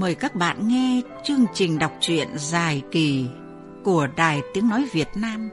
mời các bạn nghe chương trình đọc truyện dài kỳ của Đài Tiếng Nói Việt Nam.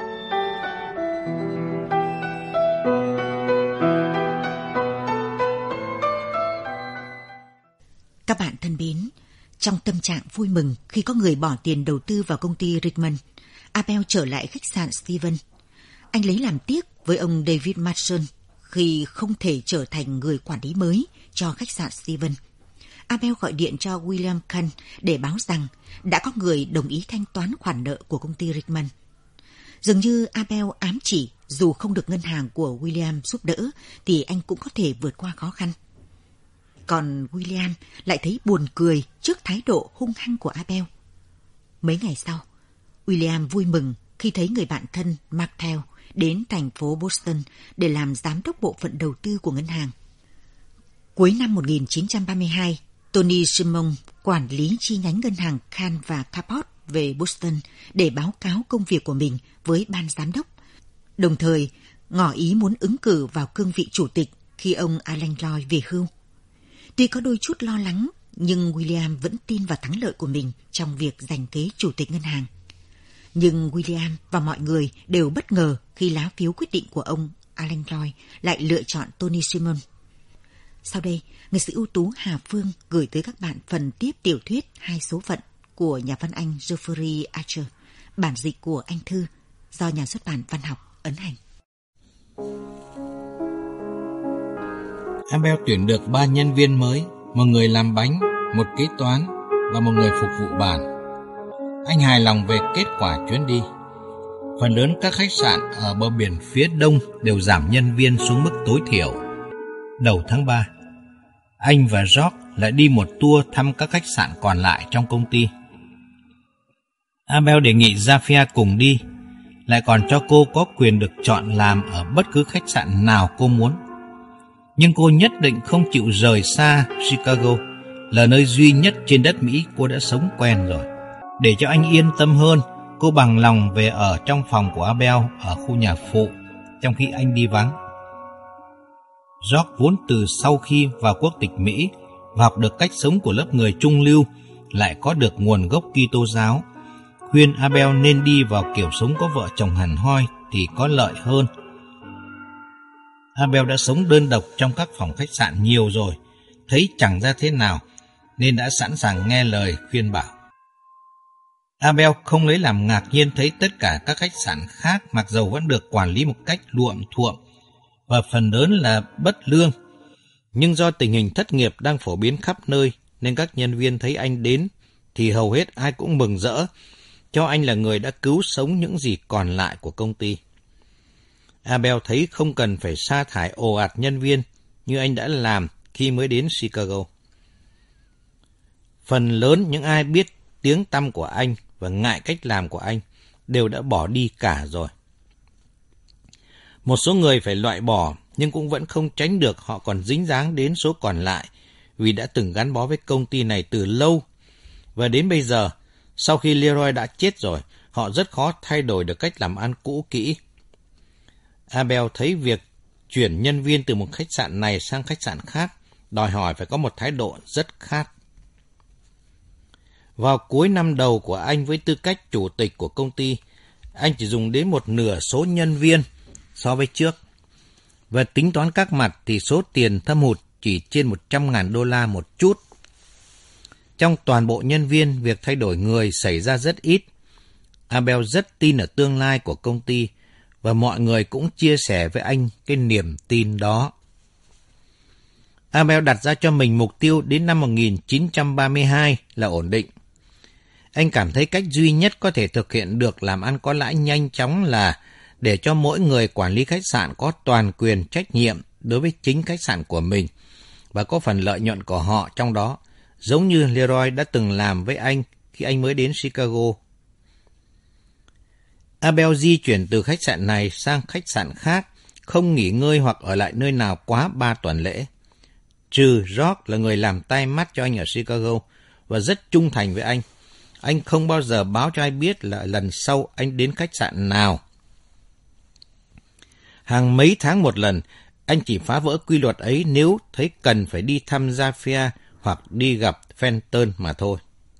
Các bạn thân mến, trong tâm trạng vui mừng khi có người bỏ tiền đầu tư vào công ty Richmond, Abel trở lại khách sạn Steven. Anh lấy làm tiếc với ông David Mason khi không thể trở thành người quản lý mới cho khách sạn Steven. Abel gọi điện cho William Khan để báo rằng đã có người đồng ý thanh toán khoản nợ của công ty Richmond. Dường như Abel ám chỉ dù không được ngân hàng của William giúp đỡ thì anh cũng có thể vượt qua khó khăn. Còn William lại thấy buồn cười trước thái độ hung hăng của Abel. Mấy ngày sau, William vui mừng khi thấy người bạn thân Martel đến thành phố Boston để làm giám đốc bộ phận đầu tư của ngân hàng. Cuối năm 1932, Tony Simon, quản lý chi nhánh ngân hàng Khan và Cabot về Boston để báo cáo công việc của mình với ban giám đốc, đồng thời ngỏ ý muốn ứng cử vào cương vị chủ tịch khi ông Alan Lloyd về hưu. Tuy có đôi chút lo lắng, nhưng William vẫn tin vào thắng lợi của mình trong việc giành kế chủ tịch ngân hàng. Nhưng William và mọi người đều bất ngờ khi lá phiếu quyết định của ông Alan Lloyd lại lựa chọn Tony Simon. Sau đây, nghệ sĩ ưu tú Hà Phương gửi tới các bạn phần tiếp tiểu thuyết Hai số phận của nhà văn Anh Geoffrey Archer, bản dịch của Anh Thư, do nhà xuất bản Văn học ấn hành. Abel tuyển được 3 nhân viên mới, một người làm bánh, một kế toán và một người phục vụ bàn. Anh hài lòng về kết quả chuyến đi. Phần lớn các khách sạn ở bờ biển phía đông đều giảm nhân viên xuống mức tối thiểu. Đầu tháng 3, anh và George lại đi một tour thăm các khách sạn còn lại trong công ty. Abel đề nghị Zafia cùng đi, lại còn cho cô có quyền được chọn làm ở bất cứ khách sạn nào cô muốn. Nhưng cô nhất định không chịu rời xa Chicago, là nơi duy nhất trên đất Mỹ cô đã sống quen rồi. Để cho anh yên tâm hơn, cô bằng lòng về ở trong phòng của Abel ở khu nhà phụ, trong khi anh đi vắng. George vốn từ sau khi vào quốc tịch Mỹ và học được cách sống của lớp người trung lưu, lại có được nguồn gốc Kitô giáo, khuyên Abel nên đi vào kiểu sống có vợ chồng hẳn hoi thì có lợi hơn. Abel đã sống đơn độc trong các phòng khách sạn nhiều rồi, thấy chẳng ra thế nào, nên đã sẵn sàng nghe lời khuyên bảo. Abel không lấy làm ngạc nhiên thấy tất cả các khách sạn khác mặc dầu vẫn được quản lý một cách luộm thuộm và phần lớn là bất lương. Nhưng do tình hình thất nghiệp đang phổ biến khắp nơi nên các nhân viên thấy anh đến thì hầu hết ai cũng mừng rỡ, cho anh là người đã cứu sống những gì còn lại của công ty. Abel thấy không cần phải sa thải ồ ạt nhân viên như anh đã làm khi mới đến Chicago. Phần lớn những ai biết tiếng tăm của anh và ngại cách làm của anh đều đã bỏ đi cả rồi. Một số người phải loại bỏ nhưng cũng vẫn không tránh được họ còn dính dáng đến số còn lại vì đã từng gắn bó với công ty này từ lâu. Và đến bây giờ, sau khi Leroy đã chết rồi, họ rất khó thay đổi được cách làm ăn cũ kỹ. Abel thấy việc chuyển nhân viên từ một khách sạn này sang khách sạn khác đòi hỏi phải có một thái độ rất khác. Vào cuối năm đầu của anh với tư cách chủ tịch của công ty, anh chỉ dùng đến một nửa số nhân viên so với trước. Và tính toán các mặt thì số tiền thâm hụt chỉ trên $100,000 một chút. Trong toàn bộ nhân viên, việc thay đổi người xảy ra rất ít. Abel rất tin ở tương lai của công ty và mọi người cũng chia sẻ với anh cái niềm tin đó. Abel đặt ra cho mình mục tiêu đến năm 1932 là ổn định. Anh cảm thấy cách duy nhất có thể thực hiện được làm ăn có lãi nhanh chóng là để cho mỗi người quản lý khách sạn có toàn quyền trách nhiệm đối với chính khách sạn của mình và có phần lợi nhuận của họ trong đó, giống như Leroy đã từng làm với anh khi anh mới đến Chicago. Abel di chuyển từ khách sạn này sang khách sạn khác, không nghỉ ngơi hoặc ở lại nơi nào quá 3 tuần lễ. Trừ George là người làm tay mắt cho anh ở Chicago và rất trung thành với anh. Anh không bao giờ báo cho ai biết là lần sau anh đến khách sạn nào. Hàng mấy tháng một lần, anh chỉ phá vỡ quy luật ấy nếu thấy cần phải đi thăm Zafia hoặc đi gặp Fenton mà thôi.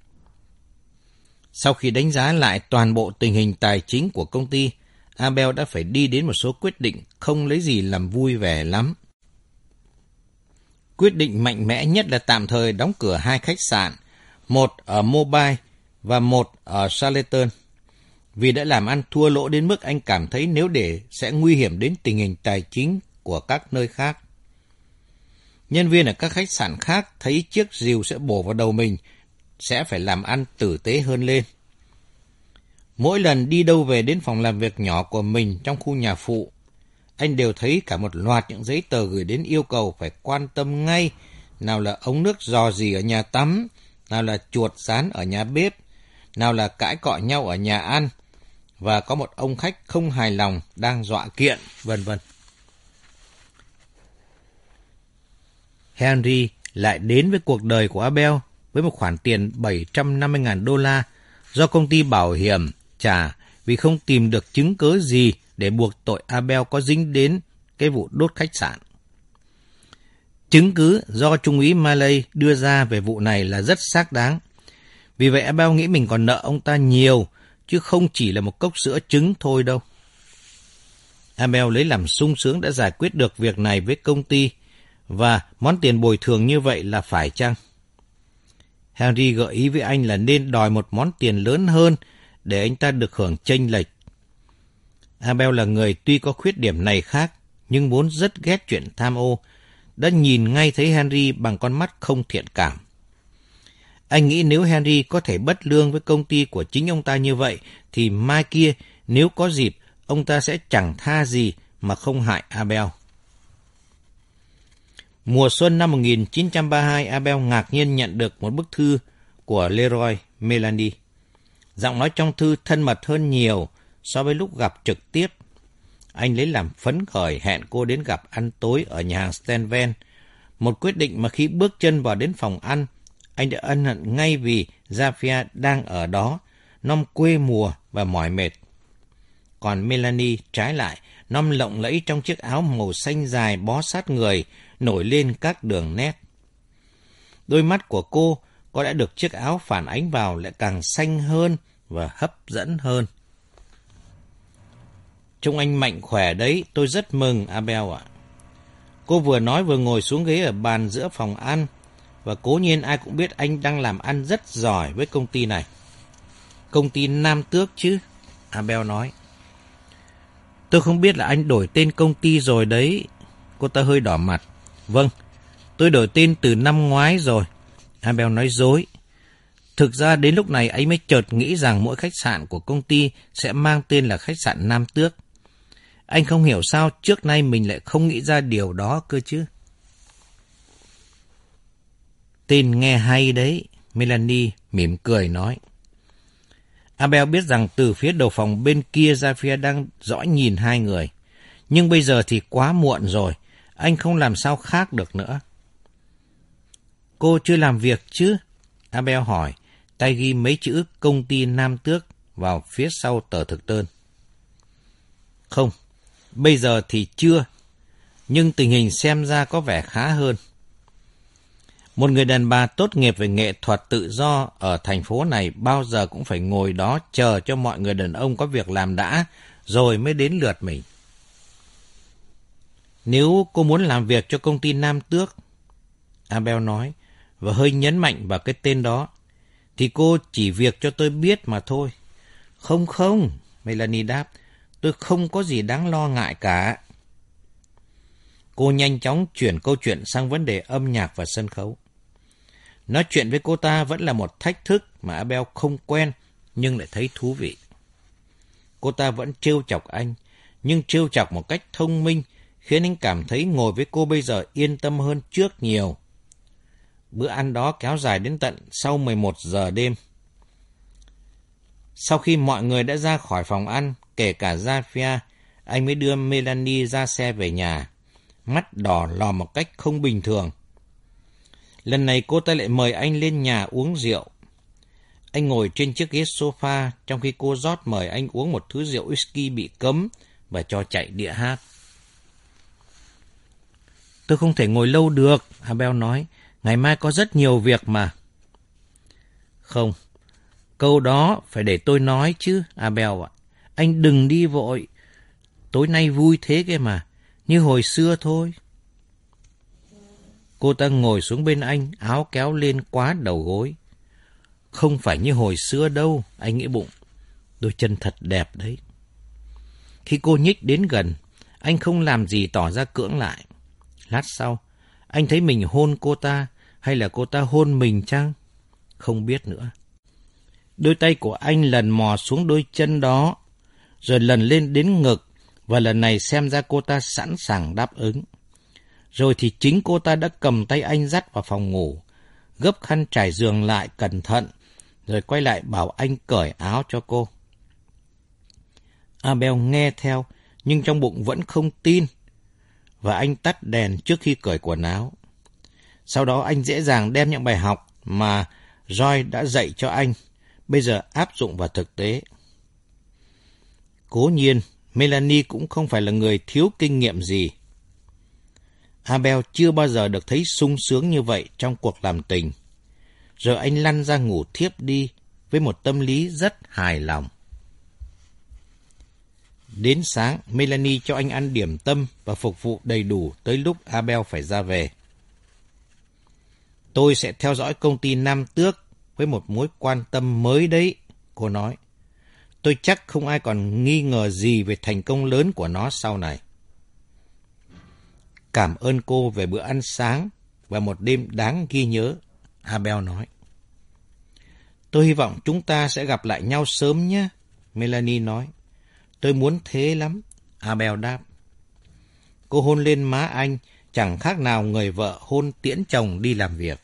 Sau khi đánh giá lại toàn bộ tình hình tài chính của công ty, Abel đã phải đi đến một số quyết định không lấy gì làm vui vẻ lắm. Quyết định mạnh mẽ nhất là tạm thời đóng cửa 2 khách sạn, một ở Mobile và một ở Charlottetown, vì đã làm ăn thua lỗ đến mức anh cảm thấy nếu để sẽ nguy hiểm đến tình hình tài chính của các nơi khác. Nhân viên ở các khách sạn khác thấy chiếc rìu sẽ bổ vào đầu mình, sẽ phải làm ăn tử tế hơn lên. Mỗi lần đi đâu về đến phòng làm việc nhỏ của mình trong khu nhà phụ, anh đều thấy cả một loạt những giấy tờ gửi đến yêu cầu phải quan tâm ngay, nào là ống nước rò rỉ ở nhà tắm, nào là chuột sán ở nhà bếp, nào là cãi cọ nhau ở nhà ăn, và có một ông khách không hài lòng đang dọa kiện, vân vân. Henry lại đến với cuộc đời của Abel với một khoản tiền $750,000 do công ty bảo hiểm trả vì không tìm được chứng cớ gì để buộc tội Abel có dính đến cái vụ đốt khách sạn. Chứng cứ do Trung úy Maley đưa ra về vụ này là rất xác đáng. Vì vậy Abel nghĩ mình còn nợ ông ta nhiều, chứ không chỉ là một cốc sữa trứng thôi đâu. Abel lấy làm sung sướng đã giải quyết được việc này với công ty, và món tiền bồi thường như vậy là phải chăng? Henry gợi ý với anh là nên đòi một món tiền lớn hơn để anh ta được hưởng chênh lệch. Abel là người tuy có khuyết điểm này khác, nhưng vốn rất ghét chuyện tham ô, đã nhìn ngay thấy Henry bằng con mắt không thiện cảm. Anh nghĩ nếu Henry có thể bất lương với công ty của chính ông ta như vậy, thì mai kia nếu có dịp, ông ta sẽ chẳng tha gì mà không hại Abel. Mùa xuân năm 1932, Abel ngạc nhiên nhận được một bức thư của Leroy Melanie. Giọng nói trong thư thân mật hơn nhiều so với lúc gặp trực tiếp. Anh lấy làm phấn khởi hẹn cô đến gặp ăn tối ở nhà hàng Stenven, một quyết định mà khi bước chân vào đến phòng ăn, anh đã ân hận ngay vì Zafia đang ở đó, nom quê mùa và mỏi mệt. Còn Melanie trái lại, nom lộng lẫy trong chiếc áo màu xanh dài bó sát người, nổi lên các đường nét. Đôi mắt của cô có đã được chiếc áo phản ánh vào lại càng xanh hơn và hấp dẫn hơn. Trông anh mạnh khỏe đấy, tôi rất mừng, Abel ạ. Cô vừa nói vừa ngồi xuống ghế ở bàn giữa phòng ăn, và cố nhiên ai cũng biết anh đang làm ăn rất giỏi với công ty này. Công ty Nam Tước chứ, Abel nói. Tôi không biết là anh đổi tên công ty rồi đấy. Cô ta hơi đỏ mặt. Vâng, tôi đổi tên từ năm ngoái rồi. Abel nói dối. Thực ra đến lúc này anh mới chợt nghĩ rằng mỗi khách sạn của công ty sẽ mang tên là khách sạn Nam Tước. Anh không hiểu sao trước nay mình lại không nghĩ ra điều đó cơ chứ. Tên nghe hay đấy, Melanie mỉm cười nói. Abel biết rằng từ phía đầu phòng bên kia Zafia đang dõi nhìn hai người. Nhưng bây giờ thì quá muộn rồi, anh không làm sao khác được nữa. Cô chưa làm việc chứ? Abel hỏi, tay ghi mấy chữ công ty Nam Tước vào phía sau tờ thực đơn. Không, bây giờ thì chưa, nhưng tình hình xem ra có vẻ khá hơn. Một người đàn bà tốt nghiệp về nghệ thuật tự do ở thành phố này bao giờ cũng phải ngồi đó chờ cho mọi người đàn ông có việc làm đã, rồi mới đến lượt mình. Nếu cô muốn làm việc cho công ty Nam Tước, Abel nói, và hơi nhấn mạnh vào cái tên đó, thì cô chỉ việc cho tôi biết mà thôi. Không, Melanie đáp, tôi không có gì đáng lo ngại cả. Cô nhanh chóng chuyển câu chuyện sang vấn đề âm nhạc và sân khấu. Nói chuyện với cô ta vẫn là một thách thức mà Abel không quen nhưng lại thấy thú vị. Cô ta vẫn trêu chọc anh, nhưng trêu chọc một cách thông minh, khiến anh cảm thấy ngồi với cô bây giờ yên tâm hơn trước nhiều. Bữa ăn đó kéo dài đến tận sau 11 giờ đêm. Sau khi mọi người đã ra khỏi phòng ăn, kể cả Zafia, anh mới đưa Melanie ra xe về nhà, mắt đỏ lò một cách không bình thường. Lần này cô ta lại mời anh lên nhà uống rượu. Anh ngồi trên chiếc ghế sofa trong khi cô rót mời anh uống một thứ rượu whisky bị cấm và cho chạy đĩa hát. Tôi không thể ngồi lâu được, Abel nói. Ngày mai có rất nhiều việc mà. Không, câu đó phải để tôi nói chứ, Abel ạ. Anh đừng đi vội. Tối nay vui thế kia mà, như hồi xưa thôi. Cô ta ngồi xuống bên anh, áo kéo lên quá đầu gối. Không phải như hồi xưa đâu, anh nghĩ bụng. Đôi chân thật đẹp đấy. Khi cô nhích đến gần, anh không làm gì tỏ ra cưỡng lại. Lát sau, anh thấy mình hôn cô ta, hay là cô ta hôn mình chăng? Không biết nữa. Đôi tay của anh lần mò xuống đôi chân đó, rồi lần lên đến ngực, và lần này xem ra cô ta sẵn sàng đáp ứng. Rồi thì chính cô ta đã cầm tay anh dắt vào phòng ngủ, gấp khăn trải giường lại cẩn thận, rồi quay lại bảo anh cởi áo cho cô. Abel nghe theo, nhưng trong bụng vẫn không tin, và anh tắt đèn trước khi cởi quần áo. Sau đó anh dễ dàng đem những bài học mà Joy đã dạy cho anh, bây giờ áp dụng vào thực tế. Cố nhiên, Melanie cũng không phải là người thiếu kinh nghiệm gì. Abel chưa bao giờ được thấy sung sướng như vậy trong cuộc làm tình. Rồi anh lăn ra ngủ thiếp đi với một tâm lý rất hài lòng. Đến sáng, Melanie cho anh ăn điểm tâm và phục vụ đầy đủ tới lúc Abel phải ra về. Tôi sẽ theo dõi công ty Nam Tước với một mối quan tâm mới đấy, cô nói. Tôi chắc không ai còn nghi ngờ gì về thành công lớn của nó sau này. Cảm ơn cô về bữa ăn sáng và một đêm đáng ghi nhớ, Abel nói. Tôi hy vọng chúng ta sẽ gặp lại nhau sớm nhé, Melanie nói. Tôi muốn thế lắm, Abel đáp. Cô hôn lên má anh, chẳng khác nào người vợ hôn tiễn chồng đi làm việc.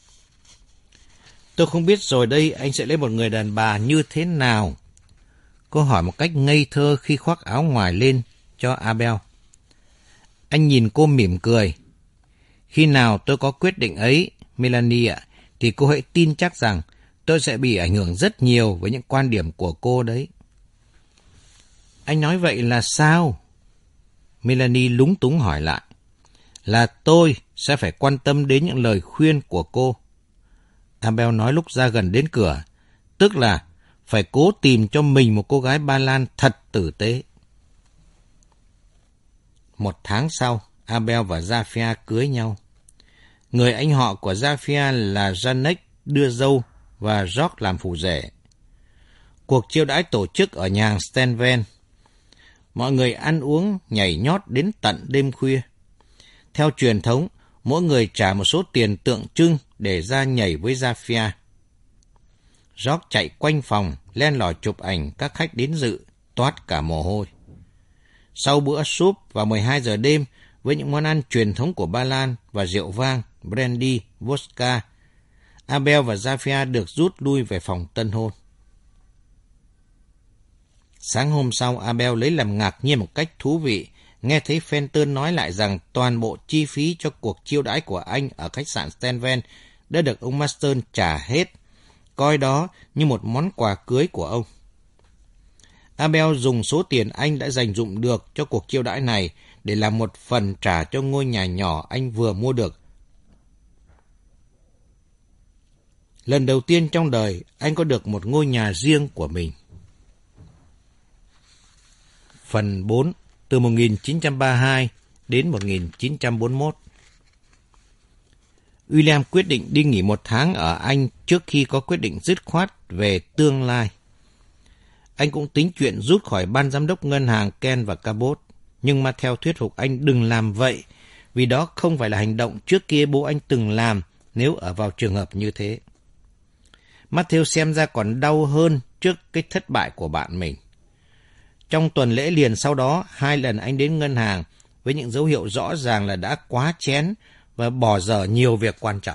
Tôi không biết rồi đây anh sẽ lấy một người đàn bà như thế nào. Cô hỏi một cách ngây thơ khi khoác áo ngoài lên cho Abel. Anh nhìn cô mỉm cười. Khi nào tôi có quyết định ấy, Melanie ạ, thì cô hãy tin chắc rằng tôi sẽ bị ảnh hưởng rất nhiều với những quan điểm của cô đấy. Anh nói vậy là sao? Melanie lúng túng hỏi lại. Là tôi sẽ phải quan tâm đến những lời khuyên của cô. Abel nói lúc ra gần đến cửa, tức là phải cố tìm cho mình một cô gái Ba Lan thật tử tế. 1 tháng sau, Abel và Zafia cưới nhau. Người anh họ của Zafia là Janek đưa dâu và George làm phù rể. Cuộc chiêu đãi tổ chức ở nhà hàng Stenven. Mọi người ăn uống, nhảy nhót đến tận đêm khuya. Theo truyền thống, mỗi người trả một số tiền tượng trưng để ra nhảy với Zafia. George chạy quanh phòng, len lỏi chụp ảnh các khách đến dự, toát cả mồ hôi. Sau bữa súp vào 12 giờ đêm với những món ăn truyền thống của Ba Lan và rượu vang, brandy, vodka, Abel và Zafia được rút lui về phòng tân hôn. Sáng hôm sau, Abel lấy làm ngạc nhiên một cách thú vị, nghe thấy Fenton nói lại rằng toàn bộ chi phí cho cuộc chiêu đãi của anh ở khách sạn Stenven đã được ông Marston trả hết, coi đó như một món quà cưới của ông. Abel dùng số tiền anh đã dành dụm được cho cuộc chiêu đãi này để làm một phần trả cho ngôi nhà nhỏ anh vừa mua được. Lần đầu tiên trong đời, anh có được một ngôi nhà riêng của mình. Phần 4, từ 1932 đến 1941. William quyết định đi nghỉ 1 tháng ở Anh trước khi có quyết định dứt khoát về tương lai. Anh cũng tính chuyện rút khỏi ban giám đốc ngân hàng Ken và Cabot, nhưng Matthew thuyết phục anh đừng làm vậy, vì đó không phải là hành động trước kia bố anh từng làm nếu ở vào trường hợp như thế. Matthew xem ra còn đau hơn trước cái thất bại của bạn mình. Trong tuần lễ liền sau đó, 2 lần anh đến ngân hàng với những dấu hiệu rõ ràng là đã quá chén và bỏ dở nhiều việc quan trọng.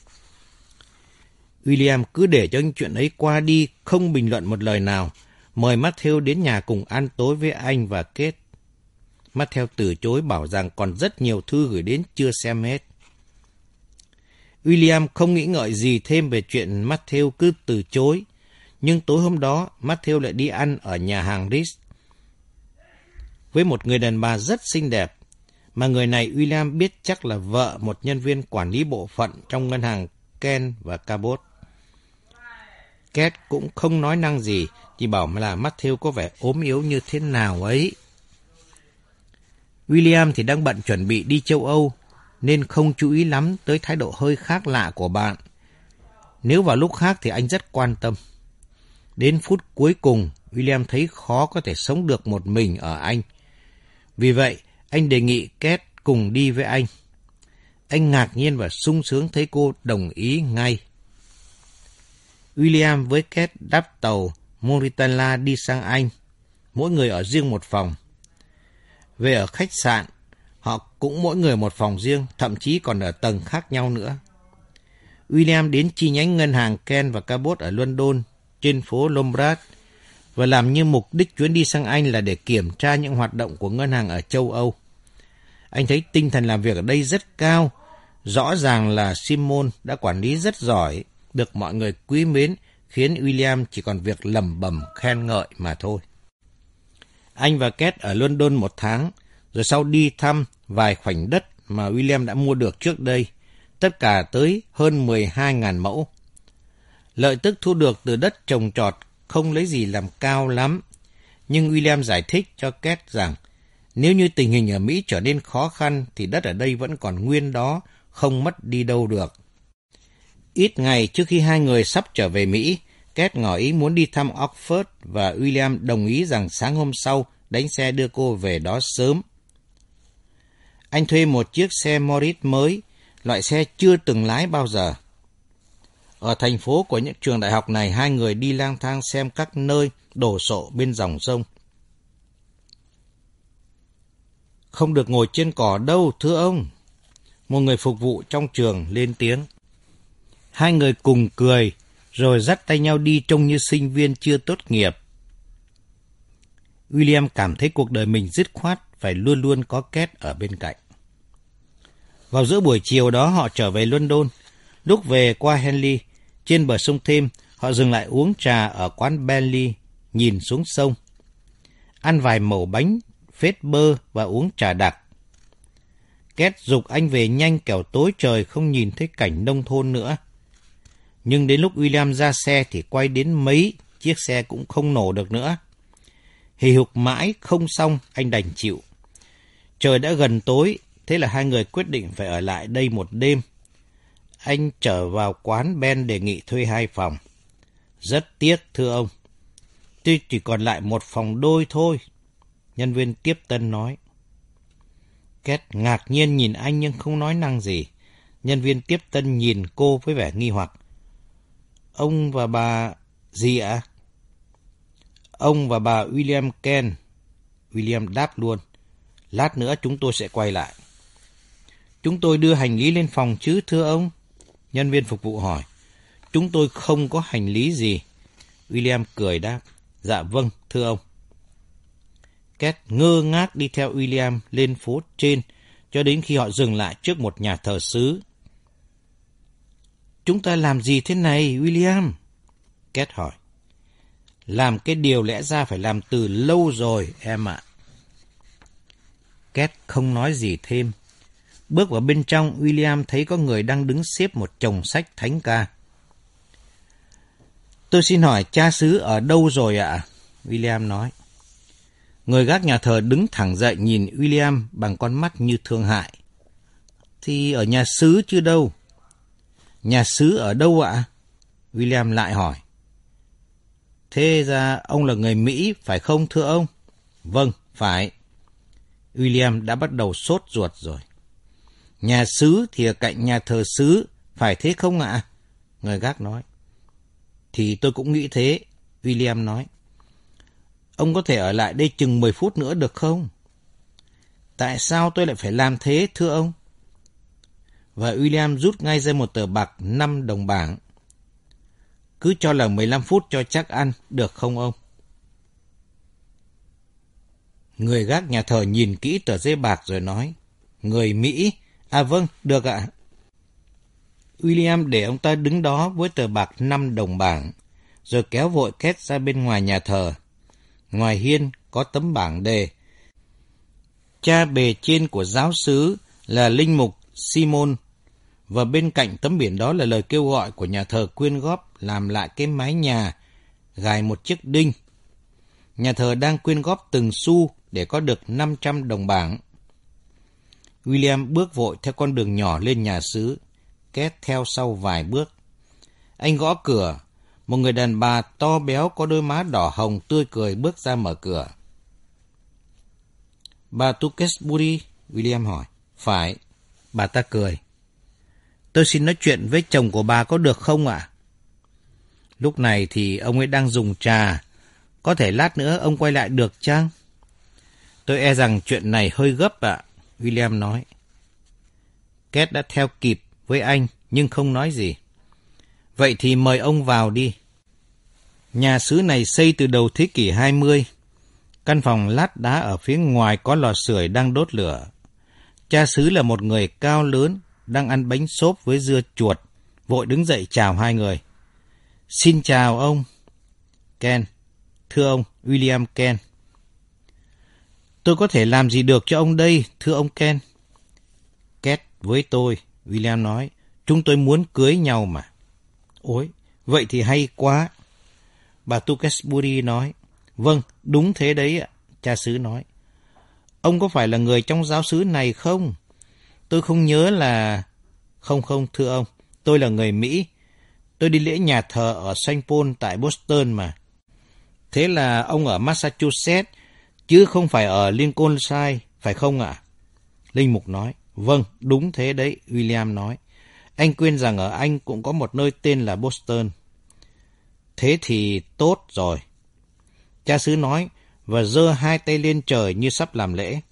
William cứ để cho những chuyện ấy qua đi, không bình luận một lời nào, mời Matthew đến nhà cùng ăn tối với anh và Kate. Matthew từ chối bảo rằng còn rất nhiều thư gửi đến chưa xem hết. William không nghĩ ngợi gì thêm về chuyện Matthew cứ từ chối, nhưng tối hôm đó Matthew lại đi ăn ở nhà hàng Ritz với một người đàn bà rất xinh đẹp. mà người này William biết chắc là vợ một nhân viên quản lý bộ phận trong ngân hàng Kent và Cabot. Kate cũng không nói năng gì, chỉ bảo là Matthew có vẻ ốm yếu như thế nào ấy. William thì đang bận chuẩn bị đi châu Âu, nên không chú ý lắm tới thái độ hơi khác lạ của bạn. Nếu vào lúc khác thì anh rất quan tâm. Đến phút cuối cùng, William thấy khó có thể sống được một mình ở Anh. Vì vậy, anh đề nghị Kate cùng đi với anh. Anh ngạc nhiên và sung sướng thấy cô đồng ý ngay. William với Kate đáp tàu Mauritania đi sang Anh, mỗi người ở riêng một phòng. Về ở khách sạn, họ cũng mỗi người một phòng riêng, thậm chí còn ở tầng khác nhau nữa. William đến chi nhánh ngân hàng Kent và Cabot ở London, trên phố Lombard, và làm như mục đích chuyến đi sang Anh là để kiểm tra những hoạt động của ngân hàng ở châu Âu. Anh thấy tinh thần làm việc ở đây rất cao, rõ ràng là Simon đã quản lý rất giỏi, được mọi người quý mến, khiến William chỉ còn việc lẩm bẩm khen ngợi mà thôi. Anh và Kate ở London 1 tháng, rồi sau đi thăm vài khoảnh đất mà William đã mua được trước đây, tất cả tới hơn 12.000 mẫu. Lợi tức thu được từ đất trồng trọt không lấy gì làm cao lắm, nhưng William giải thích cho Kate rằng nếu như tình hình ở Mỹ trở nên khó khăn thì đất ở đây vẫn còn nguyên đó, không mất đi đâu được. Ít ngày trước khi hai người sắp trở về Mỹ, Kate ngỏ ý muốn đi thăm Oxford và William đồng ý rằng sáng hôm sau đánh xe đưa cô về đó sớm. Anh thuê một chiếc xe Morris mới, loại xe chưa từng lái bao giờ. Ở thành phố của những trường đại học này, hai người đi lang thang xem các nơi đổ sộ bên dòng sông. Không được ngồi trên cỏ đâu, thưa ông. Một người phục vụ trong trường lên tiếng. Hai người cùng cười, rồi dắt tay nhau đi trông như sinh viên chưa tốt nghiệp. William cảm thấy cuộc đời mình dứt khoát phải luôn luôn có Kate ở bên cạnh. Vào giữa buổi chiều đó họ trở về London. Lúc về qua Henley, trên bờ sông Thêm, họ dừng lại uống trà ở quán Bentley, nhìn xuống sông. Ăn vài mẩu bánh, phết bơ và uống trà đặc. Kate giục anh về nhanh kẻo tối trời không nhìn thấy cảnh nông thôn nữa. Nhưng đến lúc William ra xe thì quay đến mấy chiếc xe cũng không nổ được nữa. Hì hục mãi không xong, anh đành chịu. Trời đã gần tối, thế là hai người quyết định phải ở lại đây một đêm. Anh trở vào quán Ben đề nghị thuê 2 phòng. Rất tiếc, thưa ông. Tôi chỉ còn lại 1 phòng đôi thôi, nhân viên tiếp tân nói. Kate ngạc nhiên nhìn anh nhưng không nói năng gì. Nhân viên tiếp tân nhìn cô với vẻ nghi hoặc. Ông và bà... gì ạ? Ông và bà William Kent. William đáp luôn. Lát nữa chúng tôi sẽ quay lại. Chúng tôi đưa hành lý lên phòng chứ, thưa ông? Nhân viên phục vụ hỏi. Chúng tôi không có hành lý gì. William cười đáp. Dạ vâng, thưa ông. Kate ngơ ngác đi theo William lên phố trên, cho đến khi họ dừng lại trước một nhà thờ xứ. Chúng ta làm gì thế này, William? Kate hỏi. Làm cái điều lẽ ra phải làm từ lâu rồi, em ạ. Kate không nói gì thêm. Bước vào bên trong, William thấy có người đang đứng xếp một chồng sách thánh ca. Tôi xin hỏi cha xứ ở đâu rồi ạ? William nói. Người gác nhà thờ đứng thẳng dậy nhìn William bằng con mắt như thương hại. Thì ở nhà xứ chứ đâu. Nhà xứ ở đâu ạ? William lại hỏi. Thế ra ông là người Mỹ phải không thưa ông? Vâng, phải. William đã bắt đầu sốt ruột rồi. Nhà xứ thì ở cạnh nhà thờ xứ, phải thế không ạ? Người gác nói. Thì tôi cũng nghĩ thế, William nói. Ông có thể ở lại đây chừng 10 phút nữa được không? Tại sao tôi lại phải làm thế, thưa ông? Và William rút ngay ra một tờ bạc 5 đồng bảng. Cứ cho là 15 phút cho chắc ăn, được không ông? Người gác nhà thờ nhìn kỹ tờ giấy bạc rồi nói. Người Mỹ? À vâng, được ạ. William để ông ta đứng đó với tờ bạc 5 đồng bảng, rồi kéo vội Kate ra bên ngoài nhà thờ. Ngoài hiên có tấm bảng đề. Cha bề trên của giáo xứ là linh mục Simon, và bên cạnh tấm biển đó là lời kêu gọi của nhà thờ quyên góp làm lại cái mái nhà, gài một chiếc đinh. Nhà thờ đang quyên góp từng xu để có được 500 đồng bảng. William bước vội theo con đường nhỏ lên nhà xứ, Két theo sau vài bước. Anh gõ cửa, một người đàn bà to béo có đôi má đỏ hồng tươi cười bước ra mở cửa. Bà Tewkesbury, William hỏi. Phải, bà ta cười. Tôi xin nói chuyện với chồng của bà có được không ạ? Lúc này thì ông ấy đang dùng trà. Có thể lát nữa ông quay lại được chăng? Tôi e rằng chuyện này hơi gấp ạ, William nói. Két đã theo kịp với anh nhưng không nói gì. Vậy thì mời ông vào đi. Nhà xứ này xây từ đầu thế kỷ 20. Căn phòng lát đá ở phía ngoài có lò sưởi đang đốt lửa. Cha xứ là một người cao lớn, đang ăn bánh xốp với dưa chuột, vội đứng dậy chào hai người. Xin chào ông. Ken. Thưa ông, William Ken. Tôi có thể làm gì được cho ông đây, thưa ông Ken? Két với tôi, William nói. Chúng tôi muốn cưới nhau mà. Ôi, vậy thì hay quá. Bà Tewkesbury nói. Vâng, đúng thế đấy ạ, cha xứ nói. Ông có phải là người trong giáo xứ này không? Tôi không nhớ là... Không, thưa ông, tôi là người Mỹ. Tôi đi lễ nhà thờ ở St. Paul tại Boston mà. Thế là ông ở Massachusetts, chứ không phải ở Lincolnshire, phải không ạ? Linh mục nói. Vâng, đúng thế đấy, William nói. Anh quên rằng ở Anh cũng có một nơi tên là Boston. Thế thì tốt rồi. Cha xứ nói và giơ hai tay lên trời như sắp làm lễ.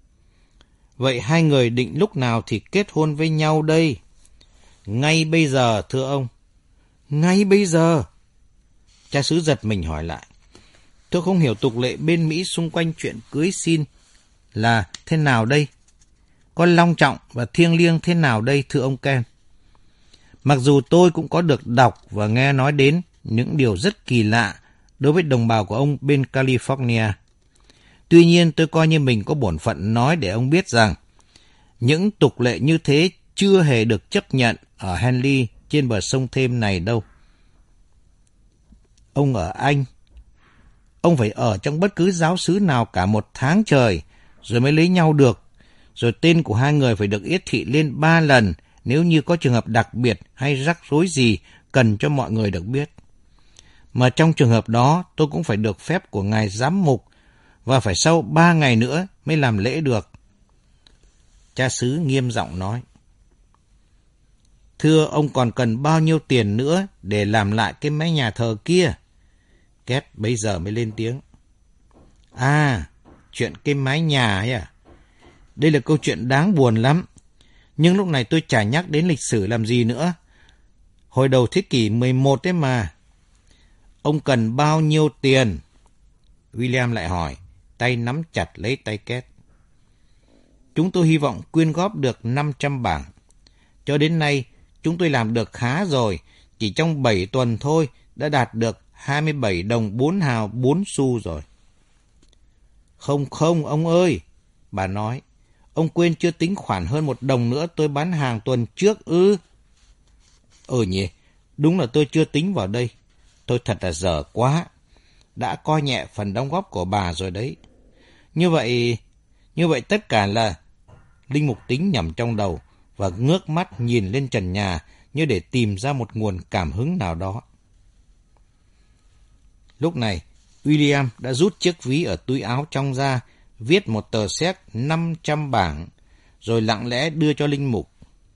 Vậy hai người định lúc nào thì kết hôn với nhau đây? Ngay bây giờ, thưa ông. Ngay bây giờ? Cha xứ giật mình hỏi lại. Tôi không hiểu tục lệ bên Mỹ xung quanh chuyện cưới xin là thế nào đây? Có long trọng và thiêng liêng thế nào đây, thưa ông Ken? Mặc dù tôi cũng có được đọc và nghe nói đến những điều rất kỳ lạ đối với đồng bào của ông bên California. Tuy nhiên tôi coi như mình có bổn phận nói để ông biết rằng những tục lệ như thế chưa hề được chấp nhận ở Henley trên bờ sông Thêm này đâu. Ông ở Anh, ông phải ở trong bất cứ giáo xứ nào cả 1 tháng trời rồi mới lấy nhau được. Rồi tên của hai người phải được yết thị lên 3 lần nếu như có trường hợp đặc biệt hay rắc rối gì cần cho mọi người được biết. Mà trong trường hợp đó tôi cũng phải được phép của ngài giám mục và phải sau 3 ngày nữa mới làm lễ được. Cha xứ nghiêm giọng nói. Thưa ông còn cần bao nhiêu tiền nữa để làm lại cái mái nhà thờ kia? Két bấy giờ mới lên tiếng. À, chuyện cái mái nhà ấy à? Đây là câu chuyện đáng buồn lắm. Nhưng lúc này tôi chả nhắc đến lịch sử làm gì nữa. Hồi đầu thế kỷ 11 ấy mà. Ông cần bao nhiêu tiền? William lại hỏi, tay nắm chặt lấy tay Két. Chúng tôi hy vọng quyên góp được 500 bảng. Cho đến nay, chúng tôi làm được khá rồi. Chỉ trong 7 tuần thôi đã đạt được 27 đồng 4 hào 4 xu rồi. Không, ông ơi, bà nói. Ông quên chưa tính khoản hơn 1 đồng nữa tôi bán hàng tuần trước ư? Nhỉ, đúng là tôi chưa tính vào đây. Tôi thật là dở quá. Đã coi nhẹ phần đóng góp của bà rồi đấy. Như vậy tất cả là... Linh mục tính nhẩm trong đầu và ngước mắt nhìn lên trần nhà như để tìm ra một nguồn cảm hứng nào đó. Lúc này, William đã rút chiếc ví ở túi áo trong ra, viết một tờ séc 500 bảng, rồi lặng lẽ đưa cho linh mục.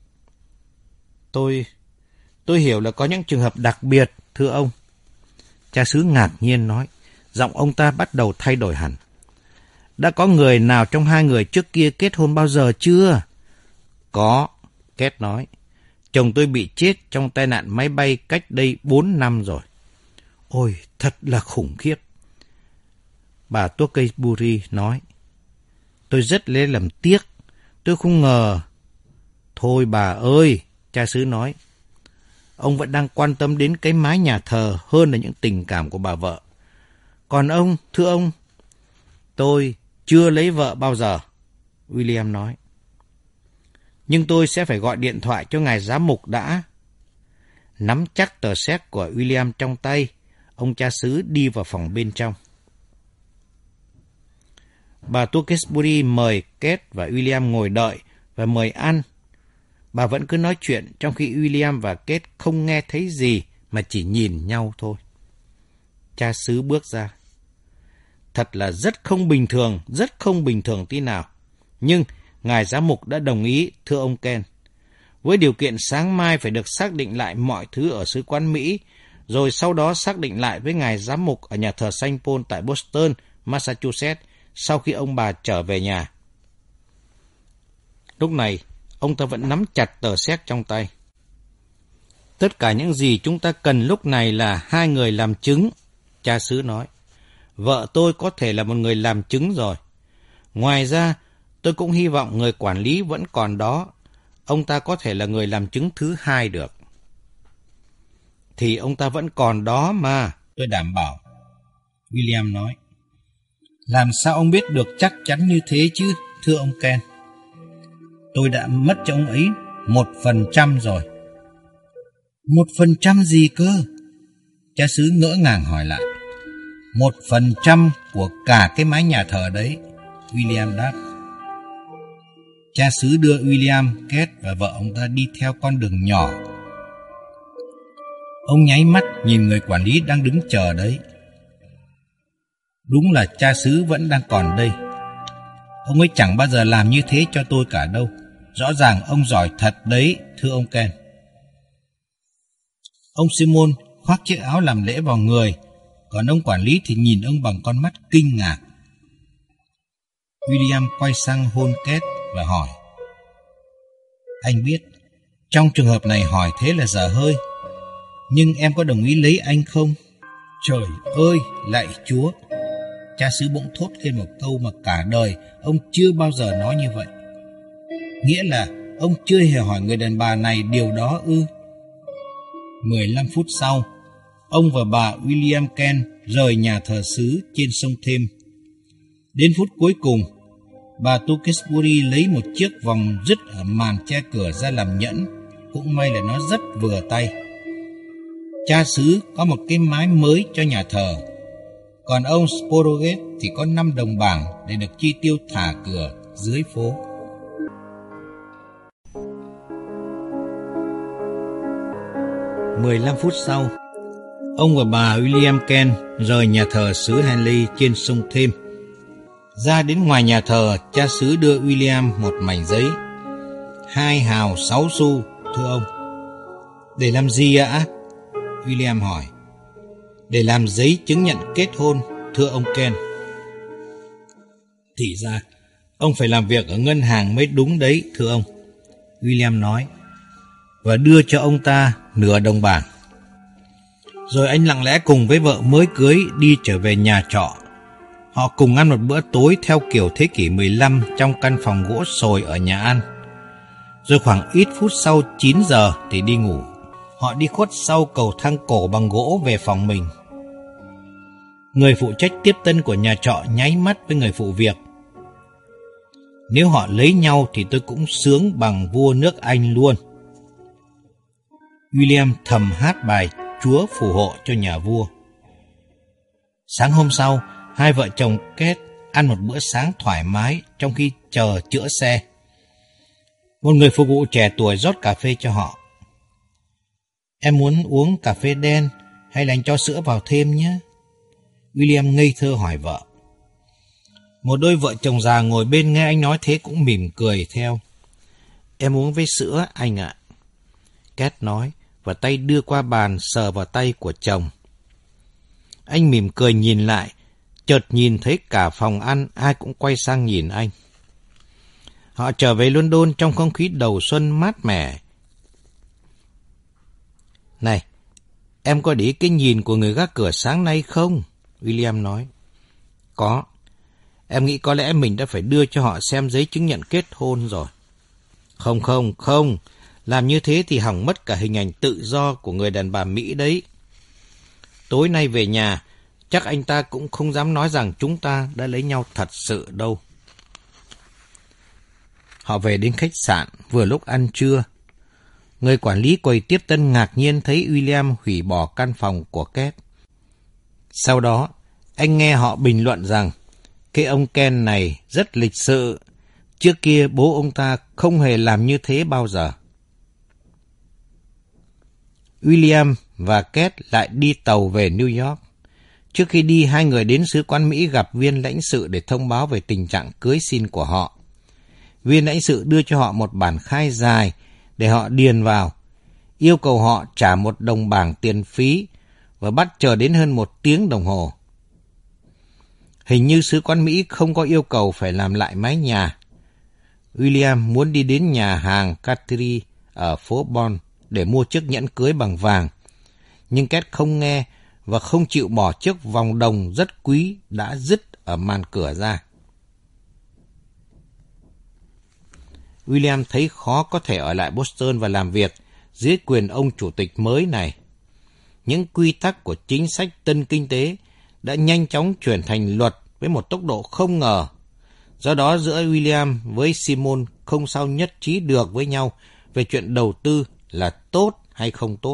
Tôi hiểu là có những trường hợp đặc biệt, thưa ông. Cha xứ ngạc nhiên nói, giọng ông ta bắt đầu thay đổi hẳn. Đã có người nào trong hai người trước kia kết hôn bao giờ chưa? Có, Két nói. Chồng tôi bị chết trong tai nạn máy bay cách đây 4 năm rồi. Ôi, thật là khủng khiếp. Bà Tewkesbury nói. Tôi rất lấy làm tiếc. Tôi không ngờ. Thôi bà ơi, cha xứ nói. Ông vẫn đang quan tâm đến cái mái nhà thờ hơn là những tình cảm của bà vợ. Còn ông, thưa ông, tôi chưa lấy vợ bao giờ. William nói. Nhưng tôi sẽ phải gọi điện thoại cho ngài giám mục đã. Nắm chắc tờ séc của William trong tay, ông cha xứ đi vào phòng bên trong. Bà Tewkesbury mời Kate và William ngồi đợi và mời ăn. Bà vẫn cứ nói chuyện trong khi William và Kate không nghe thấy gì mà chỉ nhìn nhau thôi. Cha xứ bước ra. Thật là rất không bình thường tí nào. Nhưng ngài giám mục đã đồng ý, thưa ông Ken. Với điều kiện sáng mai phải được xác định lại mọi thứ ở sứ quán Mỹ, rồi sau đó xác định lại với ngài giám mục ở nhà thờ Saint Paul tại Boston, Massachusetts, sau khi ông bà trở về nhà. Lúc này, ông ta vẫn nắm chặt tờ séc trong tay. Tất cả những gì chúng ta cần lúc này là 2 người làm chứng, cha xứ nói. Vợ tôi có thể là một người làm chứng rồi. Ngoài ra, tôi cũng hy vọng người quản lý vẫn còn đó. Ông ta có thể là người làm chứng thứ 2 được. Thì ông ta vẫn còn đó mà, tôi đảm bảo. William nói. Làm sao ông biết được chắc chắn như thế chứ, thưa ông Ken? Tôi đã mất cho ông ấy 1% rồi. 1% gì cơ? Cha xứ ngỡ ngàng hỏi lại. 1% của cả cái mái nhà thờ đấy, William đáp. Cha xứ đưa William, Kate và vợ ông ta đi theo con đường nhỏ. Ông nháy mắt nhìn người quản lý đang đứng chờ đấy. Đúng là cha xứ vẫn đang còn đây. Ông ấy chẳng bao giờ làm như thế cho tôi cả đâu. Rõ ràng ông giỏi thật đấy, thưa ông Ken. Ông Simon khoác chiếc áo làm lễ vào người, còn ông quản lý thì nhìn ông bằng con mắt kinh ngạc. William quay sang hôn Kate và hỏi. Anh biết, trong trường hợp này hỏi thế là dở hơi. Nhưng em có đồng ý lấy anh không? Trời ơi, lạy Chúa! Cha xứ bỗng thốt lên một câu mà cả đời ông chưa bao giờ nói như vậy. Nghĩa là ông chưa hề hỏi người đàn bà này điều đó ư? 15 phút sau, ông và bà William Ken rời nhà thờ xứ trên sông Thêm. Đến phút cuối cùng, bà Tewkesbury lấy một chiếc vòng rứt ở màn che cửa ra làm nhẫn. Cũng may là nó rất vừa tay. Cha xứ có một cái mái mới cho nhà thờ, còn ông Sporogate thì có 5 đồng bảng để được chi tiêu thả cửa dưới phố. Mười 15 phút sau, ông và bà William Ken rời nhà thờ xứ Henley trên sông Thêm. Ra đến ngoài nhà thờ, cha xứ đưa William một mảnh giấy. 2 hào 6 xu, thưa ông. Để làm gì ạ? William hỏi. Để làm giấy chứng nhận kết hôn, thưa ông Ken. Thì ra, ông phải làm việc ở ngân hàng mới đúng đấy, thưa ông. William nói. Và đưa cho ông ta nửa đồng bảng. Rồi anh lặng lẽ cùng với vợ mới cưới đi trở về nhà trọ. Họ cùng ăn một bữa tối theo kiểu thế kỷ 15 trong căn phòng gỗ sồi ở nhà ăn. Rồi khoảng ít phút sau 9 giờ thì đi ngủ. Họ đi khuất sau cầu thang cổ bằng gỗ về phòng mình. Người phụ trách tiếp tân của nhà trọ nháy mắt với người phụ việc. Nếu họ lấy nhau thì tôi cũng sướng bằng vua nước Anh luôn. William thầm hát bài Chúa phù hộ cho nhà vua. Sáng hôm sau, hai vợ chồng Kate ăn một bữa sáng thoải mái trong khi chờ chữa xe. Một người phục vụ trẻ tuổi rót cà phê cho họ. Em muốn uống cà phê đen hay là anh cho sữa vào thêm nhé? William ngây thơ hỏi vợ. Một đôi vợ chồng già ngồi bên nghe anh nói thế cũng mỉm cười theo. Em uống với sữa anh ạ. Kate nói và tay đưa qua bàn sờ vào tay của chồng. Anh mỉm cười nhìn lại, chợt nhìn thấy cả phòng ăn ai cũng quay sang nhìn anh. Họ trở về London trong không khí đầu xuân mát mẻ. Này, em có để ý cái nhìn của người gác cửa sáng nay không? William nói. Có. Em nghĩ có lẽ mình đã phải đưa cho họ xem giấy chứng nhận kết hôn rồi. Không. Làm như thế thì hỏng mất cả hình ảnh tự do của người đàn bà Mỹ đấy. Tối nay về nhà, chắc anh ta cũng không dám nói rằng chúng ta đã lấy nhau thật sự đâu. Họ về đến khách sạn vừa lúc ăn trưa. Người quản lý quầy tiếp tân ngạc nhiên thấy William hủy bỏ căn phòng của Kate. Sau đó, anh nghe họ bình luận rằng cái ông Ken này rất lịch sự. Trước kia bố ông ta không hề làm như thế bao giờ. William và Kate lại đi tàu về New York. Trước khi đi, hai người đến Sứ quán Mỹ gặp viên lãnh sự để thông báo về tình trạng cưới xin của họ. Viên lãnh sự đưa cho họ một bản khai dài để họ điền vào, yêu cầu họ trả $1 bảng tiền phí và bắt chờ đến hơn 1 tiếng đồng hồ. Hình như Sứ quán Mỹ không có yêu cầu phải làm lại mái nhà. William muốn đi đến nhà hàng Catherine ở phố Bon để mua chiếc nhẫn cưới bằng vàng, nhưng Kate không nghe và không chịu bỏ chiếc vòng đồng rất quý đã dứt ở màn cửa ra. William thấy khó có thể ở lại Boston và làm việc dưới quyền ông chủ tịch mới này. Những quy tắc của chính sách tân kinh tế đã nhanh chóng chuyển thành luật với một tốc độ không ngờ. Do đó giữa William với Simon không sao nhất trí được với nhau về chuyện đầu tư là tốt hay không tốt.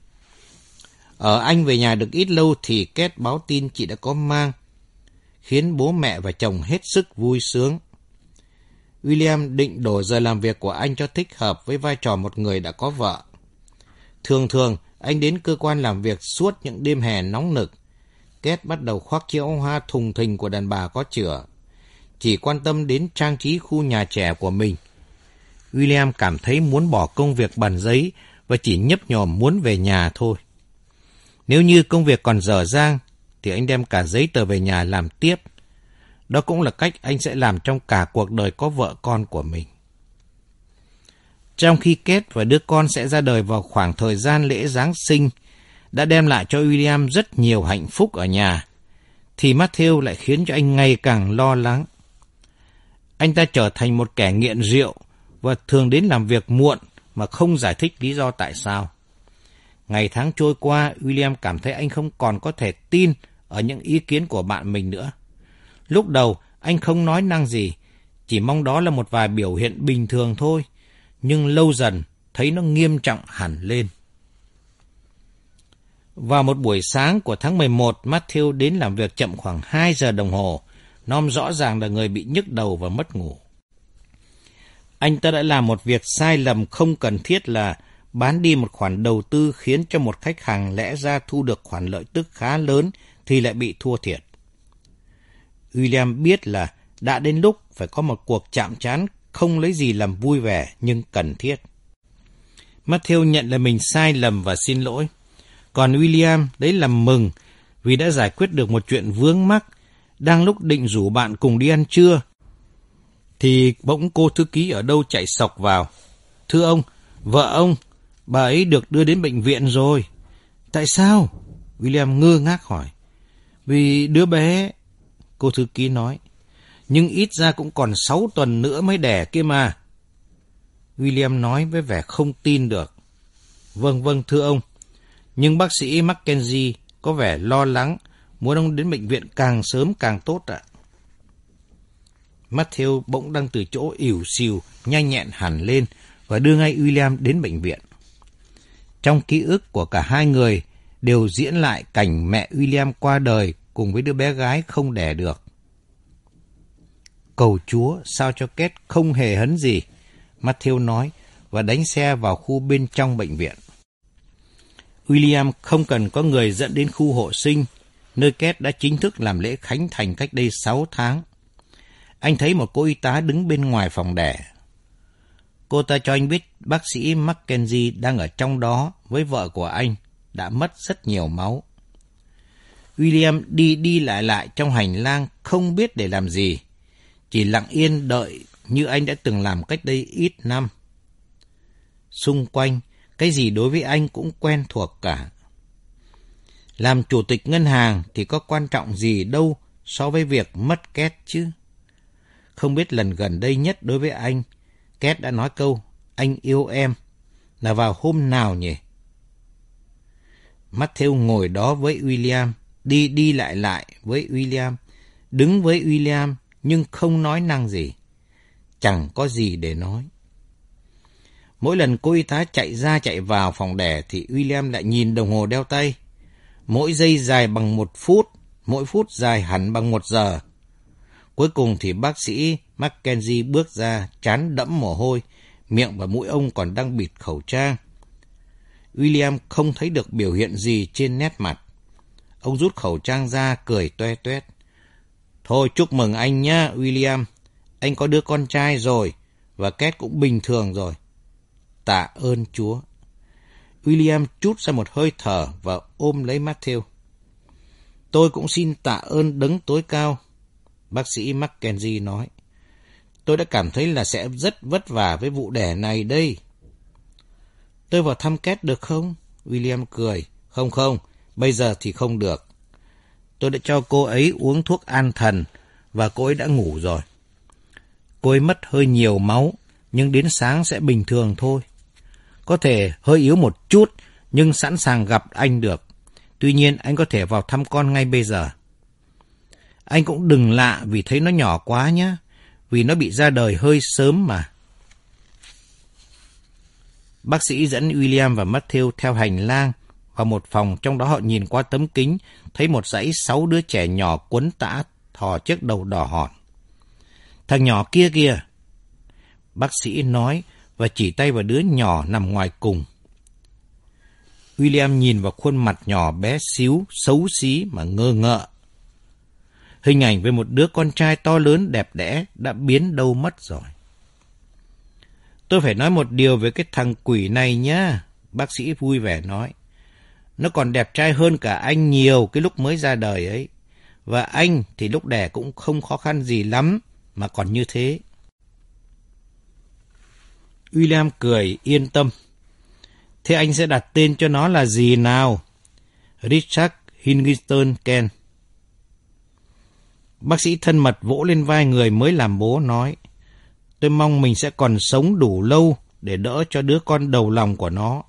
Ở Anh về nhà được ít lâu thì Kate báo tin chị đã có mang, khiến bố mẹ và chồng hết sức vui sướng. William định đổi giờ làm việc của anh cho thích hợp với vai trò một người đã có vợ. Thường thường, anh đến cơ quan làm việc suốt những đêm hè nóng nực. Kate bắt đầu khoác chiếc áo hoa thùng thình của đàn bà có chửa, chỉ quan tâm đến trang trí khu nhà trẻ của mình. William cảm thấy muốn bỏ công việc bàn giấy và chỉ nhấp nhổm muốn về nhà thôi. Nếu như công việc còn dở dang, thì anh đem cả giấy tờ về nhà làm tiếp. Đó cũng là cách anh sẽ làm trong cả cuộc đời có vợ con của mình. Trong khi Kate và đứa con sẽ ra đời vào khoảng thời gian lễ Giáng sinh, đã đem lại cho William rất nhiều hạnh phúc ở nhà, thì Matthew lại khiến cho anh ngày càng lo lắng. Anh ta trở thành một kẻ nghiện rượu và thường đến làm việc muộn mà không giải thích lý do tại sao. Ngày tháng trôi qua, William cảm thấy anh không còn có thể tin ở những ý kiến của bạn mình nữa. Lúc đầu, anh không nói năng gì, chỉ mong đó là một vài biểu hiện bình thường thôi, nhưng lâu dần thấy nó nghiêm trọng hẳn lên. Vào một buổi sáng của tháng 11, Matthew đến làm việc chậm khoảng 2 giờ đồng hồ. Nom rõ ràng là người bị nhức đầu và mất ngủ. Anh ta đã làm một việc sai lầm không cần thiết là bán đi một khoản đầu tư khiến cho một khách hàng lẽ ra thu được khoản lợi tức khá lớn thì lại bị thua thiệt. William biết là đã đến lúc phải có một cuộc chạm trán không lấy gì làm vui vẻ nhưng cần thiết. Matthew nhận là mình sai lầm và xin lỗi. Còn William đấy làm mừng vì đã giải quyết được một chuyện vướng mắc. Đang lúc định rủ bạn cùng đi ăn trưa, thì bỗng cô thư ký ở đâu chạy xộc vào. Thưa ông, vợ ông, bà ấy được đưa đến bệnh viện rồi. Tại sao? William ngơ ngác hỏi. Vì đứa bé, cô thư ký nói. Nhưng ít ra cũng còn 6 tuần nữa mới đẻ kia mà. William nói với vẻ không tin được. Vâng, thưa ông. Nhưng bác sĩ Mackenzie có vẻ lo lắng, muốn ông đến bệnh viện càng sớm càng tốt ạ. Matthew bỗng đang từ chỗ ỉu xìu, nhanh nhẹn hẳn lên và đưa ngay William đến bệnh viện. Trong ký ức của cả hai người đều diễn lại cảnh mẹ William qua đời cùng với đứa bé gái không đẻ được. Cầu Chúa sao cho Kate không hề hấn gì, Matthew nói và đánh xe vào khu bên trong bệnh viện. William không cần có người dẫn đến khu hộ sinh, nơi Kate đã chính thức làm lễ khánh thành cách đây 6 tháng. Anh thấy một cô y tá đứng bên ngoài phòng đẻ. Cô ta cho anh biết bác sĩ Mackenzie đang ở trong đó với vợ của anh, đã mất rất nhiều máu. William đi lại trong hành lang không biết để làm gì, chỉ lặng yên đợi như anh đã từng làm cách đây ít năm. Xung quanh, cái gì đối với anh cũng quen thuộc cả. Làm chủ tịch ngân hàng thì có quan trọng gì đâu so với việc mất Kate chứ. Không biết lần gần đây nhất đối với anh, Kate đã nói câu anh yêu em là vào hôm nào nhỉ? Matthew ngồi đó với William, đi lại với William, đứng với William nhưng không nói năng gì. chẳng có gì để nói. Mỗi lần cô y tá chạy ra chạy vào phòng đẻ thì William lại nhìn đồng hồ đeo tay. Mỗi giây dài bằng 1 phút, mỗi phút dài hẳn bằng 1 giờ. Cuối cùng thì bác sĩ Mackenzie bước ra, trán đẫm mồ hôi, miệng và mũi ông còn đang bịt khẩu trang. William không thấy được biểu hiện gì trên nét mặt. Ông rút khẩu trang ra, cười toe toét. Thôi chúc mừng anh nhá, William. Anh có đứa con trai rồi, và Kate cũng bình thường rồi. Tạ ơn Chúa. William trút ra một hơi thở và ôm lấy Matthew. Tôi cũng xin tạ ơn Đấng tối cao, bác sĩ Mackenzie nói. Tôi đã cảm thấy là sẽ rất vất vả với vụ đẻ này đây. Tôi vào thăm Kate được không? William cười. Không, bây giờ thì không được. Tôi đã cho cô ấy uống thuốc an thần và cô ấy đã ngủ rồi. Cô ấy mất hơi nhiều máu, nhưng đến sáng sẽ bình thường thôi. Có thể hơi yếu một chút, nhưng sẵn sàng gặp anh được. Tuy nhiên, anh có thể vào thăm con ngay bây giờ. Anh cũng đừng lạ vì thấy nó nhỏ quá nhé, vì nó bị ra đời hơi sớm mà. Bác sĩ dẫn William và Matthew theo hành lang vào một phòng, trong đó họ nhìn qua tấm kính, thấy một dãy 6 đứa trẻ nhỏ quấn tã thò chiếc đầu đỏ hòn. Thằng nhỏ kia kìa, bác sĩ nói và chỉ tay vào đứa nhỏ nằm ngoài cùng. William nhìn vào khuôn mặt nhỏ bé xíu, xấu xí mà ngơ ngợ. Hình ảnh về một đứa con trai to lớn đẹp đẽ đã biến đâu mất rồi. Tôi phải nói một điều về cái thằng quỷ này nhá, bác sĩ vui vẻ nói. Nó còn đẹp trai hơn cả anh nhiều cái lúc mới ra đời ấy. Và anh thì lúc đẻ cũng không khó khăn gì lắm mà còn như thế. William cười yên tâm. Thế anh sẽ đặt tên cho nó là gì nào? Richard Hingiston Kent. Bác sĩ thân mật vỗ lên vai người mới làm bố nói. Tôi mong mình sẽ còn sống đủ lâu để đỡ cho đứa con đầu lòng của nó.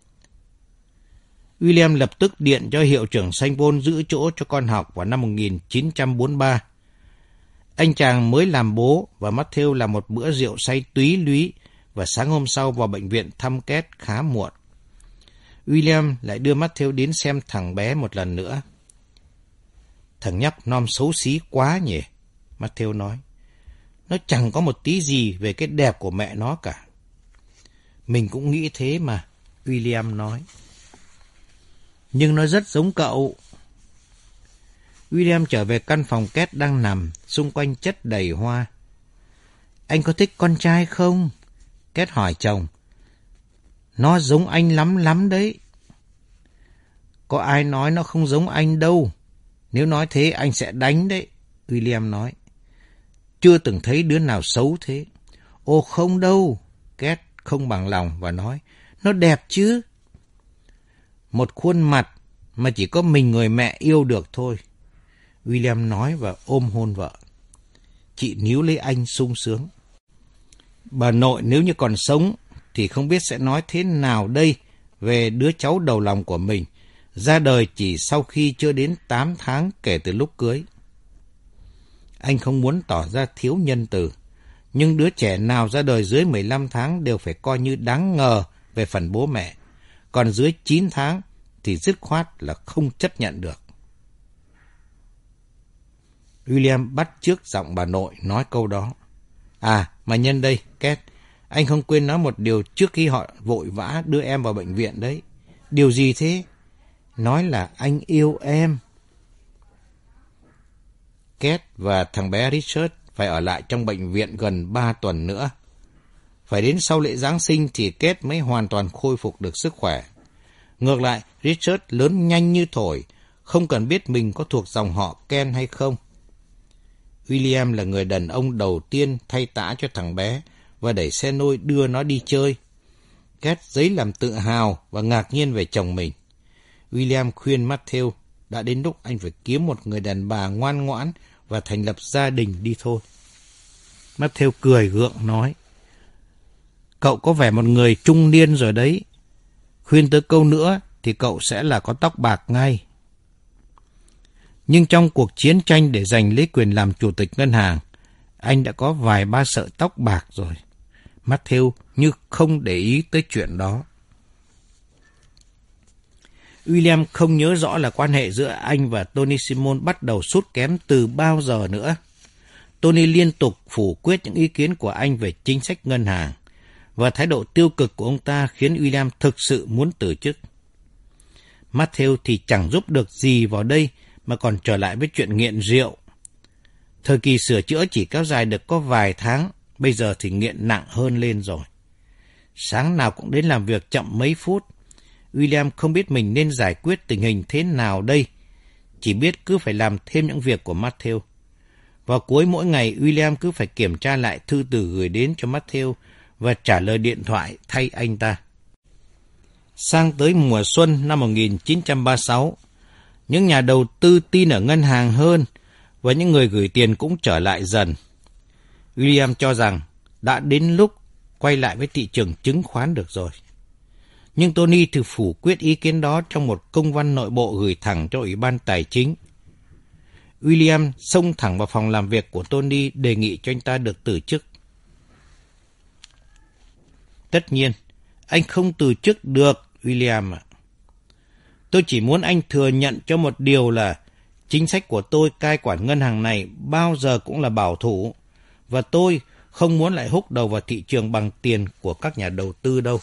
William lập tức điện cho hiệu trưởng Saint Paul giữ chỗ cho con học vào năm 1943. Anh chàng mới làm bố và Matthew làm một bữa rượu say túy lúy và sáng hôm sau vào bệnh viện thăm Kate khá muộn. William lại đưa Matthew đến xem thằng bé một lần nữa. Thằng nhóc non xấu xí quá nhỉ, Matthew nói. Nó chẳng có một tí gì về cái đẹp của mẹ nó cả. Mình cũng nghĩ thế mà, William nói. Nhưng nó rất giống cậu. William trở về căn phòng Kate đang nằm, xung quanh chất đầy hoa. Anh có thích con trai không? Kate hỏi chồng. Nó giống anh lắm đấy. Có ai nói nó không giống anh đâu. Nếu nói thế anh sẽ đánh đấy, William nói. Chưa từng thấy đứa nào xấu thế. Ồ không đâu, Kate không bằng lòng và nói. Nó đẹp chứ. Một khuôn mặt mà chỉ có mình người mẹ yêu được thôi, William nói và ôm hôn vợ. Chị níu lấy anh sung sướng. Bà nội nếu như còn sống thì không biết sẽ nói thế nào đây về đứa cháu đầu lòng của mình, ra đời chỉ sau khi chưa đến 8 tháng kể từ lúc cưới. Anh không muốn tỏ ra thiếu nhân từ, nhưng đứa trẻ nào ra đời dưới 15 tháng đều phải coi như đáng ngờ về phần bố mẹ, còn dưới 9 tháng thì dứt khoát là không chấp nhận được. William bắt chước giọng bà nội nói câu đó. À, mà nhân đây, Kate, anh không quên nói một điều trước khi họ vội vã đưa em vào bệnh viện đấy. Điều gì thế? Nói là anh yêu em. Kate và thằng bé Richard phải ở lại trong bệnh viện gần 3 tuần nữa. Phải đến sau lễ Giáng sinh thì Kate mới hoàn toàn khôi phục được sức khỏe. Ngược lại, Richard lớn nhanh như thổi, không cần biết mình có thuộc dòng họ Kent hay không. William là người đàn ông đầu tiên thay tã cho thằng bé và đẩy xe nôi đưa nó đi chơi. Kate dấy làm tự hào và ngạc nhiên về chồng mình. William khuyên Matthew đã đến lúc anh phải kiếm một người đàn bà ngoan ngoãn và thành lập gia đình đi thôi. Matthew cười gượng nói. Cậu có vẻ một người trung niên rồi đấy. Khuyên tới câu nữa thì cậu sẽ là có tóc bạc ngay. Nhưng trong cuộc chiến tranh để giành lấy quyền làm chủ tịch ngân hàng, Anh đã có vài ba sợi tóc bạc rồi. Matthew như không để ý tới chuyện đó. William không nhớ rõ là quan hệ giữa anh và Tony Simon bắt đầu sút kém từ bao giờ nữa. Tony liên tục phủ quyết những ý kiến của anh về chính sách ngân hàng, và thái độ tiêu cực của ông ta khiến William thực sự muốn từ chức. Matthew thì chẳng giúp được gì vào đây mà còn trở lại với chuyện nghiện rượu. Thời kỳ sửa chữa chỉ kéo dài được có vài tháng, bây giờ thì nghiện nặng hơn lên rồi. Sáng nào cũng đến làm việc chậm mấy phút. William không biết mình nên giải quyết tình hình thế nào đây, chỉ biết cứ phải làm thêm những việc của Matthew. Vào cuối mỗi ngày, William cứ phải kiểm tra lại thư từ gửi đến cho Matthew và trả lời điện thoại thay anh ta. Sang tới mùa xuân năm 1936, những nhà đầu tư tin ở ngân hàng hơn và những người gửi tiền cũng trở lại dần. William cho rằng đã đến lúc quay lại với thị trường chứng khoán được rồi. Nhưng Tony thì phủ quyết ý kiến đó trong một công văn nội bộ gửi thẳng cho Ủy ban Tài chính. William xông thẳng vào phòng làm việc của Tony đề nghị cho anh ta được từ chức. Tất nhiên, anh không từ chức được, William ạ. Tôi chỉ muốn anh thừa nhận cho một điều là chính sách của tôi cai quản ngân hàng này bao giờ cũng là bảo thủ, và tôi không muốn lại húc đầu vào thị trường bằng tiền của các nhà đầu tư đâu.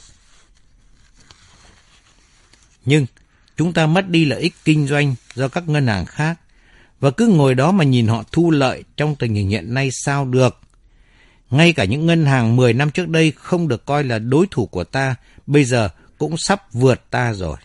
Nhưng chúng ta mất đi lợi ích kinh doanh do các ngân hàng khác, và cứ ngồi đó mà nhìn họ thu lợi trong tình hình hiện nay sao được. Ngay cả những ngân hàng 10 năm trước đây không được coi là đối thủ của ta, bây giờ cũng sắp vượt ta rồi.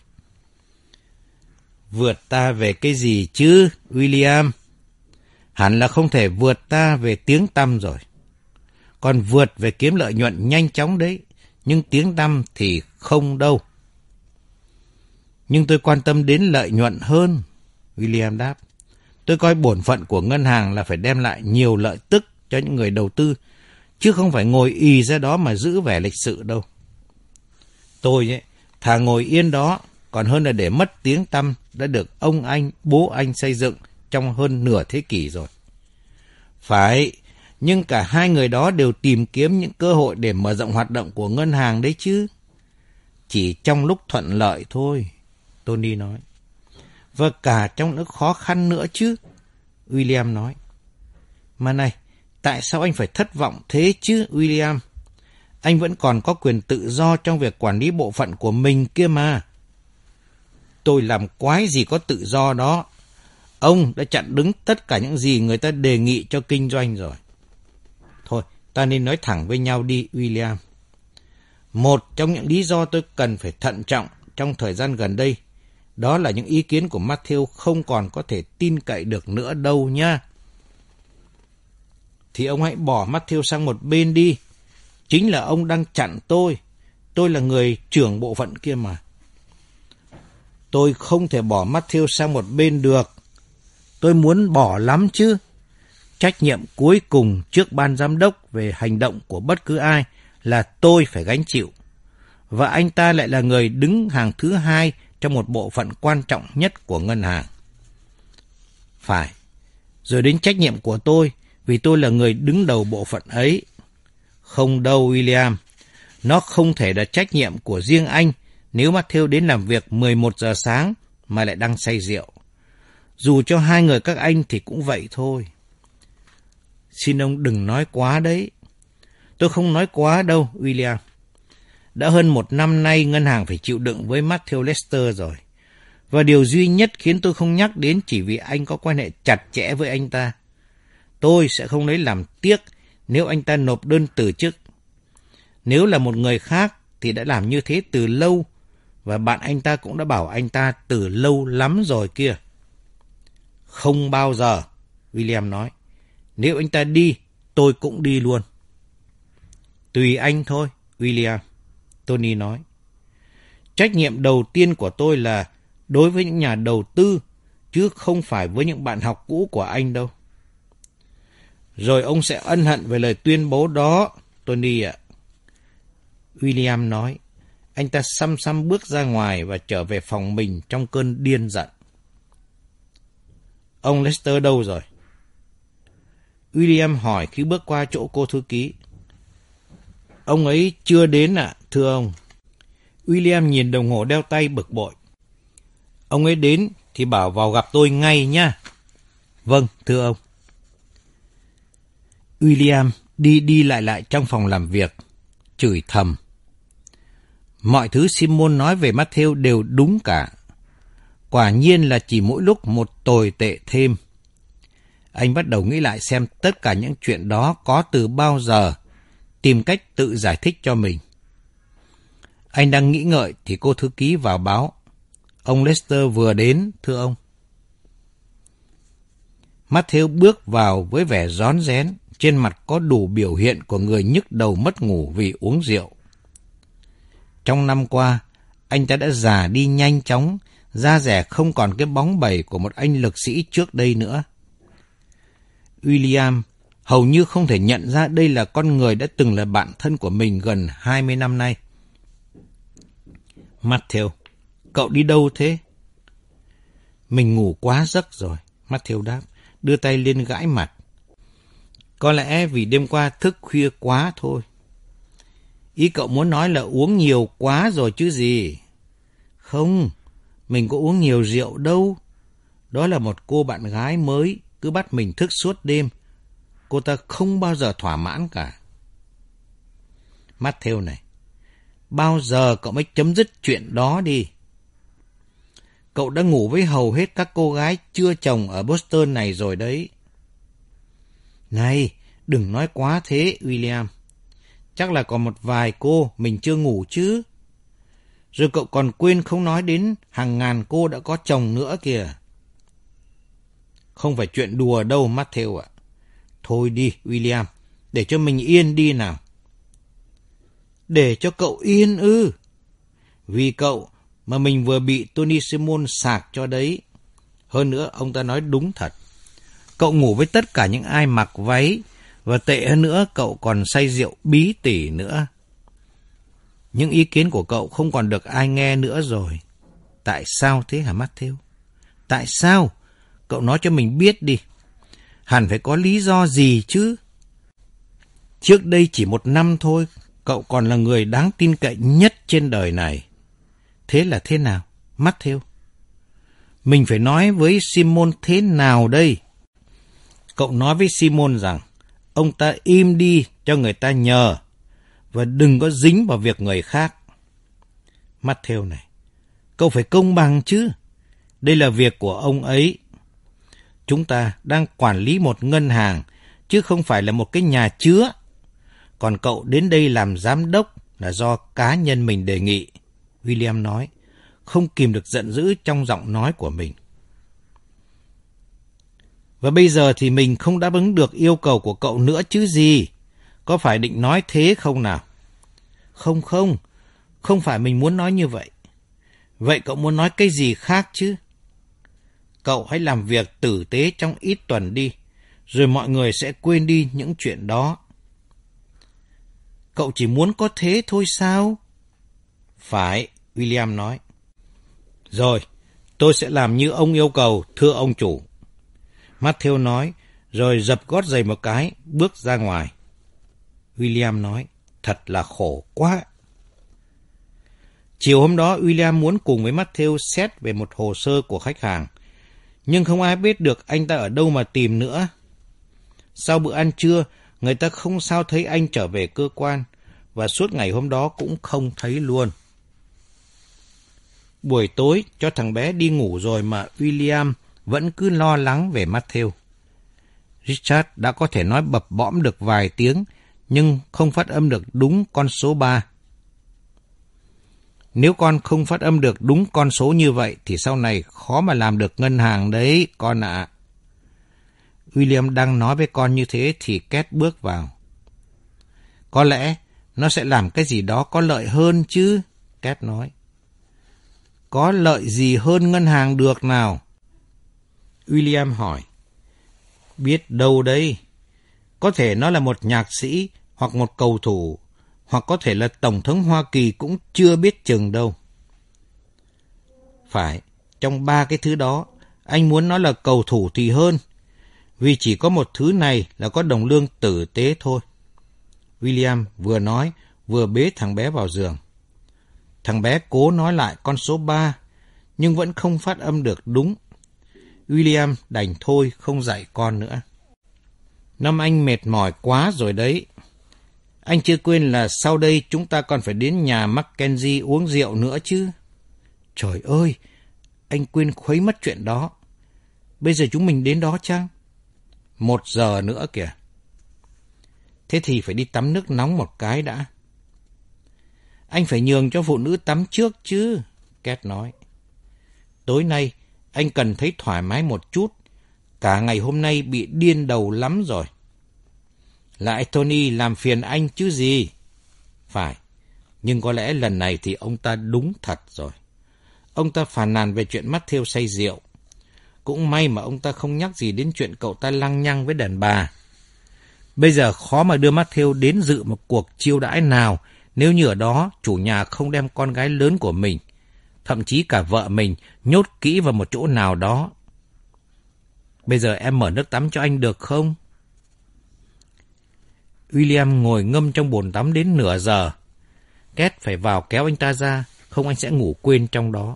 Vượt ta về cái gì chứ, William? Hẳn là không thể vượt ta về tiếng tăm rồi. Còn vượt về kiếm lợi nhuận nhanh chóng đấy, nhưng tiếng tăm thì không đâu. Nhưng tôi quan tâm đến lợi nhuận hơn, William đáp. Tôi coi bổn phận của ngân hàng là phải đem lại nhiều lợi tức cho những người đầu tư, chứ không phải ngồi ì ra đó mà giữ vẻ lịch sự đâu. Tôi thà ngồi yên đó, còn hơn là để mất tiếng tăm đã được ông anh, bố anh xây dựng trong hơn nửa thế kỷ rồi. Phải, nhưng cả hai người đó đều tìm kiếm những cơ hội để mở rộng hoạt động của ngân hàng đấy chứ. Chỉ trong lúc thuận lợi thôi, Tony nói. Và cả trong lúc khó khăn nữa chứ, William nói. Mà này, tại sao anh phải thất vọng thế chứ, William? Anh vẫn còn có quyền tự do trong việc quản lý bộ phận của mình kia mà. Tôi làm quái gì có tự do đó. Ông đã chặn đứng tất cả những gì người ta đề nghị cho kinh doanh rồi. Thôi, ta nên nói thẳng với nhau đi, William. Một trong những lý do tôi cần phải thận trọng trong thời gian gần đây, đó là những ý kiến của Matthew không còn có thể tin cậy được nữa đâu nha. Thì ông hãy bỏ Matthew sang một bên đi. Chính là ông đang chặn tôi. Tôi là người trưởng bộ phận kia mà. Tôi không thể bỏ Matthew sang một bên được. Tôi muốn bỏ lắm chứ. Trách nhiệm cuối cùng trước ban giám đốc về hành động của bất cứ ai là tôi phải gánh chịu. Và anh ta lại là người đứng hàng thứ hai trong một bộ phận quan trọng nhất của ngân hàng. Phải. Rồi đến trách nhiệm của tôi vì tôi là người đứng đầu bộ phận ấy. Không đâu, William. Nó không thể là trách nhiệm của riêng anh nếu Matthew đến làm việc 11 giờ sáng mà lại đang say rượu. Dù cho hai người các anh thì cũng vậy thôi. Xin ông đừng nói quá đấy. Tôi không nói quá đâu, William. Đã hơn 1 năm nay ngân hàng phải chịu đựng với Matthew Lester rồi. Và điều duy nhất khiến tôi không nhắc đến chỉ vì anh có quan hệ chặt chẽ với anh ta. Tôi sẽ không lấy làm tiếc nếu anh ta nộp đơn từ chức. Nếu là một người khác thì đã làm như thế từ lâu, và bạn anh ta cũng đã bảo anh ta từ lâu lắm rồi kia. Không bao giờ, William nói. Nếu anh ta đi, tôi cũng đi luôn. Tùy anh thôi, William, Tony nói. Trách nhiệm đầu tiên của tôi là đối với những nhà đầu tư, chứ không phải với những bạn học cũ của anh đâu. Rồi ông sẽ ân hận về lời tuyên bố đó, Tony ạ. William nói. Anh ta xăm xăm bước ra ngoài và trở về phòng mình trong cơn điên giận. Ông Lester đâu rồi? William hỏi khi bước qua chỗ cô thư ký. Ông ấy chưa đến ạ, thưa ông. William nhìn đồng hồ đeo tay bực bội. Ông ấy đến thì bảo vào gặp tôi ngay nha. Vâng, thưa ông. William đi lại trong phòng làm việc, chửi thầm. Mọi thứ Simon nói về Matthew đều đúng cả. Quả nhiên là chỉ mỗi lúc một tồi tệ thêm. Anh bắt đầu nghĩ lại xem tất cả những chuyện đó có từ bao giờ, tìm cách tự giải thích cho mình. Anh đang nghĩ ngợi thì cô thư ký vào báo. Ông Lester vừa đến, thưa ông. Matthew bước vào với vẻ rón rén, trên mặt có đủ biểu hiện của người nhức đầu mất ngủ vì uống rượu. Trong năm qua, anh ta đã già đi nhanh chóng, da dẻ không còn cái bóng bẩy của một anh lực sĩ trước đây nữa. William hầu như không thể nhận ra đây là con người đã từng là bạn thân của mình gần 20 năm nay. Matthew, cậu đi đâu thế? Mình ngủ quá giấc rồi, Matthew đáp, đưa tay lên gãi mặt. Có lẽ vì đêm qua thức khuya quá thôi. Ý cậu muốn nói là uống nhiều quá rồi chứ gì? Không, mình có uống nhiều rượu đâu. Đó là một cô bạn gái mới, cứ bắt mình thức suốt đêm. Cô ta không bao giờ thỏa mãn cả. Matthew này, bao giờ cậu mới chấm dứt chuyện đó đi? Cậu đã ngủ với hầu hết các cô gái chưa chồng ở Boston này rồi đấy. Này, đừng nói quá thế, William. Chắc là còn một vài cô mình chưa ngủ chứ. Rồi cậu còn quên không nói đến hàng ngàn cô đã có chồng nữa kìa. Không phải chuyện đùa đâu, Matthew ạ. Thôi đi, William, để cho mình yên đi nào. Để cho cậu yên ư? Vì cậu mà mình vừa bị Tony Simon sạc cho đấy. Hơn nữa, ông ta nói đúng thật. Cậu ngủ với tất cả những ai mặc váy, và tệ hơn nữa, cậu còn say rượu bí tỉ nữa. Những ý kiến của cậu không còn được ai nghe nữa rồi. Tại sao thế hả Matthew? Tại sao? Cậu nói cho mình biết đi. Hẳn phải có lý do gì chứ. Trước đây chỉ 1 năm thôi, cậu còn là người đáng tin cậy nhất trên đời này. Thế là thế nào, Matthew? Mình phải nói với Simon thế nào đây? Cậu nói với Simon rằng ông ta im đi cho người ta nhờ và đừng có dính vào việc người khác. Matthew này, cậu phải công bằng chứ. Đây là việc của ông ấy. Chúng ta đang quản lý một ngân hàng chứ không phải là một cái nhà chứa. Còn cậu đến đây làm giám đốc là do cá nhân mình đề nghị, William nói, không kìm được giận dữ trong giọng nói của mình. Và bây giờ thì mình không đáp ứng được yêu cầu của cậu nữa chứ gì. Có phải định nói thế không nào? Không phải mình muốn nói như vậy. Vậy cậu muốn nói cái gì khác chứ? Cậu hãy làm việc tử tế trong ít tuần đi, rồi mọi người sẽ quên đi những chuyện đó. Cậu chỉ muốn có thế thôi sao? Phải, William nói. Rồi, tôi sẽ làm như ông yêu cầu, thưa ông chủ. Matthew nói, rồi dập gót giày một cái, bước ra ngoài. William nói, thật là khổ quá. Chiều hôm đó, William muốn cùng với Matthew xét về một hồ sơ của khách hàng, nhưng không ai biết được anh ta ở đâu mà tìm nữa. Sau bữa ăn trưa, người ta không sao thấy anh trở về cơ quan, và suốt ngày hôm đó cũng không thấy luôn. Buổi tối, cho thằng bé đi ngủ rồi mà William vẫn cứ lo lắng về Matthew. Richard đã có thể nói bập bõm được vài tiếng, nhưng không phát âm được đúng con số 3. Nếu con không phát âm được đúng con số như vậy, thì sau này khó mà làm được ngân hàng đấy, con ạ. William đang nói với con như thế thì Kate bước vào. Có lẽ nó sẽ làm cái gì đó có lợi hơn chứ, Kate nói. Có lợi gì hơn ngân hàng được nào? William hỏi. Biết đâu đây? Có thể nó là một nhạc sĩ, hoặc một cầu thủ, hoặc có thể là Tổng thống Hoa Kỳ cũng chưa biết chừng đâu. Phải, trong 3 cái thứ đó, anh muốn nó là cầu thủ thì hơn, Vì chỉ có một thứ này là có đồng lương tử tế thôi. William vừa nói, vừa bế thằng bé vào giường. Thằng bé cố nói lại con số 3, nhưng vẫn không phát âm được đúng. William đành thôi không dạy con nữa. Năm anh mệt mỏi quá rồi đấy. Anh chưa quên là sau đây chúng ta còn phải đến nhà Mackenzie uống rượu nữa chứ. Trời ơi, anh quên khuấy mất chuyện đó. Bây giờ chúng mình đến đó chăng? 1 giờ nữa kìa. Thế thì phải đi tắm nước nóng một cái đã. Anh phải nhường cho phụ nữ tắm trước chứ, Két nói. Tối nay, anh cần thấy thoải mái một chút. Cả ngày hôm nay bị điên đầu lắm rồi. Lại Tony làm phiền anh chứ gì. Phải, nhưng có lẽ lần này thì ông ta đúng thật rồi. Ông ta phàn nàn về chuyện Matthew say rượu. Cũng may mà ông ta không nhắc gì đến chuyện cậu ta lăng nhăng với đàn bà. Bây giờ khó mà đưa Matthew đến dự một cuộc chiêu đãi nào nếu như ở đó chủ nhà không đem con gái lớn của mình, thậm chí cả vợ mình, nhốt kỹ vào một chỗ nào đó. Bây giờ em mở nước tắm cho anh được không? William ngồi ngâm trong bồn tắm đến nửa giờ. Két phải vào kéo anh ta ra, không anh sẽ ngủ quên trong đó.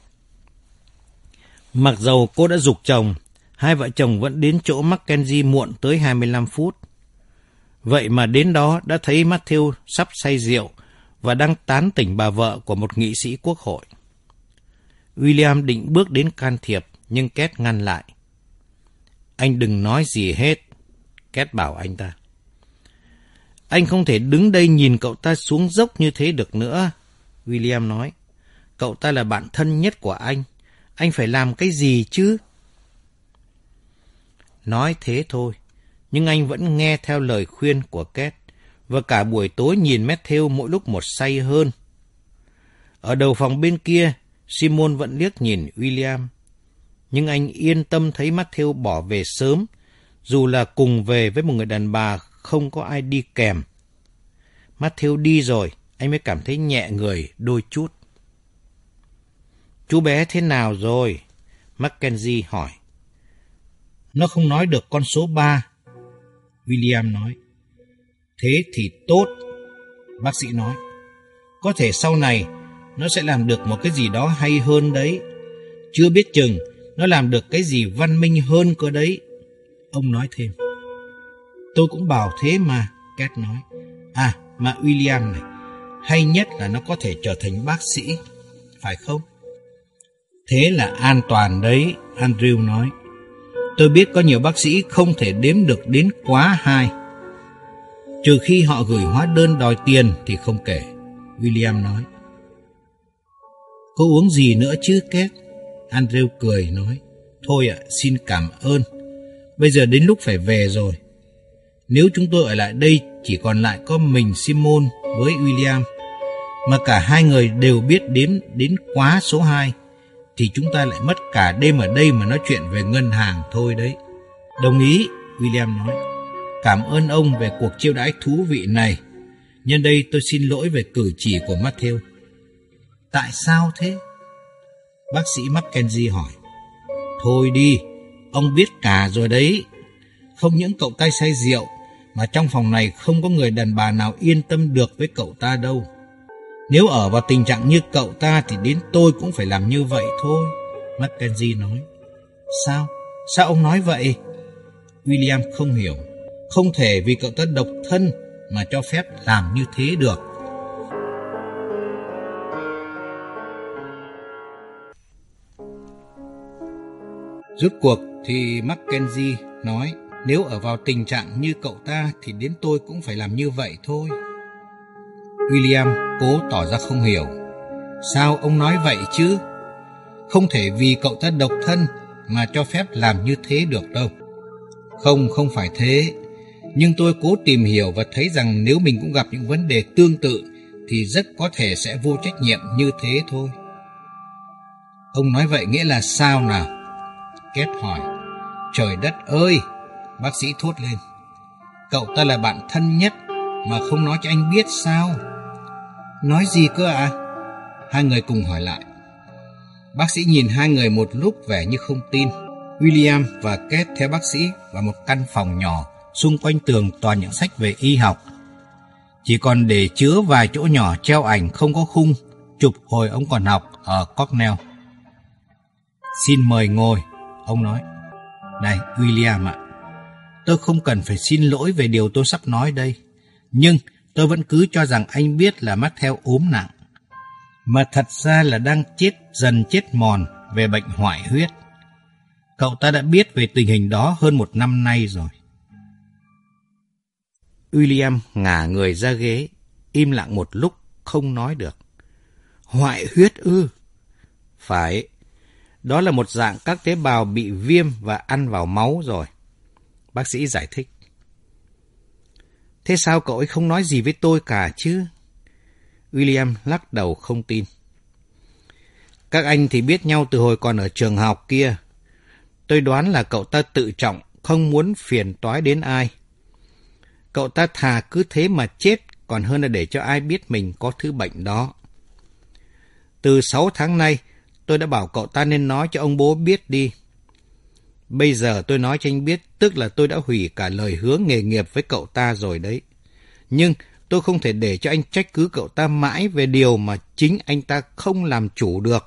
Mặc dầu cô đã giục chồng, hai vợ chồng vẫn đến chỗ Mackenzie muộn tới 25 phút. Vậy mà đến đó đã thấy Matthew sắp say rượu và đang tán tỉnh bà vợ của một nghị sĩ quốc hội. William định bước đến can thiệp, nhưng Két ngăn lại. Anh đừng nói gì hết, Két bảo anh ta. Anh không thể đứng đây nhìn cậu ta xuống dốc như thế được nữa, William nói. Cậu ta là bạn thân nhất của anh phải làm cái gì chứ? Nói thế thôi, nhưng anh vẫn nghe theo lời khuyên của Két, và cả buổi tối nhìn Matthew mỗi lúc một say hơn. Ở đầu phòng bên kia, Simon vẫn liếc nhìn William, nhưng anh yên tâm thấy Matthew bỏ về sớm, dù là cùng về với một người đàn bà không có ai đi kèm. Matthew đi rồi, anh mới cảm thấy nhẹ người đôi chút. Chú bé thế nào rồi? Mackenzie hỏi. Nó không nói được con số 3, William nói. Thế thì tốt, bác sĩ nói. Có thể sau này nó sẽ làm được một cái gì đó hay hơn đấy. Chưa biết chừng nó làm được cái gì văn minh hơn cơ đấy, ông nói thêm. Tôi cũng bảo thế mà, Két nói. À, mà William này, hay nhất là nó có thể trở thành bác sĩ, phải không? Thế là an toàn đấy, Andrew nói. Tôi biết có nhiều bác sĩ không thể đếm được đến quá 2. Trừ khi họ gửi hóa đơn đòi tiền thì không kể, William nói. Có uống gì nữa chứ, Két? Andrew cười nói. Thôi ạ, xin cảm ơn. Bây giờ đến lúc phải về rồi. Nếu chúng tôi ở lại đây chỉ còn lại có mình Simon với William, mà cả hai người đều biết đếm đến quá số 2, thì chúng ta lại mất cả đêm ở đây mà nói chuyện về ngân hàng thôi đấy. Đồng ý, William nói. Cảm ơn ông về cuộc chiêu đãi thú vị này. Nhân đây tôi xin lỗi về cử chỉ của Matthew. Tại sao thế? Bác sĩ Mackenzie hỏi. Thôi đi, ông biết cả rồi đấy. Không những cậu ta say rượu, mà trong phòng này không có người đàn bà nào yên tâm được với cậu ta đâu. Nếu ở vào tình trạng như cậu ta thì đến tôi cũng phải làm như vậy thôi, Mackenzie nói. Sao? Sao ông nói vậy? William không hiểu. Không thể vì cậu ta độc thân mà cho phép làm như thế được. Rốt cuộc thì Mackenzie nói, nếu ở vào tình trạng như cậu ta thì đến tôi cũng phải làm như vậy thôi. William cố tỏ ra không hiểu. Sao ông nói vậy chứ? Không thể vì cậu ta độc thân mà cho phép làm như thế được đâu. Không phải thế. Nhưng tôi cố tìm hiểu và thấy rằng nếu mình cũng gặp những vấn đề tương tự thì rất có thể sẽ vô trách nhiệm như thế thôi. Ông nói vậy nghĩa là sao nào? Két hỏi. Trời đất ơi! Bác sĩ thốt lên. Cậu ta là bạn thân nhất mà không nói cho anh biết sao? Nói gì cơ ạ? Hai người cùng hỏi lại. Bác sĩ nhìn hai người một lúc vẻ như không tin. William và Kate theo bác sĩ vào một căn phòng nhỏ, xung quanh tường toàn những sách về y học. Chỉ còn để chứa vài chỗ nhỏ treo ảnh không có khung, chụp hồi ông còn học ở Cornell. Xin mời ngồi, ông nói. Này, William ạ, tôi không cần phải xin lỗi về điều tôi sắp nói đây, nhưng tôi vẫn cứ cho rằng anh biết là Matthew ốm nặng, mà thật ra là đang dần chết mòn về bệnh hoại huyết. Cậu ta đã biết về tình hình đó hơn 1 năm nay rồi. William ngả người ra ghế, im lặng một lúc không nói được. Hoại huyết ư? Phải, đó là một dạng các tế bào bị viêm và ăn vào máu rồi. Bác sĩ giải thích. Thế sao cậu ấy không nói gì với tôi cả chứ? William lắc đầu không tin. Các anh thì biết nhau từ hồi còn ở trường học kia. Tôi đoán là cậu ta tự trọng, không muốn phiền toái đến ai. Cậu ta thà cứ thế mà chết, còn hơn là để cho ai biết mình có thứ bệnh đó. Từ 6 tháng nay, tôi đã bảo cậu ta nên nói cho ông bố biết đi. Bây giờ tôi nói cho anh biết, tức là tôi đã hủy cả lời hứa nghề nghiệp với cậu ta rồi đấy. Nhưng tôi không thể để cho anh trách cứ cậu ta mãi về điều mà chính anh ta không làm chủ được.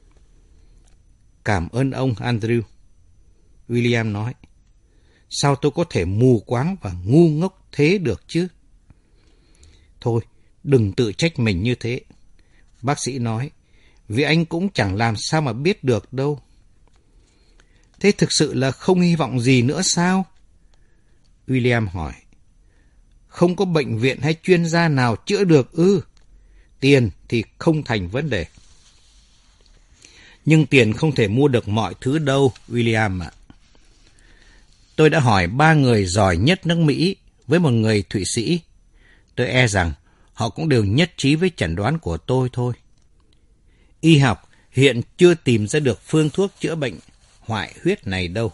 Cảm ơn ông, Andrew. William nói. Sao tôi có thể mù quáng và ngu ngốc thế được chứ? Thôi, đừng tự trách mình như thế. Bác sĩ nói, vì anh cũng chẳng làm sao mà biết được đâu. Thế thực sự là không hy vọng gì nữa sao? William hỏi. Không có bệnh viện hay chuyên gia nào chữa được ư? Tiền thì không thành vấn đề. Nhưng tiền không thể mua được mọi thứ đâu, William ạ. Tôi đã hỏi 3 người giỏi nhất nước Mỹ với một người Thụy Sĩ. Tôi e rằng họ cũng đều nhất trí với chẩn đoán của tôi thôi. Y học hiện chưa tìm ra được phương thuốc chữa bệnh hoại huyết này đâu.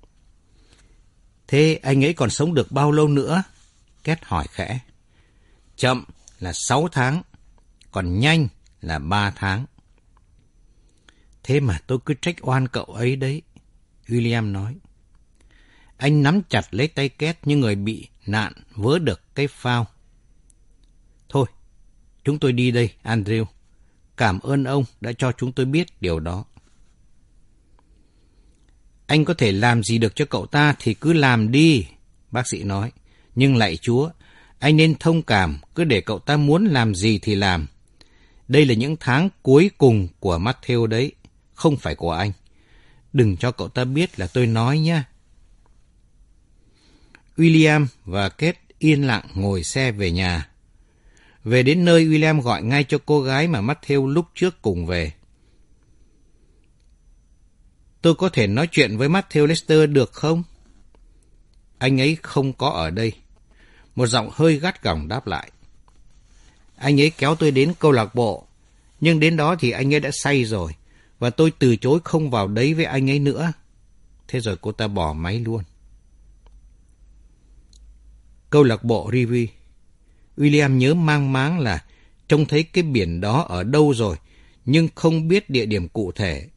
Thế anh ấy còn sống được bao lâu nữa? Két hỏi khẽ. Chậm là 6 tháng, còn nhanh là 3 tháng. Thế mà tôi cứ trách oan cậu ấy đấy, William nói. Anh nắm chặt lấy tay Két như người bị nạn vớ được cái phao. Thôi, chúng tôi đi đây, Andrew. Cảm ơn ông đã cho chúng tôi biết điều đó. Anh có thể làm gì được cho cậu ta thì cứ làm đi, bác sĩ nói. Nhưng lạy Chúa, anh nên thông cảm, cứ để cậu ta muốn làm gì thì làm. Đây là những tháng cuối cùng của Matthew đấy, không phải của anh. Đừng cho cậu ta biết là tôi nói nhé. William và Kate yên lặng ngồi xe về nhà. Về đến nơi, William gọi ngay cho cô gái mà Matthew lúc trước cùng về. Tôi có thể nói chuyện với Matthew Lester được không? Anh ấy không có ở đây. Một giọng hơi gắt gỏng đáp lại. Anh ấy kéo tôi đến câu lạc bộ, nhưng đến đó thì anh ấy đã say rồi, và tôi từ chối không vào đấy với anh ấy nữa. Thế rồi cô ta bỏ máy luôn. Câu lạc bộ Rivi. William nhớ mang máng là trông thấy cái biển đó ở đâu rồi, nhưng không biết địa điểm cụ thể.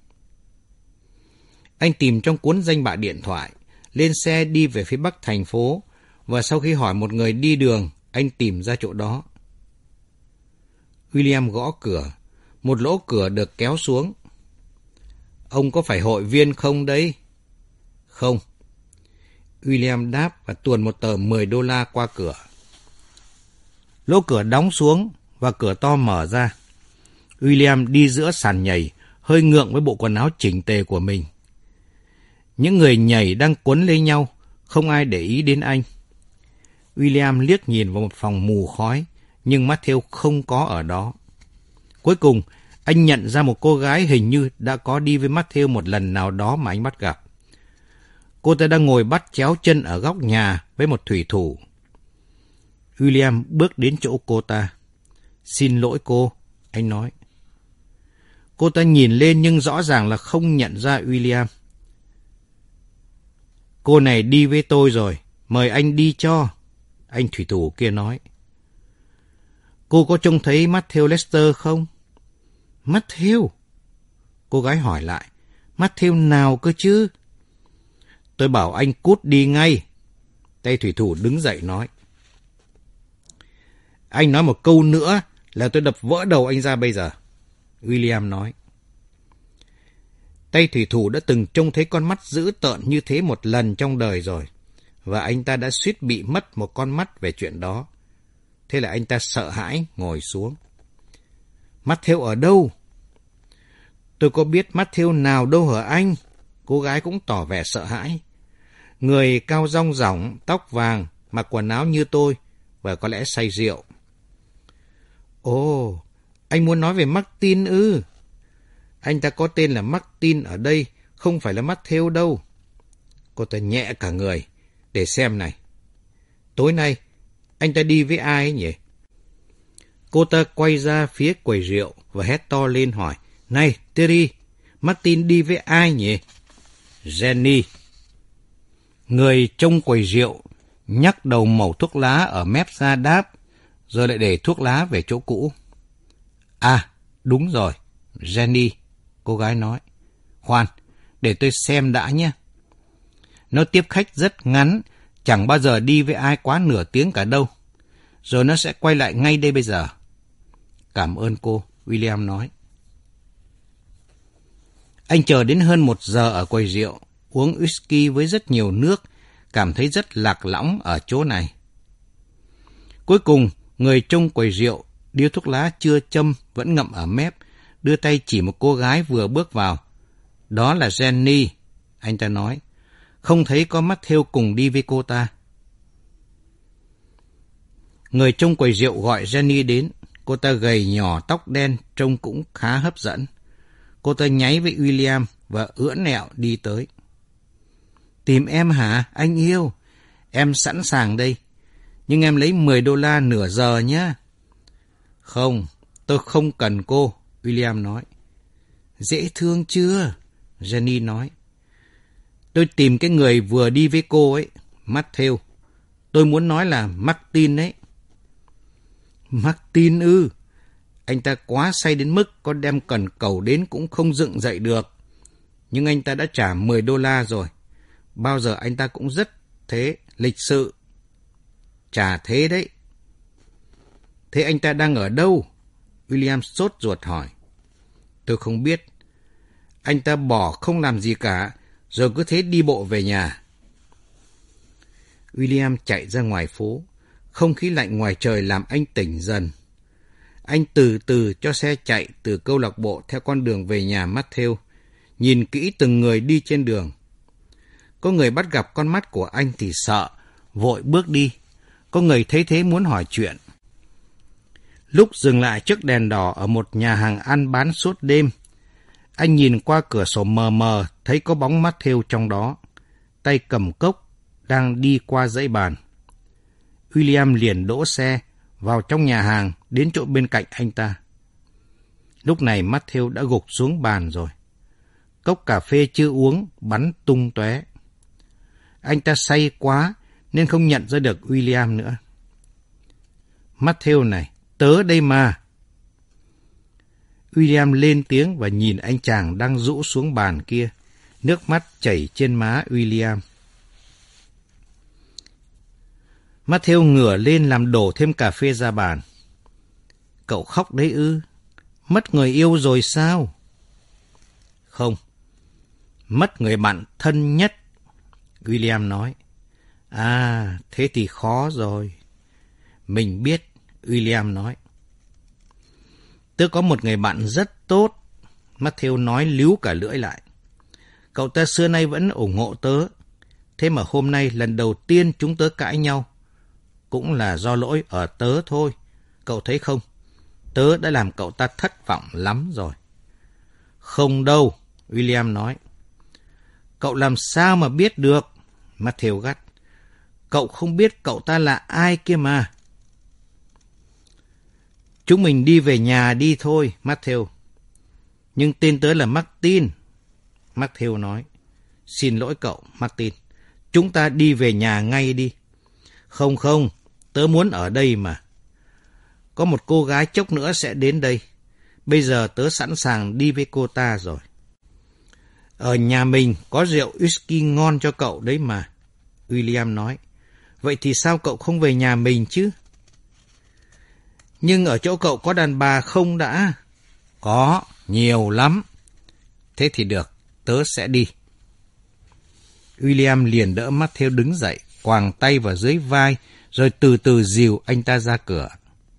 Anh tìm trong cuốn danh bạ điện thoại, lên xe đi về phía bắc thành phố, và sau khi hỏi một người đi đường, anh tìm ra chỗ đó. William gõ cửa, một lỗ cửa được kéo xuống. Ông có phải hội viên không đấy? Không. William đáp và tuồn một tờ $10 qua cửa. Lỗ cửa đóng xuống và cửa to mở ra. William đi giữa sàn nhảy, hơi ngượng với bộ quần áo chỉnh tề của mình. Những người nhảy đang quấn lấy nhau, không ai để ý đến anh. William liếc nhìn vào một phòng mù khói, nhưng Matthew không có ở đó. Cuối cùng, anh nhận ra một cô gái hình như đã có đi với Matthew một lần nào đó mà anh bắt gặp. Cô ta đang ngồi bắt chéo chân ở góc nhà với một thủy thủ. William bước đến chỗ cô ta. Xin lỗi cô, anh nói. Cô ta nhìn lên nhưng rõ ràng là không nhận ra William. Cô này đi với tôi rồi, mời anh đi cho, anh thủy thủ kia nói. Cô có trông thấy Matthew Lester không? Matthew? Cô gái hỏi lại. Matthew nào cơ chứ? Tôi bảo anh cút đi ngay. Tay thủy thủ đứng dậy nói. Anh nói một câu nữa là tôi đập vỡ đầu anh ra bây giờ. William nói. Tay thủy thủ đã từng trông thấy con mắt dữ tợn như thế một lần trong đời rồi, và anh ta đã suýt bị mất một con mắt về chuyện đó. Thế là anh ta sợ hãi ngồi xuống. Matthew ở đâu? Tôi có biết Matthew nào đâu hả anh? Cô gái cũng tỏ vẻ sợ hãi. Người cao rong ròng, tóc vàng, mặc quần áo như tôi, và có lẽ say rượu. Ồ, anh muốn nói về Martin ư? Anh ta có tên là Martin ở đây, không phải là Matthew đâu. Cô ta nhẹ cả người, để xem này. Tối nay, anh ta đi với ai ấy nhỉ? Cô ta quay ra phía quầy rượu và hét to lên hỏi. Này, Terry, Martin đi với ai nhỉ? Jenny. Người trông quầy rượu nhắc đầu mẩu thuốc lá ở mép ra đáp, rồi lại để thuốc lá về chỗ cũ. À, đúng rồi, Jenny, cô gái nói. Khoan, để tôi xem đã nhé. Nó tiếp khách rất ngắn, chẳng bao giờ đi với ai quá nửa tiếng cả đâu. Rồi nó sẽ quay lại ngay đây bây giờ. Cảm ơn cô, William nói. Anh chờ đến hơn 1 giờ ở quầy rượu, uống whisky với rất nhiều nước, cảm thấy rất lạc lõng ở chỗ này. Cuối cùng, người trông quầy rượu, điếu thuốc lá chưa châm vẫn ngậm ở mép, đưa tay chỉ một cô gái vừa bước vào. Đó là Jenny, anh ta nói. Không thấy có Matthew cùng đi với cô ta. Người trông quầy rượu gọi Jenny đến. Cô ta gầy nhỏ, tóc đen, trông cũng khá hấp dẫn. Cô ta nháy với William và ưỡn ẹo đi tới. Tìm em hả, anh yêu? Em sẵn sàng đây. Nhưng em lấy $10 nửa giờ nhé. Không, tôi không cần cô, William nói. Dễ thương chưa? Jenny nói. Tôi tìm cái người vừa đi với cô ấy, Matthew. Tôi muốn nói là Martin ấy. Martin ư? Anh ta quá say đến mức có đem cần cầu đến cũng không dựng dậy được. Nhưng anh ta đã trả $10 rồi. Bao giờ anh ta cũng rất thế, lịch sự. Trả thế đấy. Thế anh ta đang ở đâu? William sốt ruột hỏi. Tôi không biết. Anh ta bỏ không làm gì cả, rồi cứ thế đi bộ về nhà. William chạy ra ngoài phố. Không khí lạnh ngoài trời làm anh tỉnh dần. Anh từ từ cho xe chạy từ câu lạc bộ theo con đường về nhà Matthew, nhìn kỹ từng người đi trên đường. Có người bắt gặp con mắt của anh thì sợ, vội bước đi. Có người thấy thế muốn hỏi chuyện. Lúc dừng lại trước đèn đỏ ở một nhà hàng ăn bán suốt đêm, anh nhìn qua cửa sổ mờ mờ thấy có bóng Matthew trong đó, tay cầm cốc, đang đi qua dãy bàn. William liền đỗ xe, vào trong nhà hàng, đến chỗ bên cạnh anh ta. Lúc này Matthew đã gục xuống bàn rồi. Cốc cà phê chưa uống, bắn tung tóe. Anh ta say quá, nên không nhận ra được William nữa. Matthew này, tớ đây mà. William lên tiếng và nhìn anh chàng đang rũ xuống bàn kia. Nước mắt chảy trên má William. Matthew ngửa lên làm đổ thêm cà phê ra bàn. Cậu khóc đấy ư? Mất người yêu rồi sao? Không. Mất người bạn thân nhất, William nói. À, thế thì khó rồi. Mình biết, William nói. Tớ có một người bạn rất tốt, Matthew nói líu cả lưỡi lại. Cậu ta xưa nay vẫn ủng hộ tớ. Thế mà hôm nay lần đầu tiên chúng tớ cãi nhau. Cũng là do lỗi ở tớ thôi. Cậu thấy không? Tớ đã làm cậu ta thất vọng lắm rồi. Không đâu, William nói. Cậu làm sao mà biết được? Matthew gắt. Cậu không biết cậu ta là ai kia mà. Chúng mình đi về nhà đi thôi, Matthew. Nhưng tên tớ là Martin, Matthew nói. Xin lỗi cậu, Martin. Chúng ta đi về nhà ngay đi. Không, tớ muốn ở đây mà. Có một cô gái chốc nữa sẽ đến đây. Bây giờ tớ sẵn sàng đi với cô ta rồi. Ở nhà mình có rượu whisky ngon cho cậu đấy mà, William nói. Vậy thì sao cậu không về nhà mình chứ? Nhưng ở chỗ cậu có đàn bà không đã? Có, nhiều lắm. Thế thì được, tớ sẽ đi. William liền đỡ Matthew đứng dậy, quàng tay vào dưới vai, rồi từ từ dìu anh ta ra cửa.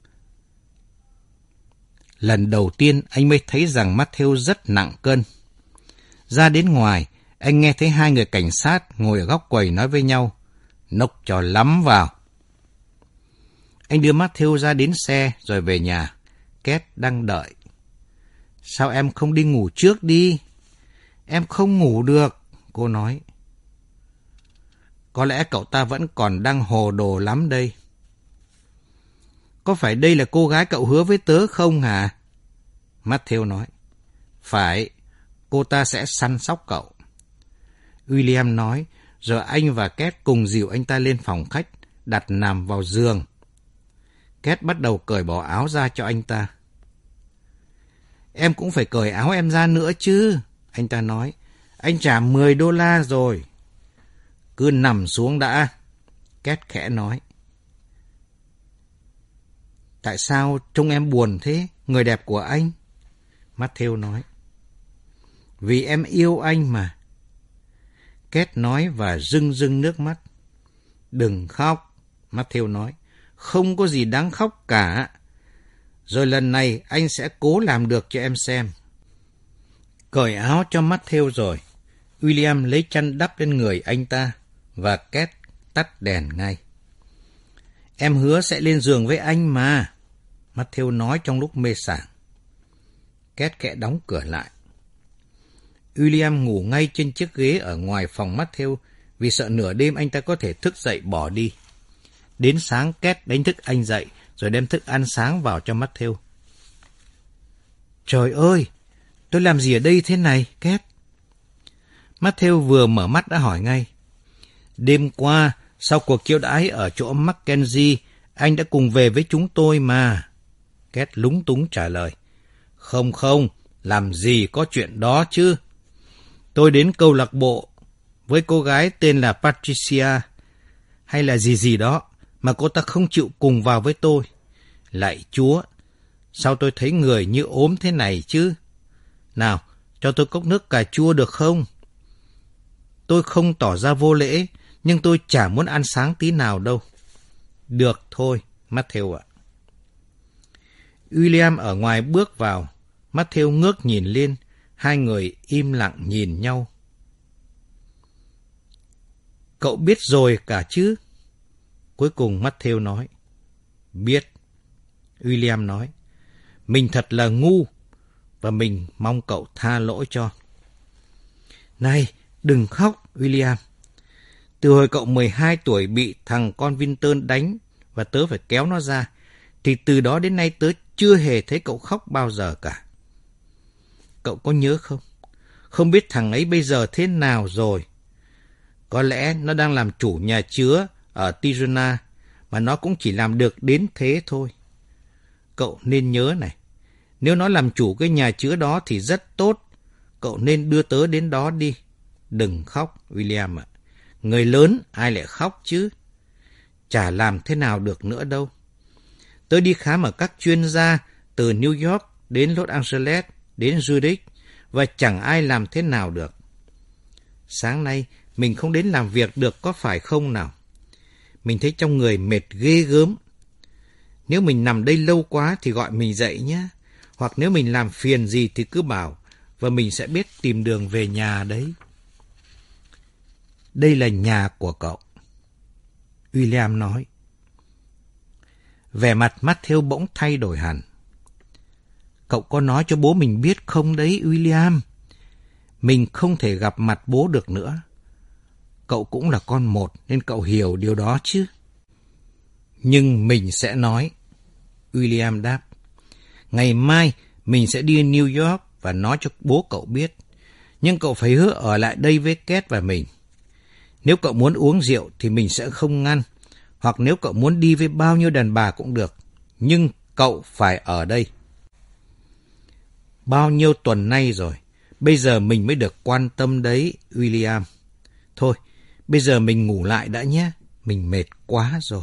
Lần đầu tiên anh mới thấy rằng Matthew rất nặng cân. Ra đến ngoài, anh nghe thấy hai người cảnh sát ngồi ở góc quầy nói với nhau. Nốc cho lắm vào. Anh đưa Matthew ra đến xe rồi về nhà. Kate đang đợi. Sao em không đi ngủ trước đi? Em không ngủ được, cô nói. Có lẽ cậu ta vẫn còn đang hồ đồ lắm đây. Có phải đây là cô gái cậu hứa với tớ không hả? Matthew nói. Phải, cô ta sẽ săn sóc cậu. William nói, rồi anh và Kate cùng dìu anh ta lên phòng khách, đặt nằm vào giường. Kate bắt đầu cởi bỏ áo ra cho anh ta. Em cũng phải cởi áo em ra nữa chứ, anh ta nói. Anh trả $10 rồi. Cứ nằm xuống đã, Kate khẽ nói. Tại sao trông em buồn thế, người đẹp của anh? Matthew nói. Vì em yêu anh mà. Kate nói và rưng rưng nước mắt. Đừng khóc, Matthew nói. Không có gì đáng khóc cả. Rồi lần này anh sẽ cố làm được cho em xem. Cởi áo cho Matthew rồi. William lấy chăn đắp lên người anh ta và Kate tắt đèn ngay. Em hứa sẽ lên giường với anh mà, Matthew nói trong lúc mê sảng. Kate khẽ đóng cửa lại. William ngủ ngay trên chiếc ghế ở ngoài phòng Matthew vì sợ nửa đêm anh ta có thể thức dậy bỏ đi. Đến sáng Kate đánh thức anh dậy rồi đem thức ăn sáng vào cho Matthew. Trời ơi, tôi làm gì ở đây thế này, Kate? Matthew vừa mở mắt đã hỏi ngay. Đêm qua, sau cuộc chiêu đãi ở chỗ Mackenzie, anh đã cùng về với chúng tôi mà. Kate lúng túng trả lời. Không, làm gì có chuyện đó chứ. Tôi đến câu lạc bộ với cô gái tên là Patricia, hay là gì đó, mà cô ta không chịu cùng vào với tôi. Lạy Chúa, sao tôi thấy người như ốm thế này chứ? Nào, cho tôi cốc nước cà chua được không? Tôi không tỏ ra vô lễ, nhưng tôi chả muốn ăn sáng tí nào đâu. Được thôi, Matthew ạ. William ở ngoài bước vào. Matthew ngước nhìn lên. Hai người im lặng nhìn nhau. Cậu biết rồi cả chứ? Cuối cùng Matthew nói. Biết. William nói. Mình thật là ngu, và mình mong cậu tha lỗi cho. Này, đừng khóc, William. Từ hồi cậu 12 tuổi bị thằng con Vinton đánh và tớ phải kéo nó ra, thì từ đó đến nay tớ chưa hề thấy cậu khóc bao giờ cả. Cậu có nhớ không? Không biết thằng ấy bây giờ thế nào rồi. Có lẽ nó đang làm chủ nhà chứa ở Tirana, mà nó cũng chỉ làm được đến thế thôi. Cậu nên nhớ này, nếu nó làm chủ cái nhà chứa đó thì rất tốt. Cậu nên đưa tớ đến đó đi. Đừng khóc, William ạ. Người lớn ai lại khóc chứ? Chả làm thế nào được nữa đâu. Tớ đi khám ở các chuyên gia từ New York đến Los Angeles đến Zurich và chẳng ai làm thế nào được. Sáng nay mình không đến làm việc được có phải không nào? Mình thấy trong người mệt ghê gớm. Nếu mình nằm đây lâu quá thì gọi mình dậy nhé. Hoặc nếu mình làm phiền gì thì cứ bảo, và mình sẽ biết tìm đường về nhà đấy. Đây là nhà của cậu, William nói. Vẻ mặt Matthew bỗng thay đổi hẳn. Cậu có nói cho bố mình biết không đấy, William? Mình không thể gặp mặt bố được nữa. Cậu cũng là con một nên cậu hiểu điều đó chứ. Nhưng mình sẽ nói, William đáp. Ngày mai mình sẽ đi New York và nói cho bố cậu biết. Nhưng cậu phải hứa ở lại đây với Kate và mình. Nếu cậu muốn uống rượu thì mình sẽ không ngăn. Hoặc nếu cậu muốn đi với bao nhiêu đàn bà cũng được. Nhưng cậu phải ở đây. Bao nhiêu tuần nay rồi, Bây giờ mình mới được quan tâm đấy, William. Thôi, bây giờ mình ngủ lại đã nhé. Mình mệt quá rồi.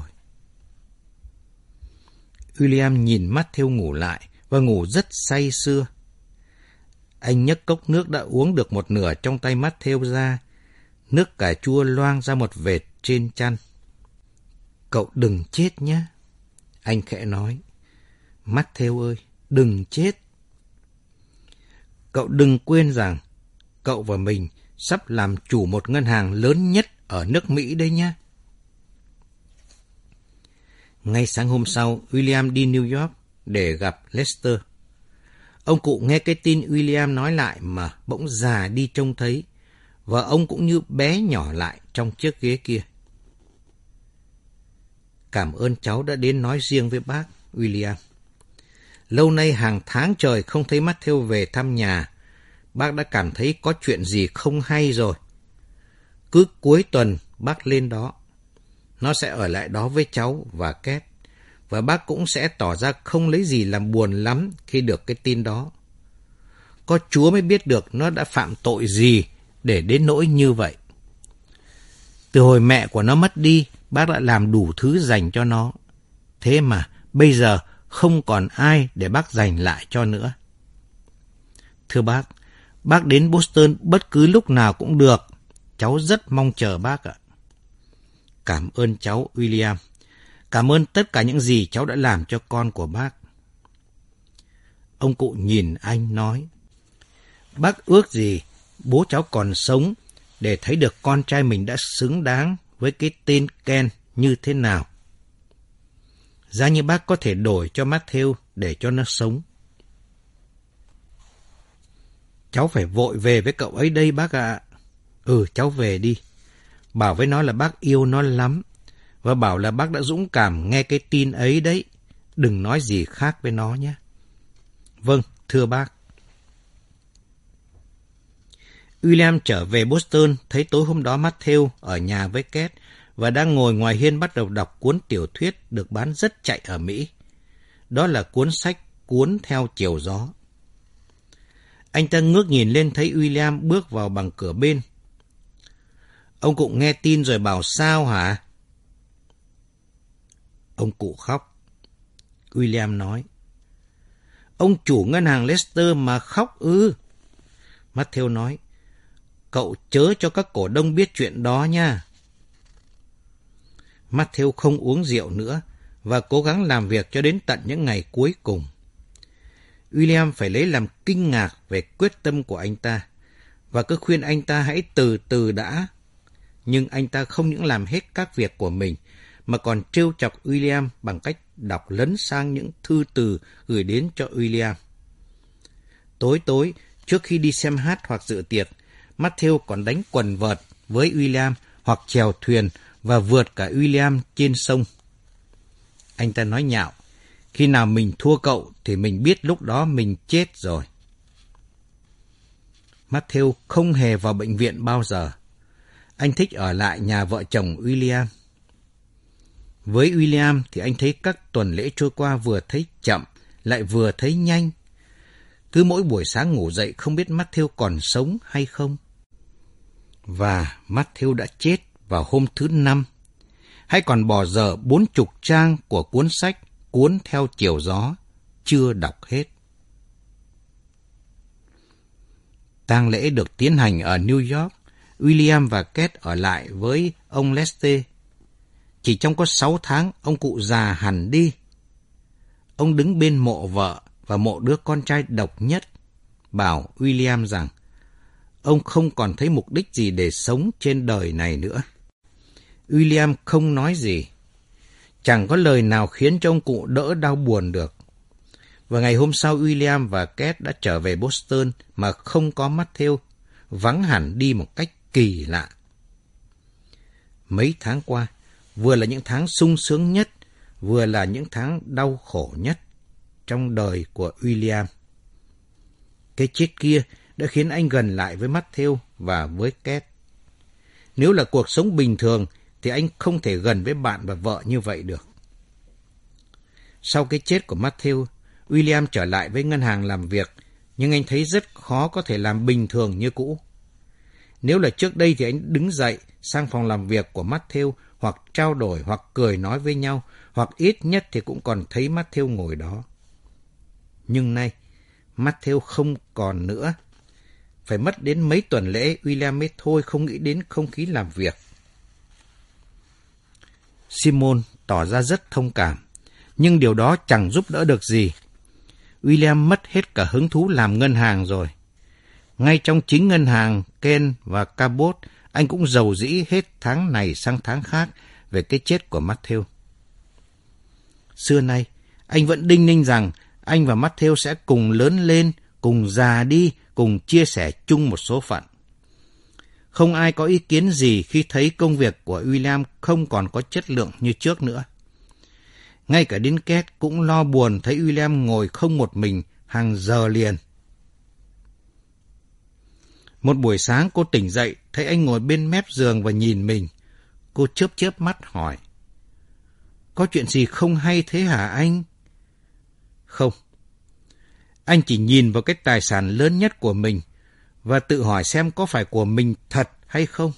William nhìn Matthew ngủ lại và ngủ rất say sưa. Anh nhấc cốc nước đã uống được một nửa trong tay Matthew ra. Nước cà chua loang ra một vệt trên chăn. Cậu đừng chết nhé. Anh khẽ nói. Matthew ơi, đừng chết. Cậu đừng quên rằng cậu và mình sắp làm chủ một ngân hàng lớn nhất ở nước Mỹ đấy nhé. Ngay sáng hôm sau, William đi New York để gặp Lester. Ông cụ nghe cái tin William nói lại mà bỗng già đi trông thấy, và ông cũng như bé nhỏ lại trong chiếc ghế kia. Cảm ơn cháu đã đến nói riêng với bác, William. Lâu nay hàng tháng trời không thấy Matthew về thăm nhà, bác đã cảm thấy có chuyện gì không hay rồi. Cứ cuối tuần bác lên đó. Nó sẽ ở lại đó với cháu và Kate, và bác cũng sẽ tỏ ra không lấy gì làm buồn lắm khi được cái tin đó. Có Chúa mới biết được nó đã phạm tội gì để đến nỗi như vậy. Từ hồi mẹ của nó mất đi, bác đã làm đủ thứ dành cho nó. Thế mà bây giờ không còn ai để bác dành lại cho nữa. Thưa bác đến Boston bất cứ lúc nào cũng được. Cháu rất mong chờ bác ạ. Cảm ơn cháu, William. Cảm ơn tất cả những gì cháu đã làm cho con của bác. Ông cụ nhìn anh nói. Bác ước gì bố cháu còn sống để thấy được con trai mình đã xứng đáng với cái tên Ken như thế nào. Giá như bác có thể đổi cho Matthew để cho nó sống. Cháu phải vội về với cậu ấy đây bác ạ. Cháu về đi. Bảo với nó là bác yêu nó lắm. Và bảo là bác đã dũng cảm nghe cái tin ấy đấy. Đừng nói gì khác với nó nhé. Vâng, thưa bác. William trở về Boston, thấy tối hôm đó Matthew ở nhà với Kate và đang ngồi ngoài hiên bắt đầu đọc cuốn tiểu thuyết được bán rất chạy ở Mỹ. Đó là cuốn sách Cuốn theo chiều gió. Anh ta ngước nhìn lên thấy William bước vào bằng cửa bên. Ông cụ nghe tin rồi bảo sao hả? Ông cụ khóc. William nói. Ông chủ ngân hàng Lester mà khóc ư? Matthew nói. Cậu chớ cho các cổ đông biết chuyện đó nha. Matthew không uống rượu nữa và cố gắng làm việc cho đến tận những ngày cuối cùng. William phải lấy làm kinh ngạc về quyết tâm của anh ta và cứ khuyên anh ta hãy từ từ đã. Nhưng anh ta không những làm hết các việc của mình mà còn trêu chọc William bằng cách đọc lấn sang những thư từ gửi đến cho William. Tối trước khi đi xem hát hoặc dự tiệc, Matthew còn đánh quần vợt với William hoặc chèo thuyền và vượt cả William trên sông. Anh ta nói nhạo, khi nào mình thua cậu thì mình biết lúc đó mình chết rồi. Matthew không hề vào bệnh viện bao giờ. Anh thích ở lại nhà vợ chồng William. Với William thì anh thấy các tuần lễ trôi qua vừa thấy chậm lại vừa thấy nhanh. Cứ mỗi buổi sáng ngủ dậy không biết Matthew còn sống hay không. Và Matthew đã chết vào hôm thứ 5. Hay còn bỏ dở 40 trang của cuốn sách Cuốn theo chiều gió, chưa đọc hết. Tang lễ được tiến hành ở New York. William và Kate ở lại với ông Lester. Chỉ trong có 6 tháng, ông cụ già hẳn đi. Ông đứng bên mộ vợ và mộ đứa con trai độc nhất, bảo William rằng ông không còn thấy mục đích gì để sống trên đời này nữa. William không nói gì. Chẳng có lời nào khiến cho ông cụ đỡ đau buồn được. Và ngày hôm sau William và Kate đã trở về Boston mà không có Matthew, vắng hẳn đi một cách kỳ lạ. Mấy tháng qua, vừa là những tháng sung sướng nhất, vừa là những tháng đau khổ nhất trong đời của William. Cái chết kia đã khiến anh gần lại với Matthew và với Kate. Nếu là cuộc sống bình thường thì anh không thể gần với bạn và vợ như vậy được. Sau cái chết của Matthew, William trở lại với ngân hàng làm việc, nhưng anh thấy rất khó có thể làm bình thường như cũ. Nếu là trước đây thì anh đứng dậy sang phòng làm việc của Matthew hoặc trao đổi hoặc cười nói với nhau, hoặc ít nhất thì cũng còn thấy Matthew ngồi đó. Nhưng nay, Matthew không còn nữa. Phải mất đến mấy tuần lễ, William mới thôi không nghĩ đến không khí làm việc. Simon tỏ ra rất thông cảm, nhưng điều đó chẳng giúp đỡ được gì. William mất hết cả hứng thú làm ngân hàng rồi. Ngay trong chính ngân hàng, Ken và Cabot, anh cũng rầu rĩ hết tháng này sang tháng khác về cái chết của Matthew. Xưa nay, anh vẫn đinh ninh rằng anh và Matthew sẽ cùng lớn lên, cùng già đi, cùng chia sẻ chung một số phận. Không ai có ý kiến gì khi thấy công việc của William không còn có chất lượng như trước nữa. Ngay cả đến Két cũng lo buồn thấy William ngồi không một mình hàng giờ liền. Một buổi sáng cô tỉnh dậy, thấy anh ngồi bên mép giường và nhìn mình. Cô chớp chớp mắt hỏi: "Có chuyện gì không hay thế hả anh?" "Không." Anh chỉ nhìn vào cái tài sản lớn nhất của mình và tự hỏi xem có phải của mình thật hay không.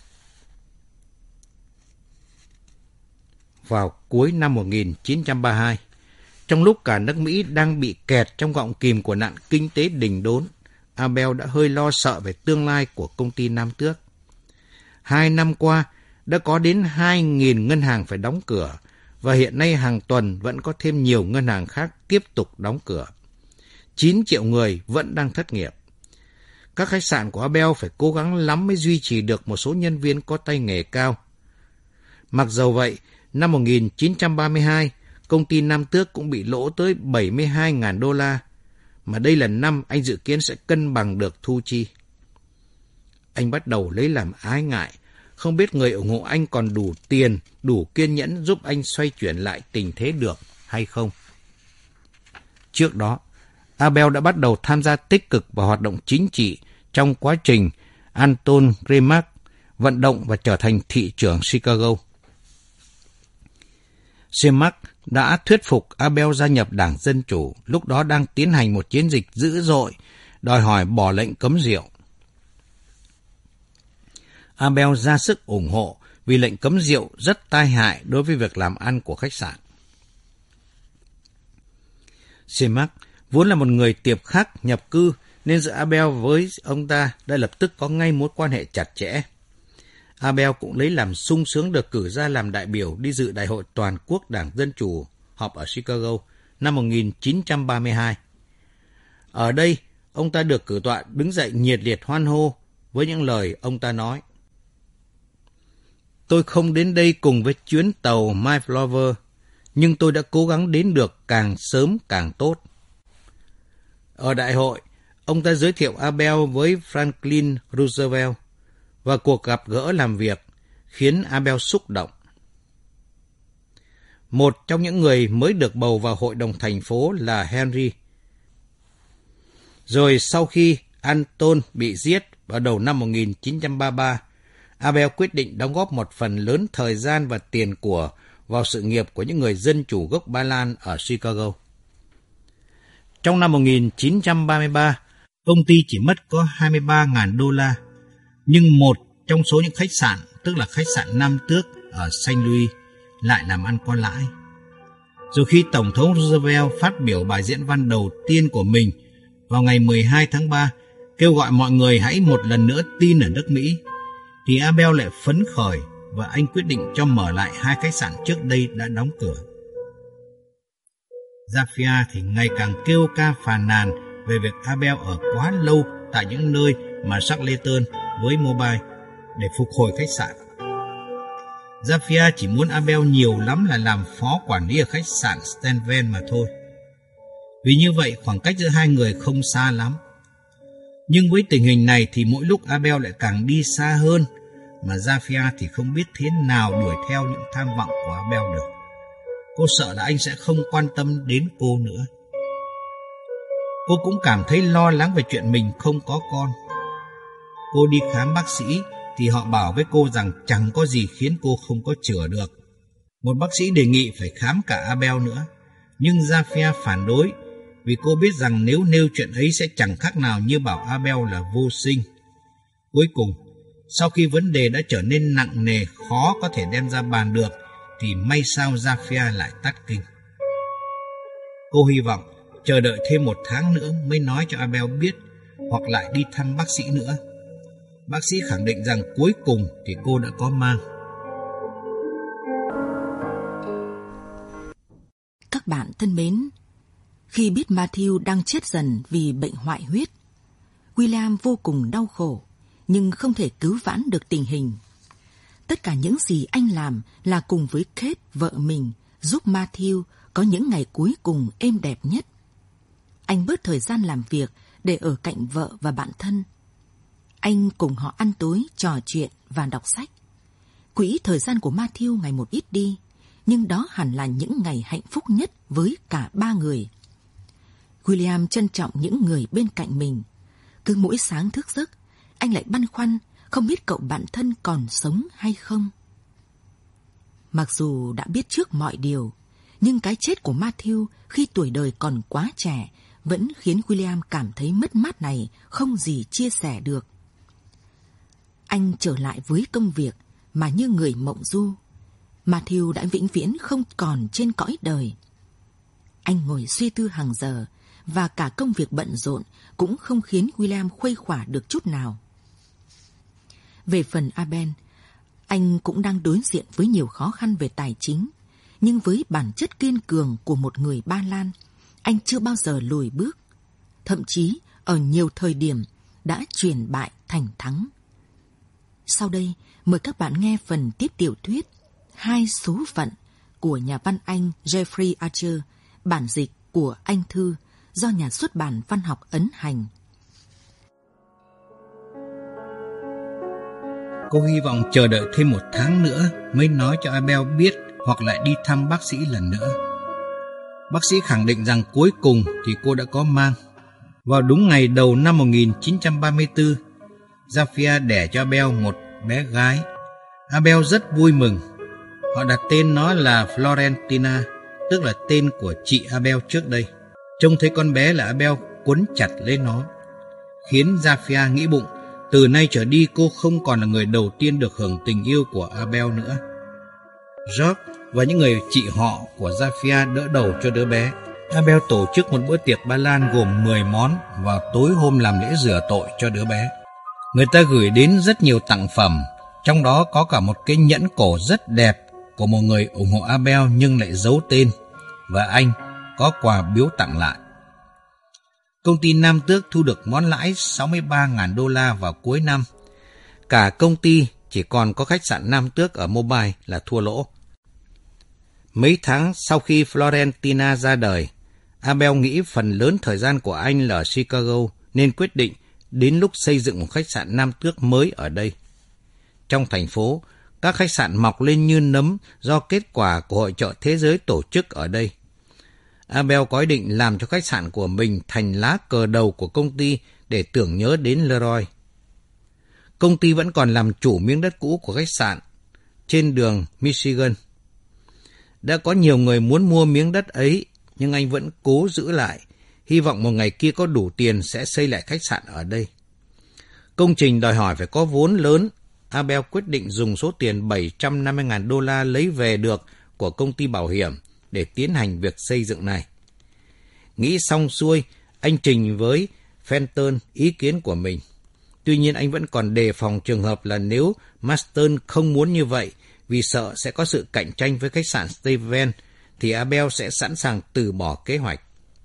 Vào cuối năm 1932, trong lúc cả nước Mỹ đang bị kẹt trong gọng kìm của nạn kinh tế đình đốn, Abel đã hơi lo sợ về tương lai của công ty Nam Tước. 2 năm qua, đã có đến 2.000 ngân hàng phải đóng cửa, và hiện nay hàng tuần vẫn có thêm nhiều ngân hàng khác tiếp tục đóng cửa. 9 triệu người vẫn đang thất nghiệp. Các khách sạn của Abel phải cố gắng lắm mới duy trì được một số nhân viên có tay nghề cao. Mặc dầu vậy, năm 1932, công ty Nam Tước cũng bị lỗ tới 72.000 đô la, mà đây là năm anh dự kiến sẽ cân bằng được thu chi. Anh bắt đầu lấy làm ái ngại, không biết người ủng hộ anh còn đủ tiền, đủ kiên nhẫn giúp anh xoay chuyển lại tình thế được hay không. Trước đó, Abel đã bắt đầu tham gia tích cực vào hoạt động chính trị trong quá trình Anton Remark vận động và trở thành thị trưởng Chicago. Remark đã thuyết phục Abel gia nhập Đảng Dân Chủ, lúc đó đang tiến hành một chiến dịch dữ dội, đòi hỏi bỏ lệnh cấm rượu. Abel ra sức ủng hộ vì lệnh cấm rượu rất tai hại đối với việc làm ăn của khách sạn. Remark vốn là một người tiệp khắc nhập cư, nên giữa Abel với ông ta đã lập tức có ngay mối quan hệ chặt chẽ. Abel cũng lấy làm sung sướng được cử ra làm đại biểu đi dự Đại hội Toàn quốc Đảng Dân Chủ họp ở Chicago năm 1932. Ở đây, ông ta được cử tọa đứng dậy nhiệt liệt hoan hô với những lời ông ta nói: "Tôi không đến đây cùng với chuyến tàu Mayflower, nhưng tôi đã cố gắng đến được càng sớm càng tốt." Ở đại hội, ông ta giới thiệu Abel với Franklin Roosevelt, và cuộc gặp gỡ làm việc khiến Abel xúc động. Một trong những người mới được bầu vào hội đồng thành phố là Henry. Rồi sau khi Anton bị giết vào đầu năm 1933, Abel quyết định đóng góp một phần lớn thời gian và tiền của vào sự nghiệp của những người dân chủ gốc Ba Lan ở Chicago. Trong năm 1933, công ty chỉ mất có 23.000 đô la, nhưng một trong số những khách sạn, tức là khách sạn Nam Tước ở St. Louis, lại làm ăn có lãi. Rồi khi Tổng thống Roosevelt phát biểu bài diễn văn đầu tiên của mình vào ngày 12 tháng 3, kêu gọi mọi người hãy một lần nữa tin ở nước Mỹ, thì Abel lại phấn khởi và anh quyết định cho mở lại 2 khách sạn trước đây đã đóng cửa. Zafia thì ngày càng kêu ca phàn nàn về việc Abel ở quá lâu tại những nơi mà Shackleton với Mobile để phục hồi khách sạn. Zafia chỉ muốn Abel nhiều lắm là làm phó quản lý ở khách sạn Stanven mà thôi. Vì như vậy khoảng cách giữa hai người không xa lắm. Nhưng với tình hình này thì mỗi lúc Abel lại càng đi xa hơn, mà Zafia thì không biết thế nào đuổi theo những tham vọng của Abel được. Cô sợ là anh sẽ không quan tâm đến cô nữa. Cô cũng cảm thấy lo lắng về chuyện mình không có con. Cô đi khám bác sĩ thì họ bảo với cô rằng chẳng có gì khiến cô không có chữa được. Một bác sĩ đề nghị phải khám cả Abel nữa, nhưng Zafia phản đối vì cô biết rằng nếu nêu chuyện ấy sẽ chẳng khác nào như bảo Abel là vô sinh. Cuối cùng, sau khi vấn đề đã trở nên nặng nề, khó có thể đem ra bàn được, thì may sao Zafia lại tắt kinh. Cô hy vọng chờ đợi thêm 1 tháng nữa mới nói cho Abel biết, hoặc lại đi thăm bác sĩ nữa. Bác sĩ khẳng định rằng cuối cùng thì cô đã có mang. Các bạn thân mến, khi biết Matthew đang chết dần vì bệnh hoại huyết, William vô cùng đau khổ, nhưng không thể cứu vãn được tình hình. Tất cả những gì anh làm là cùng với Kate, vợ mình, giúp Matthew có những ngày cuối cùng êm đẹp nhất. Anh bớt thời gian làm việc để ở cạnh vợ và bạn thân. Anh cùng họ ăn tối, trò chuyện và đọc sách. Quỹ thời gian của Matthew ngày một ít đi, nhưng đó hẳn là những ngày hạnh phúc nhất với cả 3 người. William trân trọng những người bên cạnh mình. Cứ mỗi sáng thức giấc, anh lại băn khoăn không biết cậu bạn thân còn sống hay không. Mặc dù đã biết trước mọi điều, nhưng cái chết của Matthew khi tuổi đời còn quá trẻ vẫn khiến William cảm thấy mất mát này không gì chia sẻ được. Anh trở lại với công việc mà như người mộng du. Matthew đã vĩnh viễn không còn trên cõi đời. Anh ngồi suy tư hàng giờ, và cả công việc bận rộn cũng không khiến William khuây khỏa được chút nào. Về phần Abel, anh cũng đang đối diện với nhiều khó khăn về tài chính, nhưng với bản chất kiên cường của một người Ba Lan, anh chưa bao giờ lùi bước. Thậm chí, ở nhiều thời điểm, đã chuyển bại thành thắng. Sau đây, mời các bạn nghe phần tiếp tiểu thuyết 2 số phận của nhà văn Anh Jeffrey Archer, bản dịch của Anh Thư, do nhà xuất bản Văn học ấn hành. Cô hy vọng chờ đợi thêm 1 tháng nữa mới nói cho Abel biết, hoặc lại đi thăm bác sĩ lần nữa. Bác sĩ khẳng định rằng cuối cùng thì cô đã có mang. Vào đúng ngày đầu năm 1934, Zafia đẻ cho Abel một bé gái. Abel rất vui mừng. Họ đặt tên nó là Florentina, tức là tên của chị Abel trước đây. Trông thấy con bé là Abel quấn chặt lấy nó, khiến Zafia nghĩ bụng, từ nay trở đi cô không còn là người đầu tiên được hưởng tình yêu của Abel nữa. George và những người chị họ của Zafia đỡ đầu cho đứa bé. Abel tổ chức một bữa tiệc Ba Lan gồm 10 món vào tối hôm làm lễ rửa tội cho đứa bé. Người ta gửi đến rất nhiều tặng phẩm, trong đó có cả một cái nhẫn cổ rất đẹp của một người ủng hộ Abel nhưng lại giấu tên, và anh có quà biếu tặng lại. Công ty Nam Tước thu được món lãi 63.000 đô la vào cuối năm. Cả công ty chỉ còn có khách sạn Nam Tước ở Mobile là thua lỗ. Mấy tháng sau khi Florentina ra đời, Abel nghĩ phần lớn thời gian của anh là ở Chicago nên quyết định đến lúc xây dựng một khách sạn Nam Tước mới ở đây. Trong thành phố, các khách sạn mọc lên như nấm do kết quả của hội chợ thế giới tổ chức ở đây. Abel có ý định làm cho khách sạn của mình thành lá cờ đầu của công ty để tưởng nhớ đến Leroy. Công ty vẫn còn làm chủ miếng đất cũ của khách sạn trên đường Michigan. Đã có nhiều người muốn mua miếng đất ấy, nhưng anh vẫn cố giữ lại, hy vọng một ngày kia có đủ tiền sẽ xây lại khách sạn ở đây. Công trình đòi hỏi phải có vốn lớn. Abel quyết định dùng số tiền 750.000 đô la lấy về được của công ty bảo hiểm để tiến hành việc xây dựng này. Nghĩ xong xuôi, anh trình với Fenton ý kiến của mình. Tuy nhiên anh vẫn còn đề phòng trường hợp là nếu Marston không muốn như vậy, vì sợ sẽ có sự cạnh tranh với khách sạn Steven, thì Abel sẽ sẵn sàng từ bỏ kế hoạch.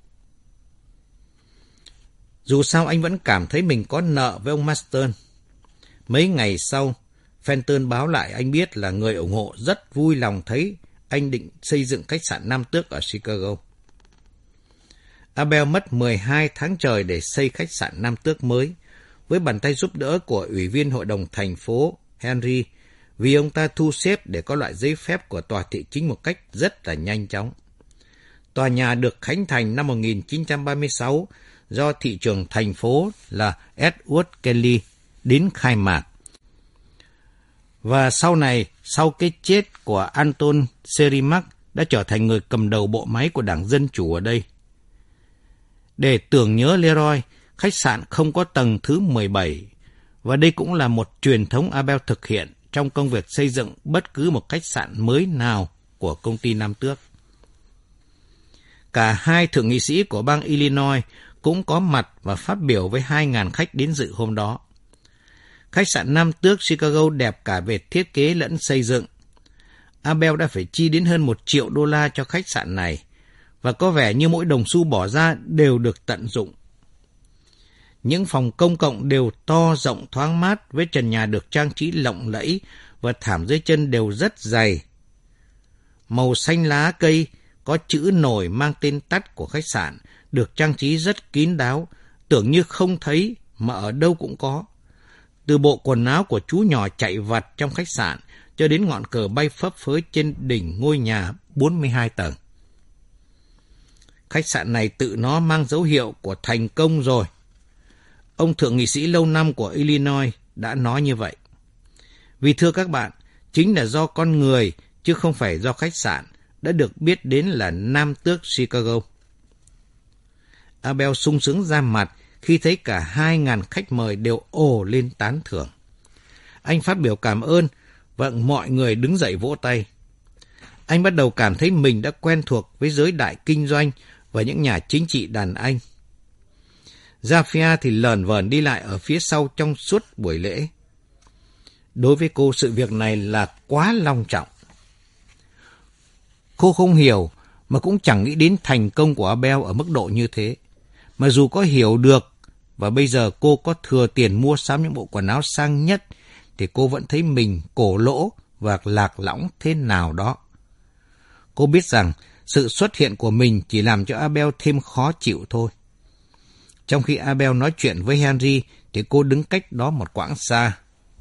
Dù sao anh vẫn cảm thấy mình có nợ với ông Marston. Mấy ngày sau, Fenton báo lại anh biết là người ủng hộ rất vui lòng thấy anh định xây dựng khách sạn Nam Tước ở Chicago. Abel mất 12 tháng trời để xây khách sạn Nam Tước mới, với bàn tay giúp đỡ của Ủy viên Hội đồng thành phố Henry, vì ông ta thu xếp để có loại giấy phép của tòa thị chính một cách rất là nhanh chóng. Tòa nhà được khánh thành năm 1936 do thị trưởng thành phố là Edward Kelly đến khai mạc. Và sau này, sau cái chết của Anton Serimak, đã trở thành người cầm đầu bộ máy của Đảng Dân Chủ ở đây. Để tưởng nhớ Leroy, khách sạn không có tầng thứ 17, và đây cũng là một truyền thống Abel thực hiện trong công việc xây dựng bất cứ một khách sạn mới nào của công ty Nam Tước. Cả hai thượng nghị sĩ của bang Illinois cũng có mặt và phát biểu với 2.000 khách đến dự hôm đó. Khách sạn Nam Tước Chicago đẹp cả về thiết kế lẫn xây dựng. Abel đã phải chi đến hơn $1 triệu cho khách sạn này, và có vẻ như mỗi đồng xu bỏ ra đều được tận dụng. Những phòng công cộng đều to, rộng, thoáng mát, với trần nhà được trang trí lộng lẫy và thảm dưới chân đều rất dày. Màu xanh lá cây có chữ nổi mang tên tắt của khách sạn, được trang trí rất kín đáo, tưởng như không thấy mà ở đâu cũng có. Từ bộ quần áo của chú nhỏ chạy vặt trong khách sạn cho đến ngọn cờ bay phấp phới trên đỉnh ngôi nhà 42 tầng. Khách sạn này tự nó mang dấu hiệu của thành công rồi. Ông thượng nghị sĩ lâu năm của Illinois đã nói như vậy. Vì thưa các bạn, chính là do con người chứ không phải do khách sạn đã được biết đến là Nam Tước Chicago. Abel sung sướng ra mặt khi thấy cả 2.000 khách mời đều ồ lên tán thưởng. Anh phát biểu cảm ơn và mọi người đứng dậy vỗ tay. Anh bắt đầu cảm thấy mình đã quen thuộc với giới đại kinh doanh và những nhà chính trị đàn anh. Zafia thì lờn vờn đi lại ở phía sau trong suốt buổi lễ. Đối với cô, sự việc này là quá long trọng. Cô không hiểu mà cũng chẳng nghĩ đến thành công của Abel ở mức độ như thế. Mà dù có hiểu được và bây giờ cô có thừa tiền mua sắm những bộ quần áo sang nhất, thì cô vẫn thấy mình cổ lỗ và lạc lõng thế nào đó. Cô biết rằng sự xuất hiện của mình chỉ làm cho Abel thêm khó chịu thôi. Trong khi Abel nói chuyện với Henry thì cô đứng cách đó một quãng xa.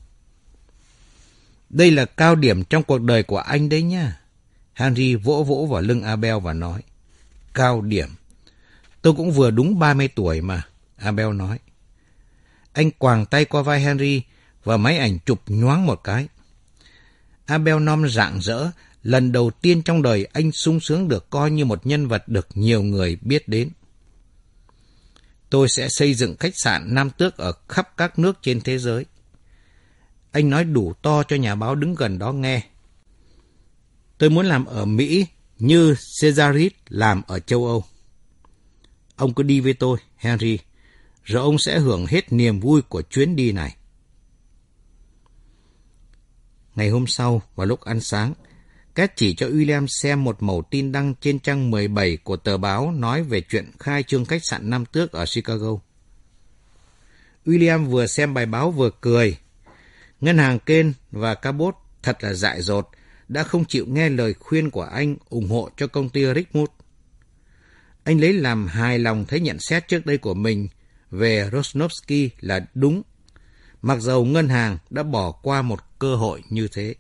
Đây là cao điểm trong cuộc đời của anh đấy nha. Henry vỗ vỗ vào lưng Abel và nói. Cao điểm? Tôi cũng vừa đúng 30 tuổi mà, Abel nói. Anh quàng tay qua vai Henry và máy ảnh chụp nhoáng một cái. Abel Nom rạng rỡ, lần đầu tiên trong đời anh sung sướng được coi như một nhân vật được nhiều người biết đến. Tôi sẽ xây dựng khách sạn Nam Tước ở khắp các nước trên thế giới. Anh nói đủ to cho nhà báo đứng gần đó nghe. Tôi muốn làm ở Mỹ như Caesaris làm ở châu Âu. Ông cứ đi với tôi, Henry, rồi ông sẽ hưởng hết niềm vui của chuyến đi này. Ngày hôm sau, vào lúc ăn sáng, Két chỉ cho William xem một mẩu tin đăng trên trang 17 của tờ báo nói về chuyện khai trương khách sạn Nam Tước ở Chicago. William vừa xem bài báo vừa cười. Ngân hàng Kane và Cabot thật là dại dột, đã không chịu nghe lời khuyên của anh ủng hộ cho công ty Richmond. Anh lấy làm hài lòng thấy nhận xét trước đây của mình về Rosnovsky là đúng, mặc dầu ngân hàng đã bỏ qua một cơ hội như thế.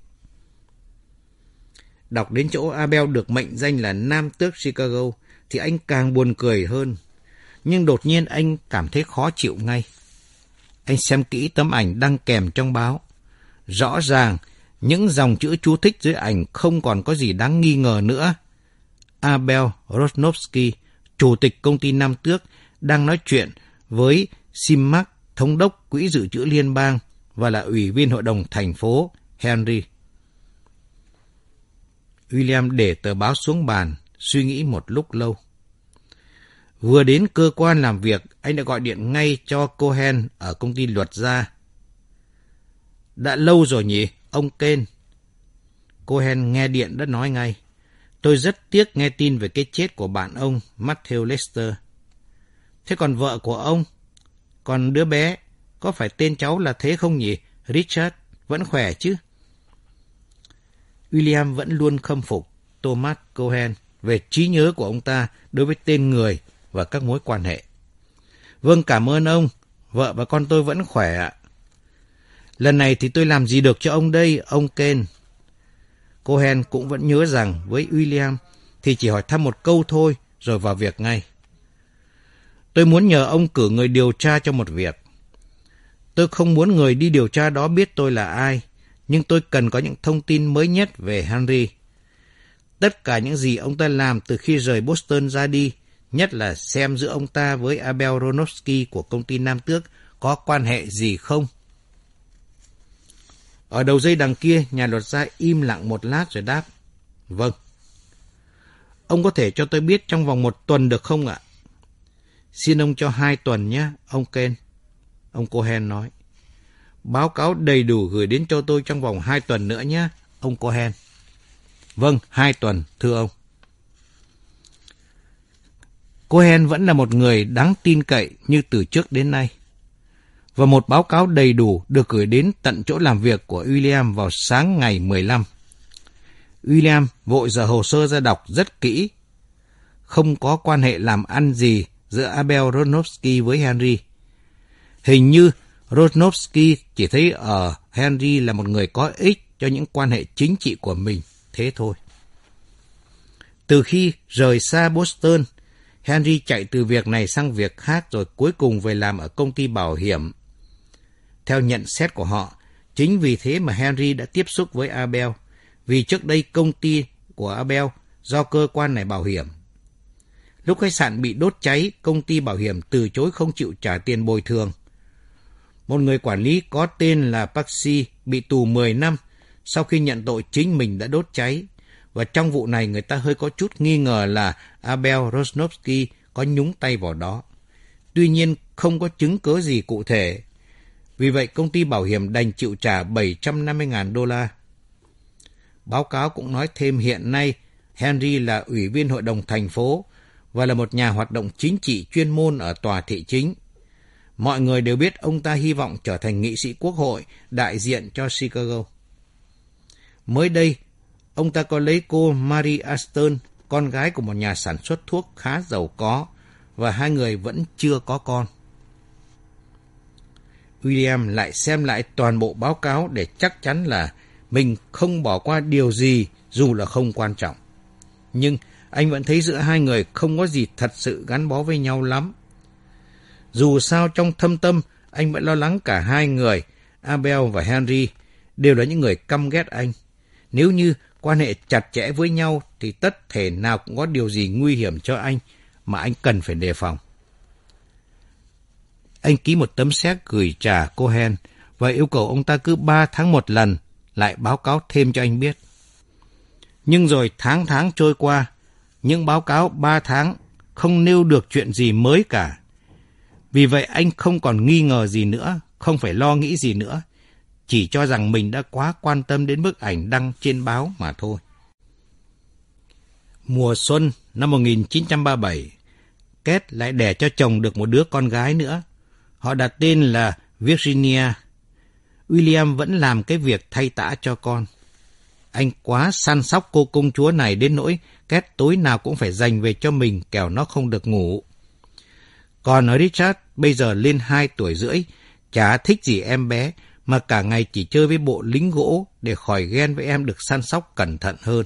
Đọc đến chỗ Abel được mệnh danh là Nam Tước Chicago thì anh càng buồn cười hơn. Nhưng đột nhiên anh cảm thấy khó chịu ngay. Anh xem kỹ tấm ảnh đăng kèm trong báo. Rõ ràng những dòng chữ chú thích dưới ảnh không còn có gì đáng nghi ngờ nữa. Abel Rosnovsky, chủ tịch công ty Nam Tước, đang nói chuyện với Simak, thống đốc Quỹ Dự trữ Liên bang và là ủy viên hội đồng thành phố Henry. William để tờ báo xuống bàn, suy nghĩ một lúc lâu. Vừa đến cơ quan làm việc, anh đã gọi điện ngay cho Cohen ở công ty luật gia. Đã lâu rồi nhỉ, ông Kane? Cohen nghe điện đã nói ngay. Tôi rất tiếc nghe tin về cái chết của bạn ông, Matthew Lester. Thế còn vợ của ông? Còn đứa bé, có phải tên cháu là thế không nhỉ? Richard, vẫn khỏe chứ? William vẫn luôn khâm phục Thomas Cohen về trí nhớ của ông ta đối với tên người và các mối quan hệ. Vâng, cảm ơn ông. Vợ và con tôi vẫn khỏe ạ. Lần này thì tôi làm gì được cho ông đây, ông Kane? Cohen cũng vẫn nhớ rằng với William thì chỉ hỏi thăm một câu thôi rồi vào việc ngay. Tôi muốn nhờ ông cử người điều tra cho một việc. Tôi không muốn người đi điều tra đó biết tôi là ai, nhưng tôi cần có những thông tin mới nhất về Henry. Tất cả những gì ông ta làm từ khi rời Boston ra đi, nhất là xem giữa ông ta với Abel Ronovsky của công ty Nam Tước có quan hệ gì không. Ở đầu dây đằng kia, nhà luật gia im lặng một lát rồi đáp, vâng. Ông có thể cho tôi biết trong vòng 1 tuần được không ạ? Xin ông cho 2 tuần nhé, ông Ken. Ông Cohen nói. Báo cáo đầy đủ gửi đến cho tôi trong vòng 2 tuần nữa nhé, ông Cohen. Vâng, 2 tuần, thưa ông. Cohen vẫn là một người đáng tin cậy như từ trước đến nay. Và một báo cáo đầy đủ được gửi đến tận chỗ làm việc của William vào sáng ngày 15. William vội dở hồ sơ ra đọc rất kỹ. Không có quan hệ làm ăn gì giữa Abel Ronovsky với Henry. Hình như Ronovsky chỉ thấy ở Henry là một người có ích cho những quan hệ chính trị của mình, thế thôi. Từ khi rời xa Boston, Henry chạy từ việc này sang việc khác rồi cuối cùng về làm ở công ty bảo hiểm. Theo nhận xét của họ, chính vì thế mà Henry đã tiếp xúc với Abel, vì trước đây công ty của Abel do cơ quan này bảo hiểm. Lúc khách sạn bị đốt cháy, công ty bảo hiểm từ chối không chịu trả tiền bồi thường. Một người quản lý có tên là Paxi bị tù 10 năm sau khi nhận tội chính mình đã đốt cháy. Và trong vụ này người ta hơi có chút nghi ngờ là Abel Ronovsky có nhúng tay vào đó. Tuy nhiên không có chứng cứ gì cụ thể. Vì vậy công ty bảo hiểm đành chịu trả $750,000. Báo cáo cũng nói thêm hiện nay Henry là ủy viên hội đồng thành phố và là một nhà hoạt động chính trị chuyên môn ở tòa thị chính. Mọi người đều biết ông ta hy vọng trở thành nghị sĩ quốc hội đại diện cho Chicago. Mới đây, ông ta có lấy cô Mary Aston, con gái của một nhà sản xuất thuốc khá giàu có, và hai người vẫn chưa có con. William lại xem lại toàn bộ báo cáo để chắc chắn là mình không bỏ qua điều gì dù là không quan trọng. Nhưng anh vẫn thấy giữa hai người không có gì thật sự gắn bó với nhau lắm. Dù sao trong thâm tâm, anh vẫn lo lắng cả hai người, Abel và Henry, đều là những người căm ghét anh. Nếu như quan hệ chặt chẽ với nhau thì tất thể nào cũng có điều gì nguy hiểm cho anh mà anh cần phải đề phòng. Anh ký một tấm séc gửi trả Cohen và yêu cầu ông ta cứ 3 tháng một lần lại báo cáo thêm cho anh biết. Nhưng rồi tháng trôi qua, những báo cáo 3 tháng không nêu được chuyện gì mới cả. Vì vậy anh không còn nghi ngờ gì nữa, không phải lo nghĩ gì nữa, chỉ cho rằng mình đã quá quan tâm đến bức ảnh đăng trên báo mà thôi. Mùa xuân năm 1937, Kate lại đẻ cho chồng được một đứa con gái nữa. Họ đặt tên là Virginia. William vẫn làm cái việc thay tã cho con. Anh quá săn sóc cô công chúa này đến nỗi Kate tối nào cũng phải dành về cho mình kẻo nó không được ngủ. Còn ở Richard bây giờ lên 2 tuổi rưỡi, chả thích gì em bé, mà cả ngày chỉ chơi với bộ lính gỗ để khỏi ghen với em được săn sóc cẩn thận hơn.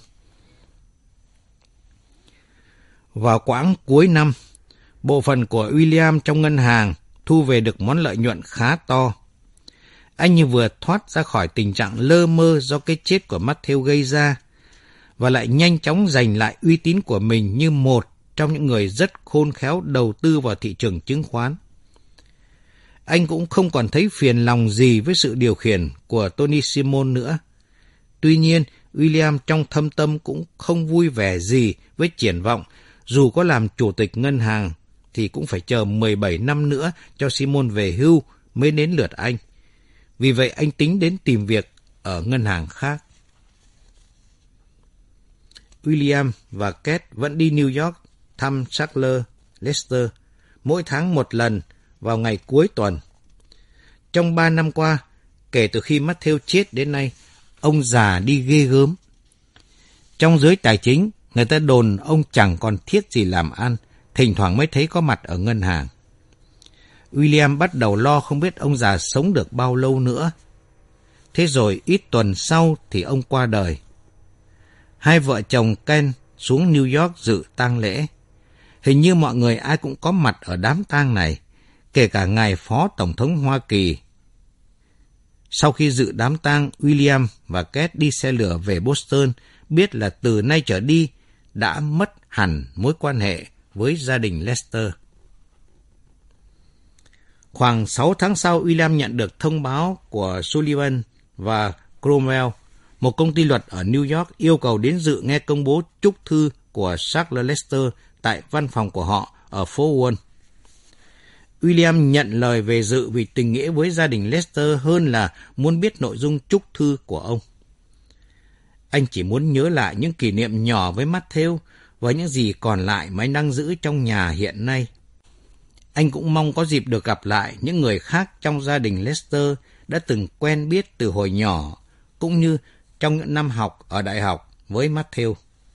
Vào quãng cuối năm, bộ phận của William trong ngân hàng thu về được món lợi nhuận khá to. Anh như vừa thoát ra khỏi tình trạng lơ mơ do cái chết của Matthew gây ra, và lại nhanh chóng giành lại uy tín của mình như một trong những người rất khôn khéo đầu tư vào thị trường chứng khoán. Anh cũng không còn thấy phiền lòng gì với sự điều khiển của Tony Simon nữa. Tuy nhiên, William trong thâm tâm cũng không vui vẻ gì với triển vọng, dù có làm chủ tịch ngân hàng thì cũng phải chờ 17 năm nữa cho Simon về hưu mới đến lượt anh. Vì vậy anh tính đến tìm việc ở ngân hàng khác. William và Kate vẫn đi New York thăm Sackler, Lester mỗi tháng một lần vào ngày cuối tuần. Trong 3 năm qua, kể từ khi Matthew chết đến nay, ông già đi ghê gớm. Trong giới tài chính, người ta đồn ông chẳng còn thiết gì làm ăn, thỉnh thoảng mới thấy có mặt ở ngân hàng. William bắt đầu lo không biết ông già sống được bao lâu nữa. Thế rồi ít tuần sau thì ông qua đời. Hai vợ chồng Ken xuống New York dự tang lễ. Hình như mọi người ai cũng có mặt ở đám tang này, kể cả ngài Phó Tổng thống Hoa Kỳ. Sau khi dự đám tang, William và Kate đi xe lửa về Boston, biết là từ nay trở đi đã mất hẳn mối quan hệ với gia đình Lester. Khoảng 6 tháng sau, William nhận được thông báo của Sullivan và Cromwell, một công ty luật ở New York, yêu cầu đến dự nghe công bố chúc thư của Charles Lester tại văn phòng của họ ở phố Wall. William nhận lời về dự vì tình nghĩa với gia đình Lester hơn là muốn biết nội dung chúc thư của ông. Anh chỉ muốn nhớ lại những kỷ niệm nhỏ với Matthew và những gì còn lại mà anh đang giữ trong nhà hiện nay. Anh cũng mong có dịp được gặp lại những người khác trong gia đình Lester đã từng quen biết từ hồi nhỏ, cũng như trong những năm học ở đại học với Matthew.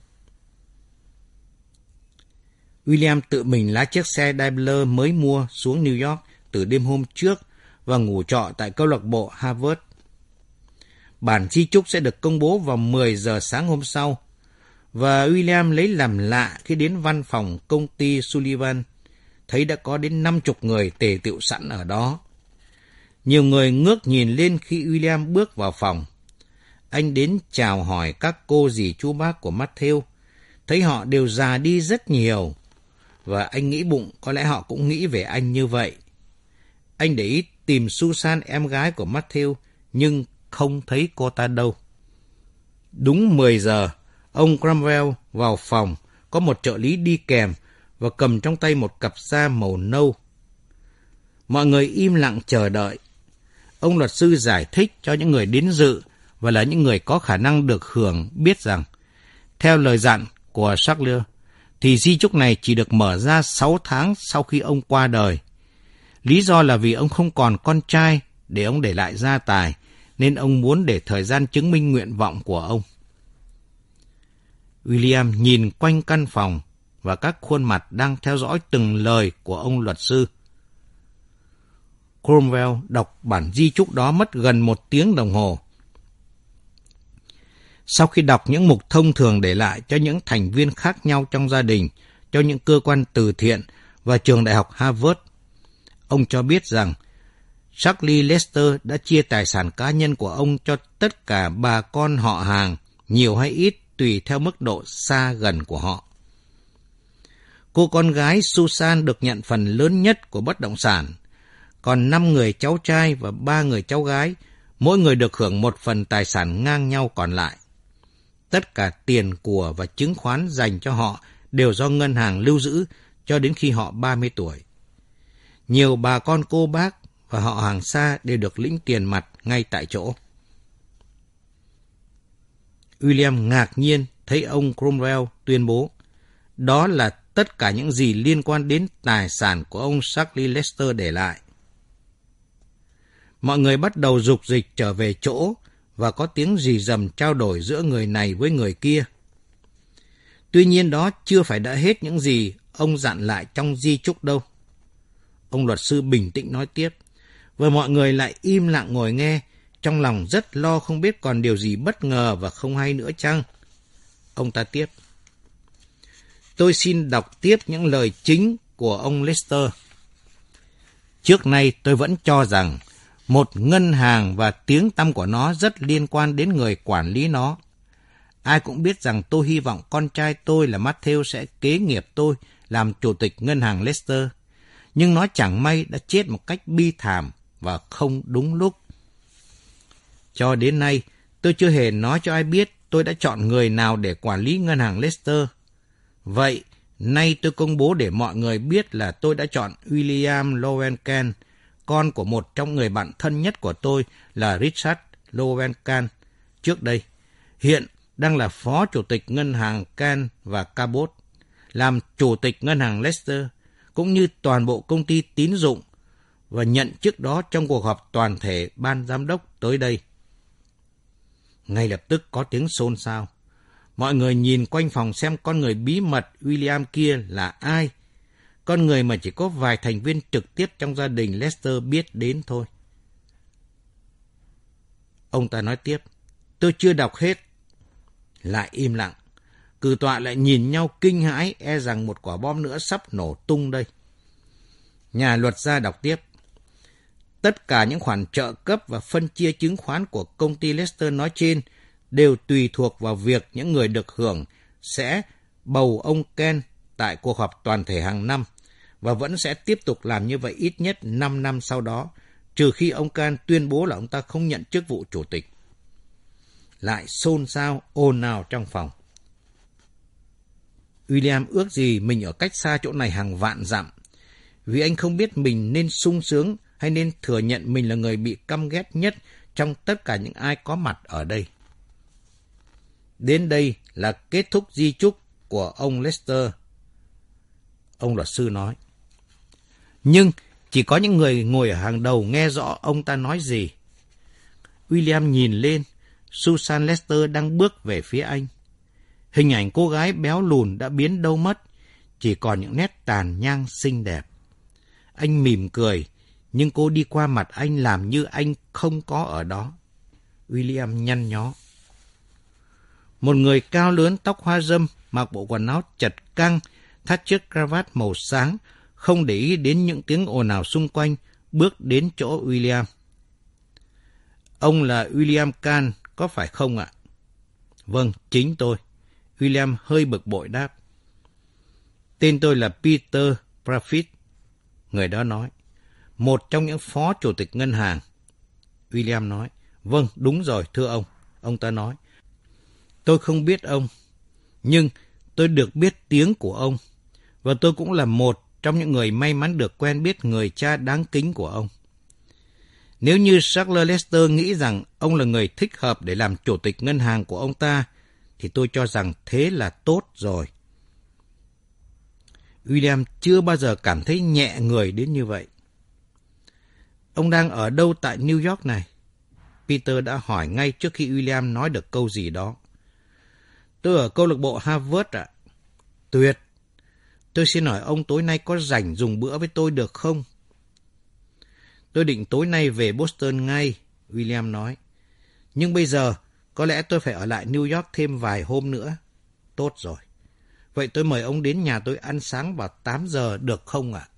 William tự mình lái chiếc xe Daimler mới mua xuống New York từ đêm hôm trước và ngủ trọ tại câu lạc bộ Harvard. Bản di chúc sẽ được công bố vào 10 giờ sáng hôm sau, và William lấy làm lạ khi đến văn phòng công ty Sullivan, thấy đã có đến 50 người tề tựu sẵn ở đó. Nhiều người ngước nhìn lên khi William bước vào phòng. Anh đến chào hỏi các cô dì chú bác của Matthew, thấy họ đều già đi rất nhiều, và anh nghĩ bụng có lẽ họ cũng nghĩ về anh như vậy. Anh để ý tìm Susan, em gái của Matthew, nhưng không thấy cô ta đâu. Đúng 10 giờ, ông Cromwell vào phòng, có một trợ lý đi kèm và cầm trong tay một cặp da màu nâu. Mọi người im lặng chờ đợi. Ông luật sư giải thích cho những người đến dự và là những người có khả năng được hưởng biết rằng, theo lời dặn của Charles, thì di chúc này chỉ được mở ra 6 tháng sau khi ông qua đời. Lý do là vì ông không còn con trai để ông để lại gia tài, nên ông muốn để thời gian chứng minh nguyện vọng của ông. William nhìn quanh căn phòng và các khuôn mặt đang theo dõi từng lời của ông luật sư. Cromwell đọc bản di chúc đó mất gần 1 tiếng đồng hồ. Sau khi đọc những mục thông thường để lại cho những thành viên khác nhau trong gia đình, cho những cơ quan từ thiện và trường đại học Harvard, ông cho biết rằng Charlie Lester đã chia tài sản cá nhân của ông cho tất cả bà con họ hàng, nhiều hay ít tùy theo mức độ xa gần của họ. Cô con gái Susan được nhận phần lớn nhất của bất động sản, còn 5 người cháu trai và 3 người cháu gái, mỗi người được hưởng một phần tài sản ngang nhau còn lại. Tất cả tiền của và chứng khoán dành cho họ đều do ngân hàng lưu giữ cho đến khi họ 30 tuổi. Nhiều bà con cô bác và họ hàng xa đều được lĩnh tiền mặt ngay tại chỗ. William ngạc nhiên thấy ông Cromwell tuyên bố, đó là tất cả những gì liên quan đến tài sản của ông Charlie Lester để lại. Mọi người bắt đầu rục rịch trở về chỗ và có tiếng rì rầm trao đổi giữa người này với người kia. Tuy nhiên đó chưa phải đã hết những gì ông dặn lại trong di chúc đâu. Ông luật sư bình tĩnh nói tiếp, và mọi người lại im lặng ngồi nghe, trong lòng rất lo không biết còn điều gì bất ngờ và không hay nữa chăng. Ông ta tiếp, tôi xin đọc tiếp những lời chính của ông Lester. Trước nay tôi vẫn cho rằng một ngân hàng và tiếng tăm của nó rất liên quan đến người quản lý nó. Ai cũng biết rằng tôi hy vọng con trai tôi là Matthew sẽ kế nghiệp tôi làm chủ tịch ngân hàng Lester. Nhưng nó chẳng may đã chết một cách bi thảm và không đúng lúc. Cho đến nay, tôi chưa hề nói cho ai biết tôi đã chọn người nào để quản lý ngân hàng Lester. Vậy, nay tôi công bố để mọi người biết là tôi đã chọn William Lowencan, con của một trong người bạn thân nhất của tôi là Richard Lowencan trước đây. Hiện đang là phó chủ tịch ngân hàng Can và Cabot, làm chủ tịch ngân hàng Lester, cũng như toàn bộ công ty tín dụng, và nhận chức đó trong cuộc họp toàn thể ban giám đốc tới đây. Ngay lập tức có tiếng xôn xao. Mọi người nhìn quanh phòng xem con người bí mật William kia là ai. Con người mà chỉ có vài thành viên trực tiếp trong gia đình Lester biết đến thôi. Ông ta nói tiếp, tôi chưa đọc hết. Lại im lặng. Cử tọa lại nhìn nhau kinh hãi, e rằng một quả bom nữa sắp nổ tung đây. Nhà luật gia đọc tiếp. Tất cả những khoản trợ cấp và phân chia chứng khoán của công ty Lester nói trên đều tùy thuộc vào việc những người được hưởng sẽ bầu ông Ken tại cuộc họp toàn thể hàng năm và vẫn sẽ tiếp tục làm như vậy ít nhất 5 năm sau đó, trừ khi ông Kahn tuyên bố là ông ta không nhận chức vụ chủ tịch. Lại xôn xao ồn ào trong phòng. William ước gì mình ở cách xa chỗ này hàng vạn dặm, vì anh không biết mình nên sung sướng hay nên thừa nhận mình là người bị căm ghét nhất trong tất cả những ai có mặt ở đây. Đến đây là kết thúc di chúc của ông Lester, ông luật sư nói. Nhưng chỉ có những người ngồi ở hàng đầu nghe rõ ông ta nói gì. William nhìn lên, Susan Lester đang bước về phía anh. Hình ảnh cô gái béo lùn đã biến đâu mất, chỉ còn những nét tàn nhang xinh đẹp. Anh mỉm cười, nhưng cô đi qua mặt anh làm như anh không có ở đó. William nhăn nhó. Một người cao lớn tóc hoa râm, mặc bộ quần áo chật căng, thắt chiếc cravat màu sáng, không để ý đến những tiếng ồn ào xung quanh, bước đến chỗ William. Ông là William Kahn, có phải không ạ? Vâng, chính tôi. William hơi bực bội đáp. Tên tôi là Peter Parfitt, người đó nói. Một trong những phó chủ tịch ngân hàng. William nói. Vâng, đúng rồi, thưa ông ta nói. Tôi không biết ông, nhưng tôi được biết tiếng của ông, và tôi cũng là một trong những người may mắn được quen biết người cha đáng kính của ông. Nếu như Charles Lester nghĩ rằng ông là người thích hợp để làm chủ tịch ngân hàng của ông ta, thì tôi cho rằng thế là tốt rồi. William chưa bao giờ cảm thấy nhẹ người đến như vậy. Ông đang ở đâu tại New York này? Peter đã hỏi ngay trước khi William nói được câu gì đó. Tôi ở câu lạc bộ Harvard ạ. Tuyệt. Tôi xin hỏi ông tối nay có rảnh dùng bữa với tôi được không? Tôi định tối nay về Boston ngay, William nói. Nhưng bây giờ, có lẽ tôi phải ở lại New York thêm vài hôm nữa. Tốt rồi. Vậy tôi mời ông đến nhà tôi ăn sáng vào 8 giờ được không ạ?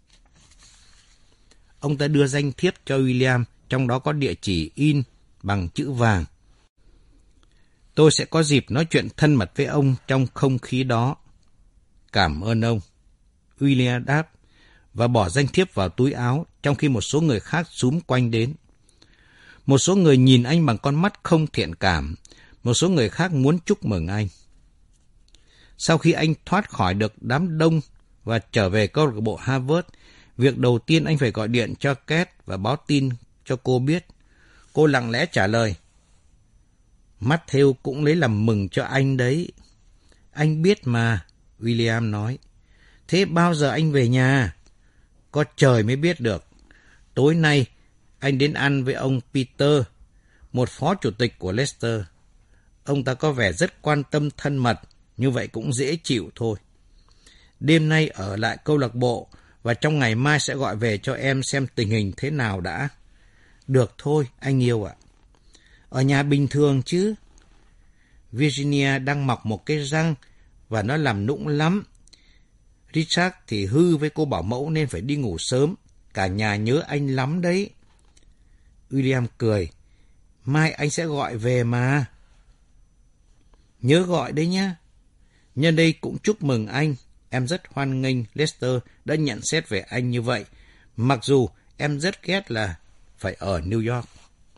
Ông ta đưa danh thiếp cho William, trong đó có địa chỉ in bằng chữ vàng. Tôi sẽ có dịp nói chuyện thân mật với ông trong không khí đó. Cảm ơn ông. William đáp và bỏ danh thiếp vào túi áo, trong khi một số người khác xúm quanh đến. Một số người nhìn anh bằng con mắt không thiện cảm, một số người khác muốn chúc mừng anh. Sau khi anh thoát khỏi được đám đông và trở về câu lạc bộ Harvard, việc đầu tiên anh phải gọi điện cho Kate và báo tin cho cô biết. Cô lặng lẽ trả lời. Matthew cũng lấy làm mừng cho anh đấy. Anh biết mà, William nói. Thế bao giờ anh về nhà? Có trời mới biết được. Tối nay, anh đến ăn với ông Peter, một phó chủ tịch của Lester. Ông ta có vẻ rất quan tâm thân mật, như vậy cũng dễ chịu thôi. Đêm nay ở lại câu lạc bộ và trong ngày mai sẽ gọi về cho em xem tình hình thế nào đã. Được thôi, anh yêu ạ. Ở nhà bình thường chứ. Virginia đang mọc một cái răng và nó làm nũng lắm. Richard thì hư với cô bảo mẫu nên phải đi ngủ sớm. Cả nhà nhớ anh lắm đấy. William cười. Mai anh sẽ gọi về mà. Nhớ gọi đấy nhá. Nhân đây cũng chúc mừng anh. Em rất hoan nghênh Lester đã nhận xét về anh như vậy. Mặc dù em rất ghét là phải ở New York.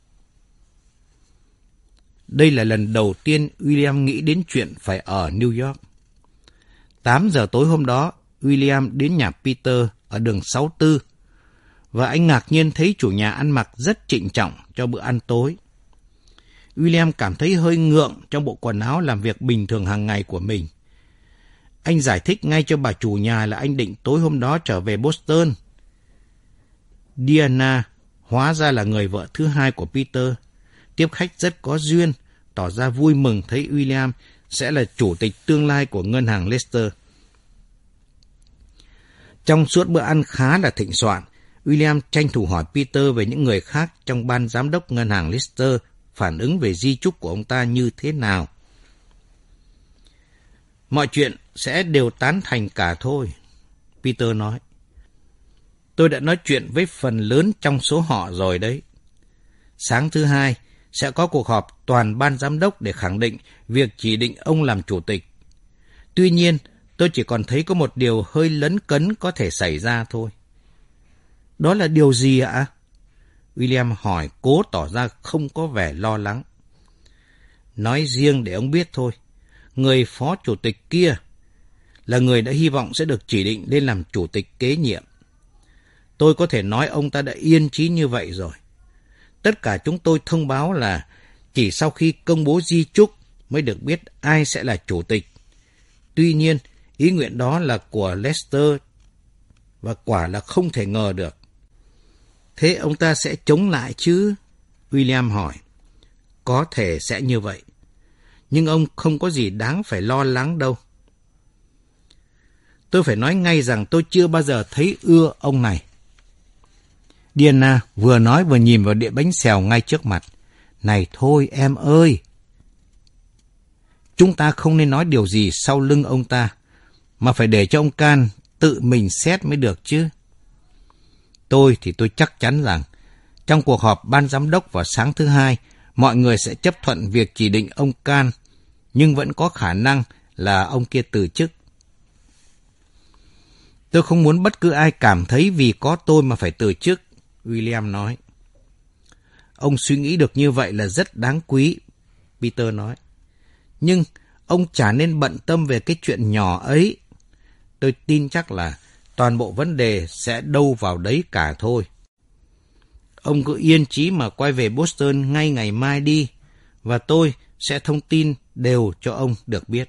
Đây là lần đầu tiên William nghĩ đến chuyện phải ở New York. 8 giờ tối hôm đó, William đến nhà Peter ở đường 64 và anh ngạc nhiên thấy chủ nhà ăn mặc rất trịnh trọng cho bữa ăn tối. William cảm thấy hơi ngượng trong bộ quần áo làm việc bình thường hàng ngày của mình. Anh giải thích ngay cho bà chủ nhà là anh định tối hôm đó trở về Boston. Diana hóa ra là người vợ thứ hai của Peter. Tiếp khách rất có duyên, tỏ ra vui mừng thấy William sẽ là chủ tịch tương lai của ngân hàng Lester. Trong suốt bữa ăn khá là thịnh soạn, William tranh thủ hỏi Peter về những người khác trong ban giám đốc ngân hàng Lester phản ứng về di chúc của ông ta như thế nào. Mọi chuyện sẽ đều tán thành cả thôi, Peter nói. Tôi đã nói chuyện với phần lớn trong số họ rồi đấy. Sáng thứ Hai sẽ có cuộc họp toàn ban giám đốc để khẳng định việc chỉ định ông làm chủ tịch. Tuy nhiên, Tôi chỉ còn thấy có một điều hơi lấn cấn có thể xảy ra thôi. Đó là điều gì ạ? William hỏi, cố tỏ ra không có vẻ lo lắng. Nói riêng để ông biết thôi. Người phó chủ tịch kia là người đã hy vọng sẽ được chỉ định lên làm chủ tịch kế nhiệm. Tôi có thể nói ông ta đã yên chí như vậy rồi. Tất cả chúng tôi thông báo là chỉ sau khi công bố di chúc mới được biết ai sẽ là chủ tịch. Tuy nhiên, ý nguyện đó là của Lester và quả là không thể ngờ được. Thế ông ta sẽ chống lại chứ? William hỏi. Có thể sẽ như vậy. Nhưng ông không có gì đáng phải lo lắng đâu. Tôi phải nói ngay rằng tôi chưa bao giờ thấy ưa ông này. Diana vừa nói vừa nhìn vào đĩa bánh xèo ngay trước mặt. Này thôi em ơi! Chúng ta không nên nói điều gì sau lưng ông ta, mà phải để cho ông Can tự mình xét mới được chứ. Tôi chắc chắn rằng trong cuộc họp ban giám đốc vào sáng thứ Hai, mọi người sẽ chấp thuận việc chỉ định ông Can, nhưng vẫn có khả năng là ông kia từ chức. Tôi không muốn bất cứ ai cảm thấy vì có tôi mà phải từ chức, William nói. Ông suy nghĩ được như vậy là rất đáng quý, Peter nói. Nhưng ông chả nên bận tâm về cái chuyện nhỏ ấy. Tôi tin chắc là toàn bộ vấn đề sẽ đâu vào đấy cả thôi. Ông cứ yên chí mà quay về Boston ngay ngày mai đi, và tôi sẽ thông tin đều cho ông được biết.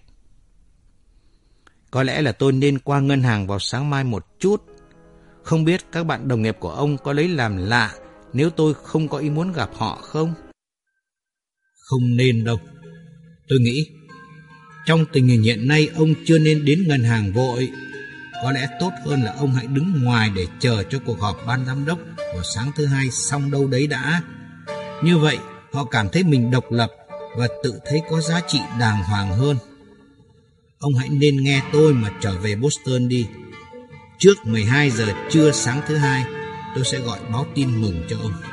Có lẽ là tôi nên qua ngân hàng vào sáng mai một chút. Không biết các bạn đồng nghiệp của ông có lấy làm lạ nếu tôi không có ý muốn gặp họ không? Không nên đâu. Tôi nghĩ trong tình hình hiện nay ông chưa nên đến ngân hàng vội. Có lẽ tốt hơn là ông hãy đứng ngoài để chờ cho cuộc họp ban giám đốc vào sáng thứ Hai xong đâu đấy đã. Như vậy họ cảm thấy mình độc lập và tự thấy có giá trị đàng hoàng hơn. Ông hãy nên nghe tôi mà trở về Boston đi. Trước 12 giờ trưa sáng thứ Hai, tôi sẽ gọi báo tin mừng cho ông.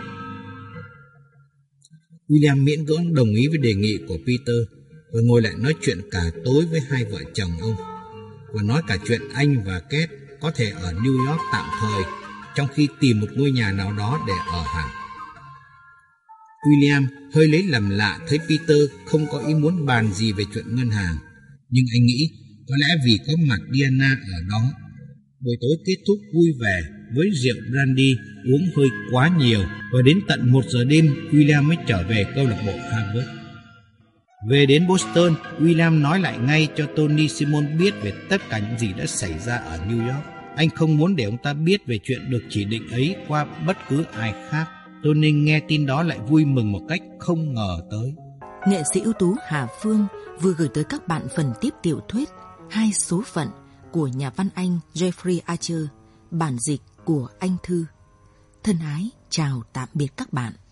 William miễn cưỡng đồng ý với đề nghị của Peter và ngồi lại nói chuyện cả tối với hai vợ chồng ông, và nói cả chuyện anh và Kate có thể ở New York tạm thời trong khi tìm một ngôi nhà nào đó để ở hẳn. William hơi lấy làm lạ thấy Peter không có ý muốn bàn gì về chuyện ngân hàng, nhưng anh nghĩ có lẽ vì có mặt Diana ở đó. Buổi tối kết thúc vui vẻ với rượu brandy uống hơi quá nhiều, và đến tận 1 giờ đêm William mới trở về câu lạc bộ Harvard. Về đến Boston, William nói lại ngay cho Tony Simon biết về tất cả những gì đã xảy ra ở New York. Anh không muốn để ông ta biết về chuyện được chỉ định ấy qua bất cứ ai khác. Tony nghe tin đó lại vui mừng một cách không ngờ tới. Nghệ sĩ ưu tú Hà Phương vừa gửi tới các bạn phần tiếp tiểu thuyết Hai số phận của nhà văn Anh Jeffrey Archer, bản dịch của Anh Thư. Thân ái chào tạm biệt các bạn.